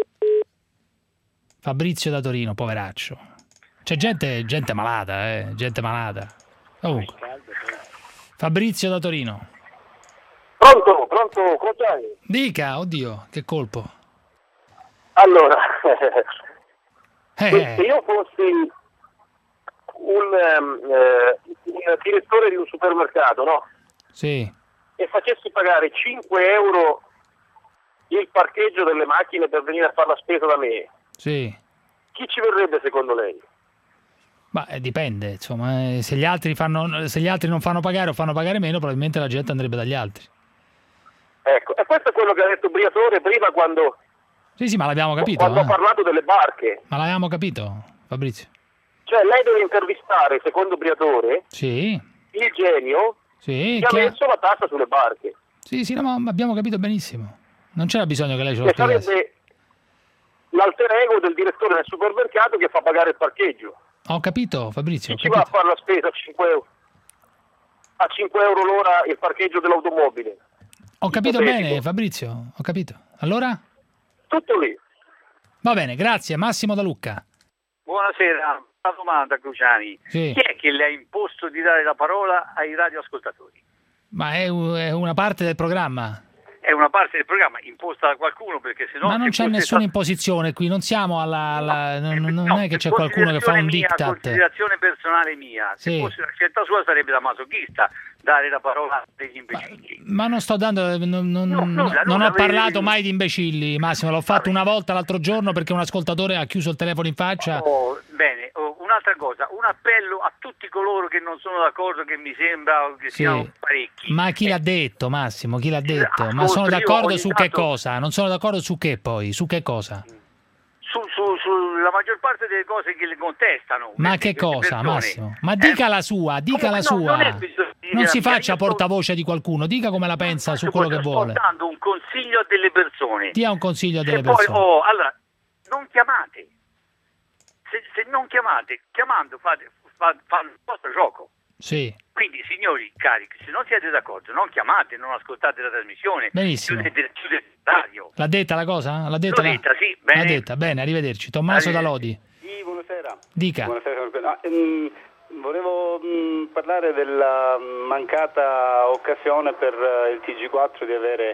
Fabrizio da Torino, poveraccio. C'è gente, gente malata, eh, gente malata. Comunque. Fabrizio da Torino. Pronto, pronto, Cruciani? Dica, oddio, che colpo. Allora, Eh. se io fossi un, ehm, eh, un direttore di un supermercato, no? Sì. E facessi pagare cinque euro il parcheggio delle macchine per venire a fare la spesa da me, Sì. chi ci verrebbe secondo lei? Ma eh, dipende, insomma, eh, se gli altri fanno, se gli altri non fanno pagare o fanno pagare meno, probabilmente la gente andrebbe dagli altri. Ecco, e questo è quello che ha detto Briatore prima quando, Sì, sì, ma l'abbiamo capito. quando eh. ha parlato delle barche. Ma l'abbiamo capito, Fabrizio. Cioè lei deve intervistare, secondo Briatore, Sì. il genio Sì, che ha chiaro. messo la tassa sulle barche. Sì, sì, no, ma abbiamo capito benissimo. Non c'era bisogno che lei ce lo Che spiegasse. sarebbe l'alter ego del direttore del supermercato che fa pagare il parcheggio. Ho capito, Fabrizio, ho Chi ci va a capito. fare la spesa a cinque euro? A cinque euro l'ora il parcheggio dell'automobile. Ho capito Ipotetico. bene, Fabrizio, ho capito. Allora? Tutto lì. Va bene, grazie. Massimo da Lucca. Buonasera, una domanda Cruciani. Sì. Chi è che le ha imposto di dare la parola ai radioascoltatori? Ma è, u- è una parte del programma. È una parte del programma imposta da qualcuno, perché se no... Ma non se c'è fosse nessuna stato- imposizione qui, non siamo alla... alla- non, non No, è che c'è per qualcuno che fa un considerazione mia, diktat. considerazione personale mia. Se Sì. fosse una scelta sua sarebbe da masochista dare la parola degli imbecilli. Ma non sto dando... Non, non- No, nulla, non nulla, ho parlato vedi- mai di imbecilli, Massimo. L'ho fatto una volta l'altro giorno perché un ascoltatore ha chiuso il telefono in faccia. Oh, bene, oh, un'altra cosa, un appello a tutti coloro che non sono d'accordo, che mi sembra che Sì. siano parecchi. Ma chi l'ha detto, Massimo? Chi l'ha detto? Ma ascolta, sono io d'accordo ogni su che tanto- cosa? Non sono d'accordo su che poi? Su che cosa? Su, su, sulla maggior parte delle cose che le contestano. Ma queste- che queste cosa, persone. Massimo? Ma dica la sua, dica la Comunque, no, sua. non è bisogno di Non si dire la mia, faccia io sto- portavoce di qualcuno, dica come la pensa su quello che sto vuole. dando un consiglio a delle persone. Dia un consiglio a delle Se poi, persone. oh, allora, non chiamate. Se, se non chiamate, chiamando fate, fa- fanno il vostro gioco. Sì, Quindi, signori cari, se non siete d'accordo, non chiamate, non ascoltate la trasmissione. Benissimo. Chiudete, chiudete il radio. l'ha detta la cosa? L'ha detta? L'ho la- detta, sì, bene. L'ha detta, bene, arrivederci. Tommaso da Lodi. Sì, buonasera. Dica. Buonasera. No, ehm, volevo mh, parlare della mancata occasione per eh, il T G quattro di avere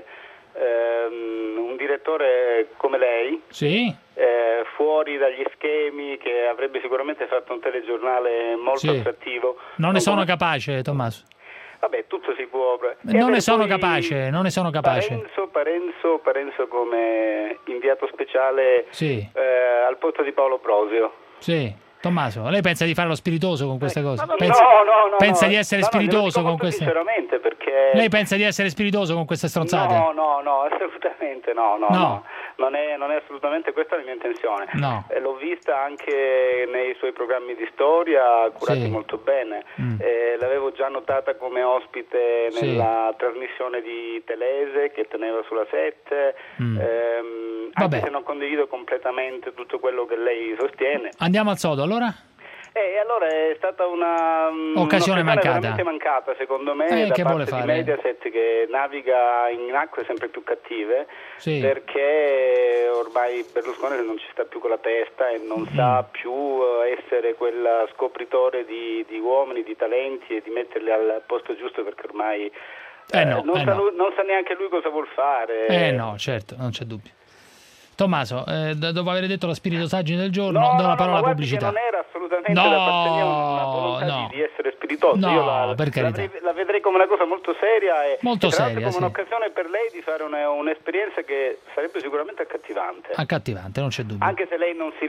ehm, un direttore come lei, Sì? eh, fuori dagli schemi, che avrebbe sicuramente fatto un telegiornale molto Sì. attrattivo. Non ne sono come- capace, Tommaso. Vabbè, tutto si può... E Non ne avere sono poi capace, non ne sono capace. Parenzo, Parenzo, Parenzo come inviato speciale Sì, eh, al posto di Paolo Prosio. sì. Tommaso, lei pensa di fare lo spiritoso con queste cose? No, Pensa, no, no, pensa no. di essere No, no, glielo spiritoso dico con molto queste... sinceramente, perché... Lei pensa di essere spiritoso con queste stronzate? No, no, no, assolutamente no, no, No. no. Non è, non è assolutamente questa la mia intenzione. No. Eh, l'ho vista anche nei suoi programmi di storia, curati Sì. molto bene. Mm. Eh, l'avevo già notata come ospite Sì. nella trasmissione di Telese che teneva sulla sette, Mm. ehm, Vabbè. anche se non condivido completamente tutto quello che lei sostiene. Andiamo al sodo, allora? E allora è stata una mm, Occasione mancata. veramente mancata, secondo me, Eh, da che vuole parte di fare? Mediaset, che naviga in acque sempre più cattive, Sì. perché ormai Berlusconi non ci sta più con la testa e non Mm. sa più eh, essere quel scopritore di, di uomini, di talenti, e di metterli al posto giusto, perché ormai Eh no, non, eh sa no. lui- non sa neanche lui cosa vuol fare. Eh no, certo, non c'è dubbio. Tommaso, eh, d- dopo aver detto la spiritosaggine del giorno, No, do no, la no, parola ma alla guardi pubblicità. che non era assolutamente No, da parte mia una volontà no. di, di essere spiritoso. No, Io la, per carità. la, la vedrei come una cosa molto seria e, Molto e tra l'altro seria, come sì. un'occasione per lei di fare una- un'esperienza che sarebbe sicuramente accattivante. Accattivante, non c'è dubbio. Anche se lei non si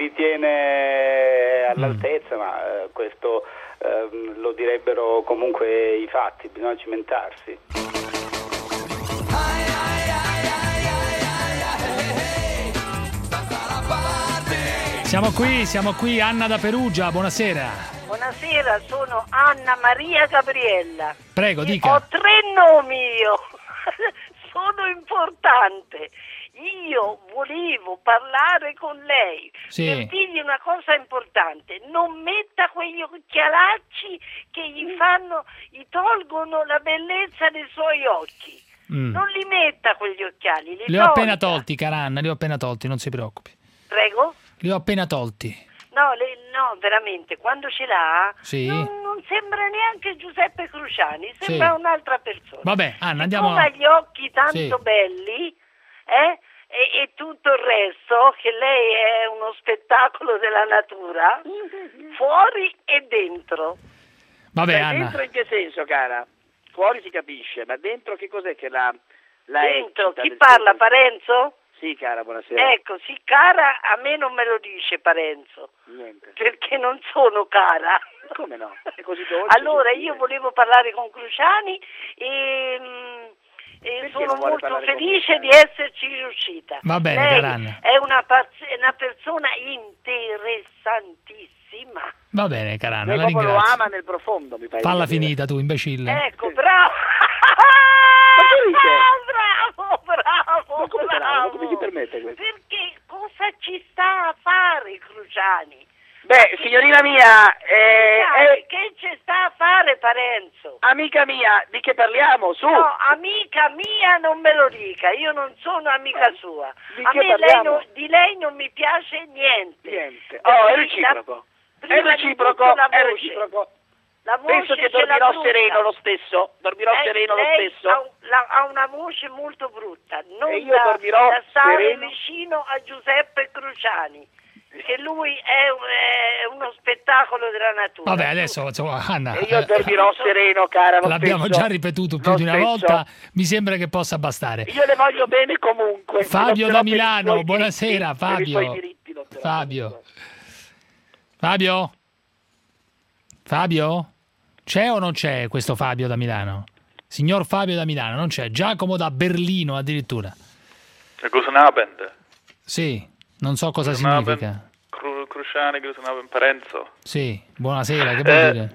ritiene all'altezza, ma eh, questo ehm, lo direbbero comunque i fatti, bisogna cimentarsi. Siamo qui, siamo qui, Anna da Perugia, buonasera. Buonasera, sono Anna Maria Gabriella. Prego, E dica. Ho tre nomi io, sono importante. Io volevo parlare con lei Sì. per dirgli una cosa importante: non metta quegli occhialacci che gli fanno, gli tolgono la bellezza dei suoi occhi. Mm. Non li metta quegli occhiali, li, Li ho appena tolga. tolti, cara Anna, li ho appena tolti, non si preoccupi. Prego? Li ho appena tolti. No, le- no, veramente, quando ce l'ha Sì. non, non sembra neanche Giuseppe Cruciani, sembra Sì. un'altra persona. Vabbè, Anna, andiamo... Siccome ha gli occhi tanto Sì. belli, eh, e, e tutto il resto, che lei è uno spettacolo della natura, fuori e dentro. Vabbè, Beh, Anna. dentro in che senso, cara? Fuori si capisce, ma dentro che cos'è che la, la Dentro, eccita chi del parla, suo- Parenzo? Sì, cara, buonasera. Ecco, sì, cara, a me non me lo dice Parenzo, Niente. perché non sono cara. Come no? È così dolce. Allora, gentile. io volevo parlare con Cruciani e, mm, e Perché sono non vuole molto parlare con felice Cruciani? di esserci riuscita. Va bene, Lei Caranna. è una, paz- una persona interessantissima. Va bene, Caranna, Lei la proprio lo ringrazio. ama nel profondo, mi pare. Falla di capire. finita tu, imbecille. Ecco, bravo! Ma che ride? Bravo, bravo, Ma come bravo! bravo? Come si permette questo? Perché cosa ci sta a fare Cruciani? Beh, signorina mia, eh, Dai, eh, che ci sta a fare Parenzo? amica mia, di che parliamo? Su! No, amica mia non me lo dica, io non sono amica sua. Di A che me lei parliamo? non- di lei non mi piace niente. Niente. Oh, è Perché reciproco. la- È prima di reciproco, tutto la è voce. reciproco. La voce Penso che ce l'ha dormirò brutta. sereno lo stesso, dormirò Lei- sereno lo lei stesso. Ha, un- la- ha una voce molto brutta, non E io da, dormirò da stare sereno. vicino a Giuseppe Cruciani, che lui è, un- è uno spettacolo della natura. Vabbè, adesso, insomma, Anna, E io eh, dormirò sereno, cara, lo l'abbiamo stesso. già ripetuto più Lo di una stesso. volta, mi sembra che possa bastare. Io le voglio bene comunque. Fabio Lotterò da per i Milano, suoi buonasera, diritti, per i suoi Fabio. diritti, lotterò. Fabio. Fabio? Fabio? C'è o non c'è questo Fabio da Milano? Signor Fabio da Milano, non c'è. Giacomo da Berlino addirittura. Guten Abend. Sì, non so cosa Guten Abend. significa. Cru- Cruciani, Guten Abend, Parenzo. Sì, buonasera, che vuol Eh, dire?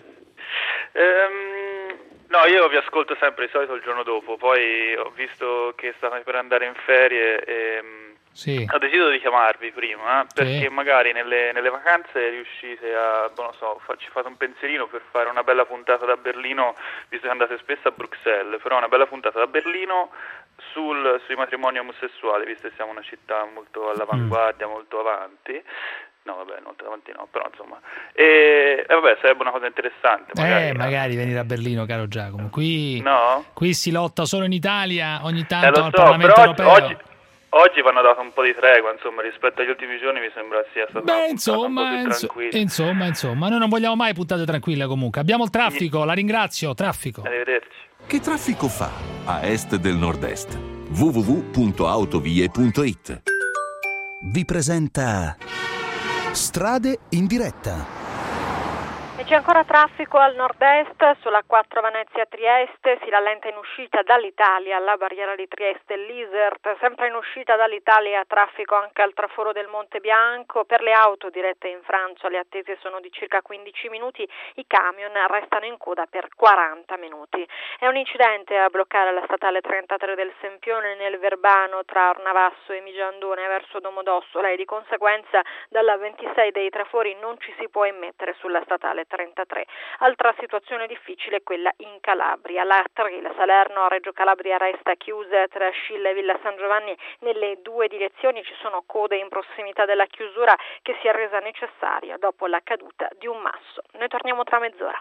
Ehm, no, io vi ascolto sempre di solito il giorno dopo, poi ho visto che state per andare in ferie e mm, Sì. ho deciso di chiamarvi prima, eh, perché Sì. magari nelle, nelle vacanze riuscite a, boh, non so, fa- ci fate un pensierino per fare una bella puntata da Berlino, visto che andate spesso a Bruxelles, però una bella puntata da Berlino sul, sui matrimoni omosessuali, visto che siamo una città molto all'avanguardia, molto avanti. No, vabbè, non davanti no, però insomma. E, e vabbè, sarebbe una cosa interessante. Magari, Eh, magari venire a Berlino, caro Giacomo. Qui, No? qui si lotta solo in Italia, ogni Eh, tanto lo al so, Parlamento però oggi, europeo. oggi, oggi vanno dato un po' di tregua, insomma, rispetto agli ultimi giorni mi sembra sia stata una Beh, puntata insomma, un po' più inso- tranquilla. insomma, insomma, noi non vogliamo mai puntate tranquille comunque. Abbiamo il traffico, la ringrazio, traffico. Arrivederci. Che traffico fa a est del nord-est? w w w punto autovie punto it vi presenta Strade in diretta. E c'è ancora traffico al nord-est sulla quattro Venezia-Trieste, si rallenta in uscita dall'Italia alla barriera di Trieste l'Isert, sempre in uscita dall'Italia traffico anche al traforo del Monte Bianco, per le auto dirette in Francia le attese sono di circa quindici minuti, i camion restano in coda per quaranta minuti. È un incidente a bloccare la statale trentatré del Sempione nel Verbano tra Arnavasso e Migiandone verso Domodossola e di conseguenza dalla ventisei dei Trafori non ci si può immettere sulla statale trentatré. Altra situazione difficile è quella in Calabria. La tre, la Salerno a Reggio Calabria resta chiusa tra Scilla e Villa San Giovanni nelle due direzioni, ci sono code in prossimità della chiusura che si è resa necessaria dopo la caduta di un masso. Noi torniamo tra mezz'ora.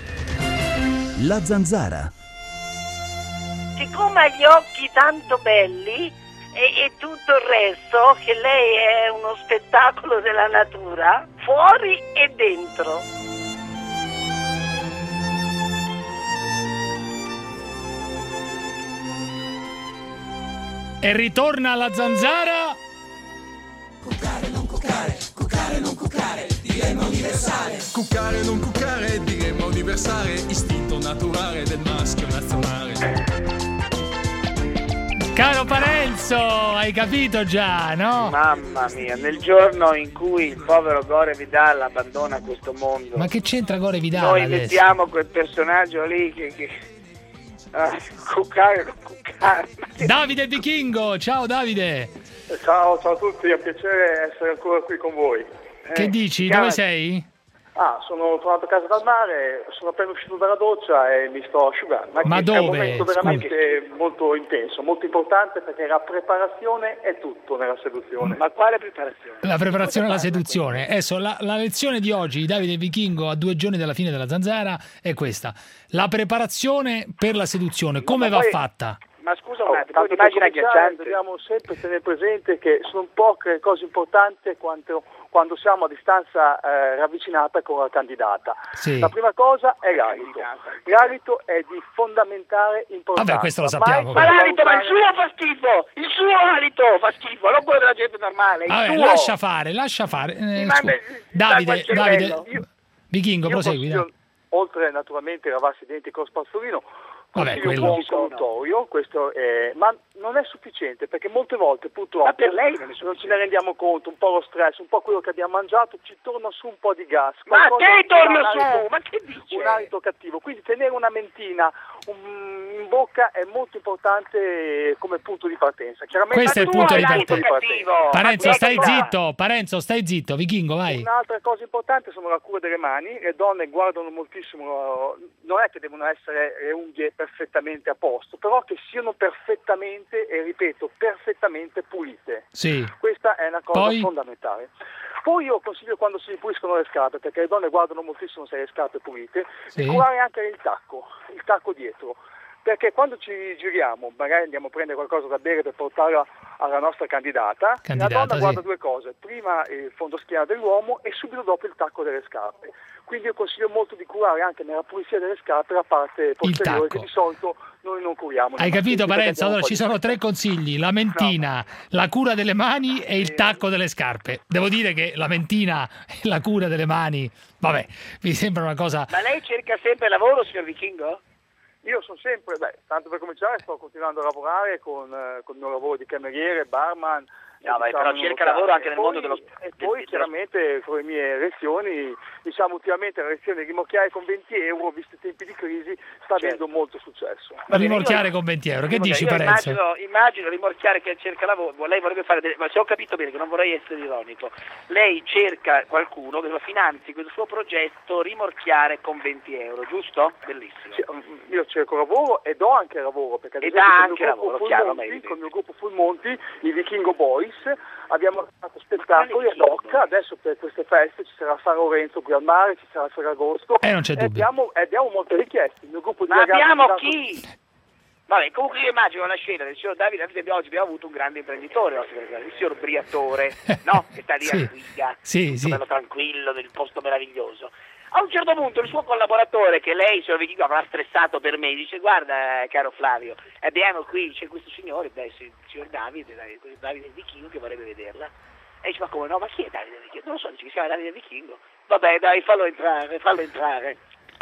La Zanzara. Siccome ha gli occhi tanto belli e, e tutto il resto, che lei è uno spettacolo della natura, fuori e dentro. E ritorna alla Zanzara. Cuccare, non cuccare, cuccare, non cuccare, diremma universale. Cuccare, non cuccare, diremma universale, istinto naturale del maschio nazionale. Caro Parenzo, hai capito già, no? Mamma mia, nel giorno in cui il povero Gore Vidal abbandona questo mondo, Ma che c'entra Gore Vidal noi adesso? mettiamo quel personaggio lì che... che... Ah, cuccare, non cuccare. Davide Vichingo, ciao Davide. Ciao, ciao a tutti, è un piacere essere ancora qui con voi. Che Eh, dici? chiaro- Dove sei? Ah, sono tornato a casa dal mare, sono appena uscito dalla doccia e mi sto asciugando. Ma che dove? È un momento veramente molto intenso, molto importante perché la preparazione è tutto nella seduzione. Ma quale preparazione? La preparazione alla seduzione. Adesso la, la lezione di oggi di Davide Vichingo a due giorni dalla fine della Zanzara è questa. La preparazione per la seduzione, come Ma va poi- fatta? Ma scusa Oh, un attimo, tanto per un'immagine cominciare, agghiacciante. dobbiamo sempre tenere presente che sono poche cose importanti quanto, quando siamo a distanza eh, ravvicinata con la candidata. Sì. La prima cosa è l'alito. L'alito è di fondamentale importanza. Vabbè, questo lo sappiamo. Mai Ma l'alito, ma il suo fa schifo, il suo alito fa schifo, non quello della gente normale, il Vabbè, suo. lascia fare, lascia fare. Eh, ma scusa. me- Davide, dai, quel Davide, cervello. Vichingo, Io prosegui. consiglio, dai. oltre naturalmente a lavarsi i denti con spazzolino, Vabbè, consiglio quello- un buon collatoio, questo è, ma non è sufficiente perché molte volte purtroppo Ma per lei non è non ce ne rendiamo conto, un po' lo stress, un po' quello che abbiamo mangiato, ci torna su un po' di gas. Ma Qualcosa che che torna dà un su? alito- Ma che dice? Un alito cattivo, quindi tenere una mentina un- in bocca è molto importante come punto di partenza. Chiaramente Questo è il tu punto hai di l'alito partenza. Parenzo, Ma stai chi è che fa? zitto, Parenzo, stai zitto, Vichingo, vai. Un'altra cosa importante sono la cura delle mani, le donne guardano moltissimo, non è che devono essere le unghie perfettamente a posto, però che siano perfettamente, e ripeto, perfettamente pulite. Sì. Questa è una cosa Poi? fondamentale. Poi io consiglio quando si puliscono le scarpe, perché le donne guardano moltissimo se le scarpe pulite, Sì. di curare anche il tacco, il tacco dietro. Perché quando ci giriamo, magari andiamo a prendere qualcosa da bere per portarla alla nostra candidata, Candidata, la donna sì. guarda due cose, prima il fondoschiena dell'uomo e subito dopo il tacco delle scarpe. Quindi io consiglio molto di curare anche nella pulizia delle scarpe la parte posteriore, che tacco. di solito noi non curiamo. Hai capito, Perché Parenzo? abbiamo Allora un po' ci di- sono tre consigli: la mentina, la cura delle mani e il tacco delle scarpe. Devo dire che la mentina e la cura delle mani, vabbè, mi sembra una cosa. Ma lei cerca sempre lavoro, signor Vichingo? Io sono sempre, beh, tanto per cominciare sto continuando a lavorare con, eh, con il mio lavoro di cameriere, barman. No, ma diciamo, però in un cerca locale. lavoro anche E nel poi- mondo dello... E poi chiaramente con le mie lezioni, diciamo ultimamente la lezione di rimorchiare con venti euro, visto i tempi di crisi, sta avendo molto successo. Rimorchiare con venti euro. Che dici, Io Parenzo? immagino, immagino rimorchiare che cerca lavoro, lei vorrebbe fare delle... ma se ho capito bene, che non vorrei essere ironico, lei cerca qualcuno che lo finanzi questo suo progetto rimorchiare con venti euro, giusto? Bellissimo. Sì, io cerco lavoro e do anche lavoro, perché ad E esempio dà con il anche mio gruppo lavoro, Full chiaro, Monty, ma è evidente. con il mio gruppo Full Monty, i Vichingo Boys, abbiamo fatto spettacoli ad hoc, adesso per queste feste ci sarà San Lorenzo qui al mare, ci sarà Ferragosto, Eh, non c'è e dubbio. abbiamo, e abbiamo molte richieste. Il mio gruppo di Ma ragazzi abbiamo tanto- chi? Vabbè, comunque io immagino la scena del signor Davide, ad esempio oggi abbiamo avuto un grande imprenditore, no? Il signor Briatore, no? Che sta lì Sì. a guida, Sì, tutto sì. bello tranquillo, nel posto meraviglioso. A un certo punto il suo collaboratore, che lei, signor Vichingo, avrà stressato per me, dice: guarda, eh, caro Flavio, abbiamo qui, c'è questo signore, beh, il signor Davide, dai, questo Davide Vichingo, che vorrebbe vederla. E dice: ma come no? Ma chi è Davide Vichingo? Non lo so, dice che si chiama Davide Vichingo. Vabbè, dai, fallo entrare, fallo entrare.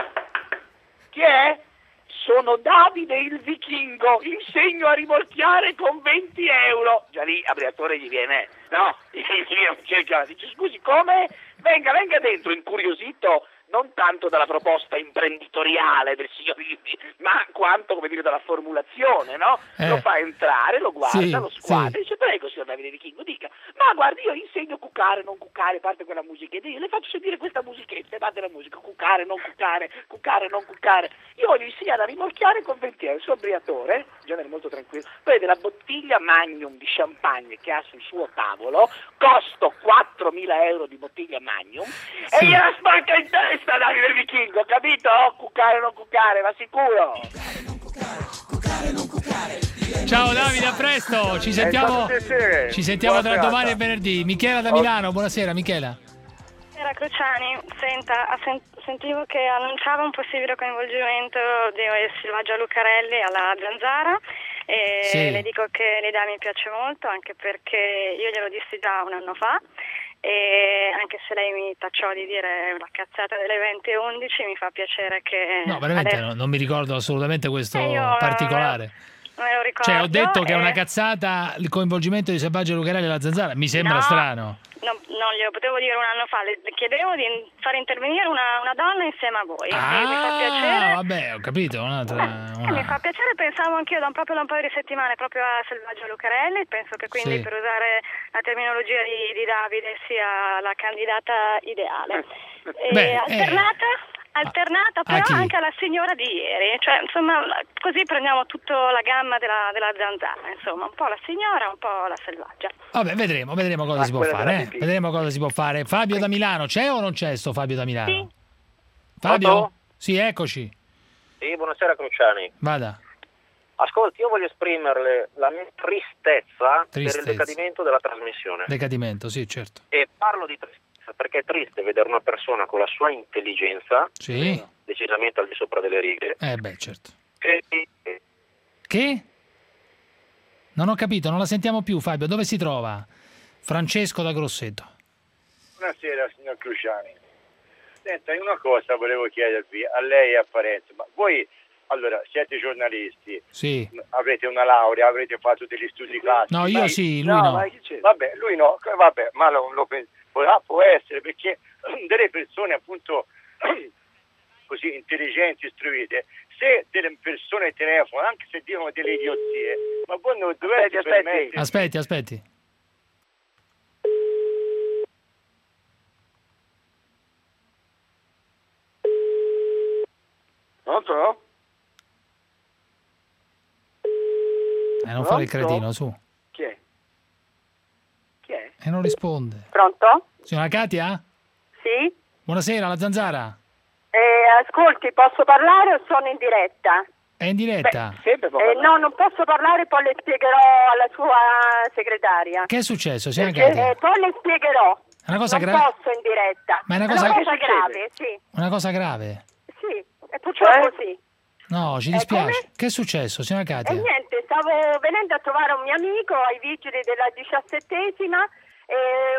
Chi è? Sono Davide il Vichingo, insegno a rimorchiare con venti euro. Già lì a Briatore gli viene, no, gli viene un cerchio, dice: scusi, come? Venga, venga dentro, incuriosito non tanto dalla proposta imprenditoriale del signor Vivi, ma quanto, come dire, dalla formulazione, no? Eh. Lo fa entrare, lo guarda, Sì, lo squadra, sì. e dice: prego, signor Davide Vichingo, dica. Ma guardi, io insegno a cucare, non cucare, parte quella musichetta, io le faccio sentire questa musichetta, e parte la musica, cucare, non cucare, cucare, non cucare. Io voglio insegnare a rimorchiare con venti euro. Il suo Briatore, genere molto tranquillo, vede la bottiglia Magnum di champagne che ha sul suo tavolo, costo quattromila euro di bottiglia Magnum, Sì. e gliela spacca in testa Davide Vichingo, capito? Cucare o non cucare, ma sicuro. Ciao Davide, a presto. Ci sentiamo, È stato un piacere. ci sentiamo Buona tra serata. domani e venerdì. Michela da Milano, buonasera Michela. Era Cruciani, senta, ha sen- sentivo che annunciava un possibile coinvolgimento di Silvaggio Lucarelli alla Zanzara e Sì. le dico che l'idea mi piace molto, anche perché io glielo dissi già un anno fa, e anche se lei mi tacciò di dire la cazzata delle venti e undici, mi fa piacere che No, veramente adesso no, non mi ricordo assolutamente questo Eh, io- particolare. me lo ricordo. Cioè, ho detto che è e- una cazzata il coinvolgimento di Silvaggio Lucarelli alla Zanzara. Mi sembra No. strano. Non, non glielo potevo dire un anno fa, le, le chiedevo di far intervenire una, una donna insieme a voi. E mi fa piacere. Ah, vabbè, ho capito. Un'altra, Eh, una- mi fa piacere, pensavo anch'io da un, proprio da un paio di settimane proprio a Selvaggio Lucarelli, penso che quindi Sì. per usare la terminologia di, di Davide sia la candidata ideale. E Beh, eh. alternata, alternata a però chi? anche alla signora di ieri, cioè insomma così prendiamo tutta la gamma della, della zanzara, insomma un po' la signora, un po' la selvaggia. Vabbè, vedremo, vedremo cosa Ah, si può quella fare. della eh. pipì. Vedremo cosa si può fare. Fabio da Milano, c'è o non c'è sto Fabio da Milano? Sì. Fabio? Pronto? Sì, eccoci. Sì, buonasera Cruciani. Vada. Ascolti, io voglio esprimerle la mia tristezza, Tristezza. per il decadimento della trasmissione. Decadimento, sì, certo. E parlo di tristezza perché è triste vedere una persona con la sua intelligenza Sì. decisamente al di sopra delle righe. Eh beh, certo. Che Che? Non ho capito, non la sentiamo più, Fabio. Dove si trova? Francesco da Grosseto. Buonasera signor Cruciani. Senta, una cosa volevo chiedervi a lei e a Parenzo, ma voi allora siete giornalisti, Sì. avrete una laurea, avrete fatto degli studi classici? No, io ma- sì, lui no. ma chi c'è? Vabbè, lui no, vabbè, ma non lo penso. Può essere perché delle persone appunto così intelligenti, istruite, se delle persone telefonano, anche se dicono delle idiozie, ma voi non dovete Aspetti, permettere... aspetti. aspetti. Pronto? Eh, non fare il cretino, su. Chi è? Chi è? E non risponde. Pronto? Signora Katia? Sì? Buonasera, la Zanzara. Eh, ascolti, posso parlare o sono in diretta? È in diretta. Eh, no, non posso parlare, poi le spiegherò alla sua segretaria. Che è successo, signora Perché, Katia? eh, poi le spiegherò. È una cosa non grave? posso in diretta. Ma è una cosa- È una Che cosa succede? grave, sì. Una cosa grave? Sì, e purtroppo sì. No, ci Eh, dispiace. come? Che è successo, signora E Katia? niente, stavo venendo a trovare un mio amico ai vigili della diciassettesima, eh,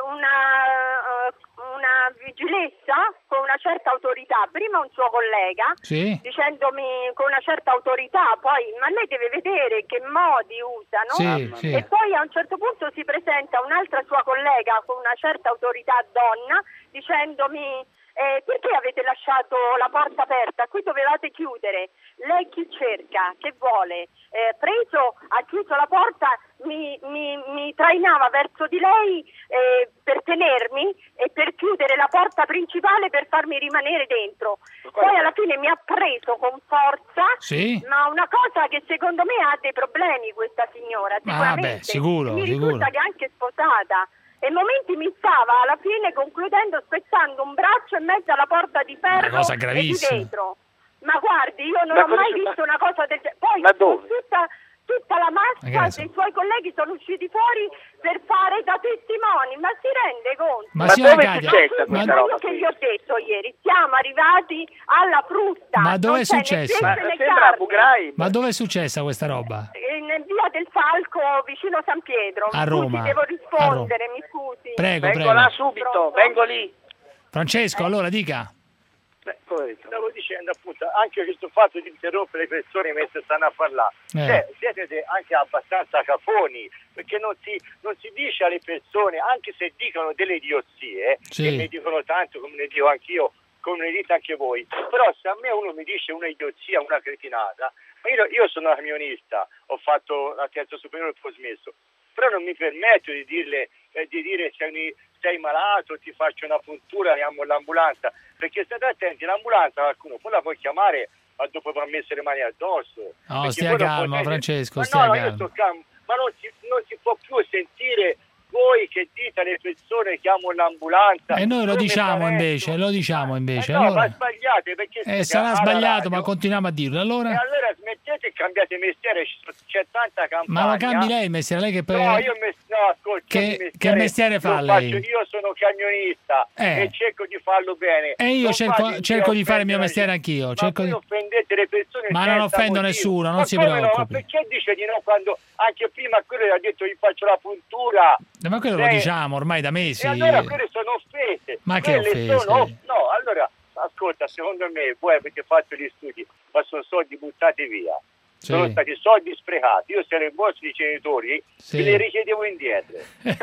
una, eh, una vigilessa con una certa autorità, prima un suo collega, Sì. dicendomi con una certa autorità, poi ma lei deve vedere che modi usano, Sì, sì. e poi a un certo punto si presenta un'altra sua collega con una certa autorità donna dicendomi eh, perché avete lasciato la porta aperta, qui dovevate chiudere, lei chi cerca, che vuole, eh, preso, ha chiuso la porta, mi, mi, mi trainava verso di lei eh, per tenermi e per chiudere la porta principale per farmi rimanere dentro, poi alla fine mi ha preso con forza, Sì. ma una cosa che secondo me ha dei problemi questa signora, Ah, sicuramente, beh, sicuro, mi sicuro. risulta che è anche sposata. E in momenti mi stava alla fine concludendo spezzando un braccio in mezzo alla porta di ferro Una cosa e di gravissima. vetro. Ma guardi, io non Ma ho cosa mai c'è- visto una cosa del genere. Poi Ma dove? tutta, tutta la Ma che ne massa so? dei suoi colleghi sono usciti fuori per fare da testimoni, ma si rende conto? Ma Ma signora dove è Katia, successa Ma questa quello roba che qui? gli ho detto ieri, siamo arrivati alla frusta. Ma dove non è c'è né successo? pesce Ma né sembra carne. Abu Ghraib. Ma dove è successa questa roba? In via del Falco, vicino San Pietro. A Mi Roma. Scusi, devo A rispondere, mi scusi. Prego, Vengo prego. là subito, vengo lì. Francesco, allora dica. Beh, stavo dicendo appunto anche questo fatto di interrompere le persone mentre stanno a parlare, Eh. cioè, siete de- anche abbastanza cafoni, perché non si, non si dice alle persone, anche se dicono delle idiozie, Sì. che ne dicono tanto come ne dico anch'io, come ne dite anche voi, però se a me uno mi dice una idiozia, una cretinata, ma io, io sono camionista, ho fatto la terza superiore e poi ho smesso, però non mi permetto di dirle eh, di dire sei, sei malato, ti faccio una puntura, chiamo l'ambulanza, perché state attenti, l'ambulanza qualcuno poi la puoi chiamare ma dopo aver messo le mani addosso. No, Perché stia voi non calmo, potete- Francesco, ma stia no, no, io calmo. sto calmo, ma non si, non si può più sentire voi che dite alle persone chiamo l'ambulanza. E noi lo Come diciamo sarete? invece, lo diciamo invece. Eh no, allora... ma sbagliate perché Eh, siete sarà alla sbagliato, radio. ma continuiamo a dirlo. E Allora, allora smettete e cambiate mestiere, ci- c'è tanta campagna. ma lo cambi lei il mestiere, lei che poi... No, io mes- no, ascolti, Che- io di che mestiere fa lo lei? faccio- io sono camionista Eh. e cerco di farlo bene. E io Non cerco, fate cerco che di fare il mio offendere mestiere la anch'io. gente. Cerco Ma di... voi offendete le persone Ma non senza offendo motivo. nessuno, non Ma si come no? Ma preoccupi. perché dice di no quando anche prima quello ha detto gli faccio la puntura? Ma quello lo Eh, diciamo ormai da mesi. E allora quelle sono offese. Ma che Quelle offese? sono- no, allora, ascolta, secondo me voi avete fatto gli studi, ma sono soldi buttati via. Sì. Sono stati soldi sprecati. Io se ero i vostri genitori Sì. ve li richiedevo indietro.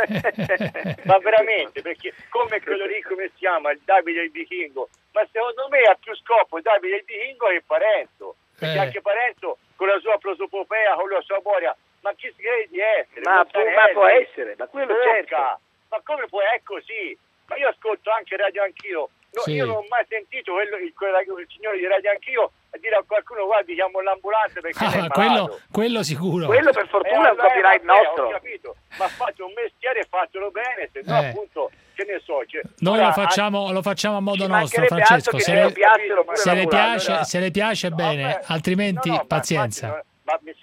Ma veramente, perché come quello lì, come si chiama, il Davide il Vichingo, ma secondo me ha più scopo Davide il Vichingo che Parenzo. Perché Eh. anche Parenzo con la sua prosopopea, con la sua boria, ma chi si crede di essere? Ma pu- Montanelli, ma può essere, ma quello Bocca. certo. Ma come può, è così? Ma io ascolto anche Radio Anch'io. No, Sì. Io non ho mai sentito quello, il, quella- il signore di Radio Anch'io a dire a qualcuno guardi chiamo l'ambulanza perché Ah, sei ma malato. quello, quello sicuro. Quello per Eh, fortuna è un allora, copyright vabbè, nostro. Ho capito, ma fate un mestiere e fatelo bene, se no Eh. appunto, che ne so. Cioè, Noi ora, lo facciamo, lo facciamo a modo Ci nostro, mancherebbe Francesco. altro che Se noi le, piacciono pure se le lavorare. piace, allora- se le piace No, bene, vabbè, altrimenti no, no, ma pazienza. infatti, no, ma mi sembra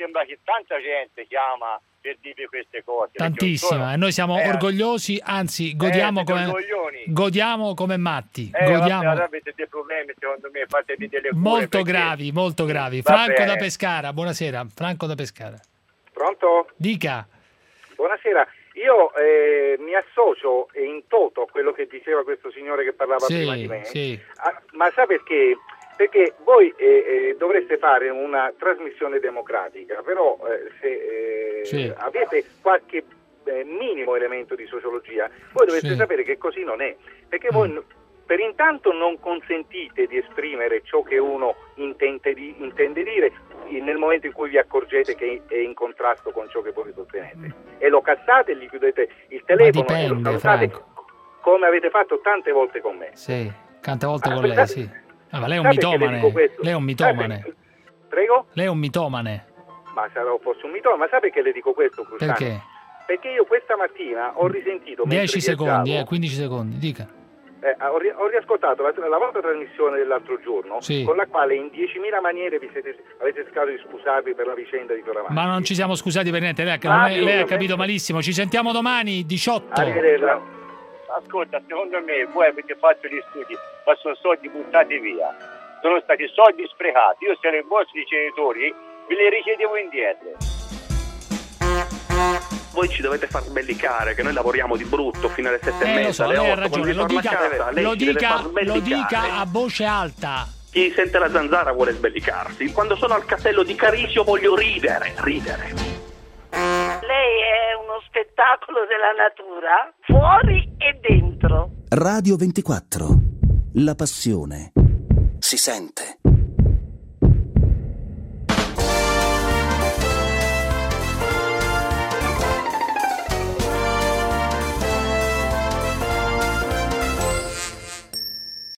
sembra che tanta gente chiama per dire queste cose. Tantissima, e noi siamo eh, orgogliosi, anzi godiamo, eh, come, godiamo come matti. Eh, godiamo. Vabbè, avete dei problemi, secondo me, fatevi delle cure. Molto perché... gravi, molto gravi. Va Franco bene. da Pescara, buonasera. Franco da Pescara. Pronto? Dica. Buonasera. Io eh, mi associo in toto a quello che diceva questo signore che parlava Sì, prima di me. sì. Ah, ma sa perché? Perché voi eh, eh, dovreste fare una trasmissione democratica, però eh, se eh, Sì. avete qualche eh, minimo elemento di sociologia, voi dovete Sì. sapere che così non è, perché voi n- per intanto non consentite di esprimere ciò che uno intende, di, intende dire nel momento in cui vi accorgete che è in contrasto con ciò che voi sostenete, e lo cassate e gli chiudete il telefono e lo dipende, salutate, Franco. come avete fatto tante volte con me. Sì, tante volte Ma con lei, sa- sì. Ah, ma lei è un sa perché le mitomane. dico questo? Lei è un Sa mitomane. perché- Prego? Lei è un mitomane. Ma sarò fosse un mito, ma sa perché le dico questo, Cruzani? Perché? Perché io questa mattina ho risentito mentre dieci secondi, viaggiavo, eh, quindici secondi, dica. eh, ho, ri- ho riascoltato la, la vostra trasmissione dell'altro giorno, Sì. con la quale in diecimila maniere vi siete, avete cercato di scusarvi per la vicenda di Fioravanti. Ma non ci siamo scusati per niente, lei, Ah, lei, lei ha io- capito malissimo. Ci sentiamo domani, diciotto. Arrivederla. Ascolta, secondo me voi avete fatto gli studi, ma sono soldi buttati via. Sono stati soldi sprecati. Io se ero i vostri genitori ve li richiedevo indietro. Voi ci dovete far sbellicare, che noi lavoriamo di brutto fino alle sette e Eh, lo mezza, so, alle lei ha otto, quando ragione, si lo torna a dica, casa, lei lo ci deve dica, far lo sbellicare. dica a voce alta. Chi sente la zanzara vuole sbellicarsi. Quando sono al castello di Carisio voglio ridere, ridere. Lei è uno spettacolo della natura, fuori e dentro. Radio ventiquattro. La passione si sente.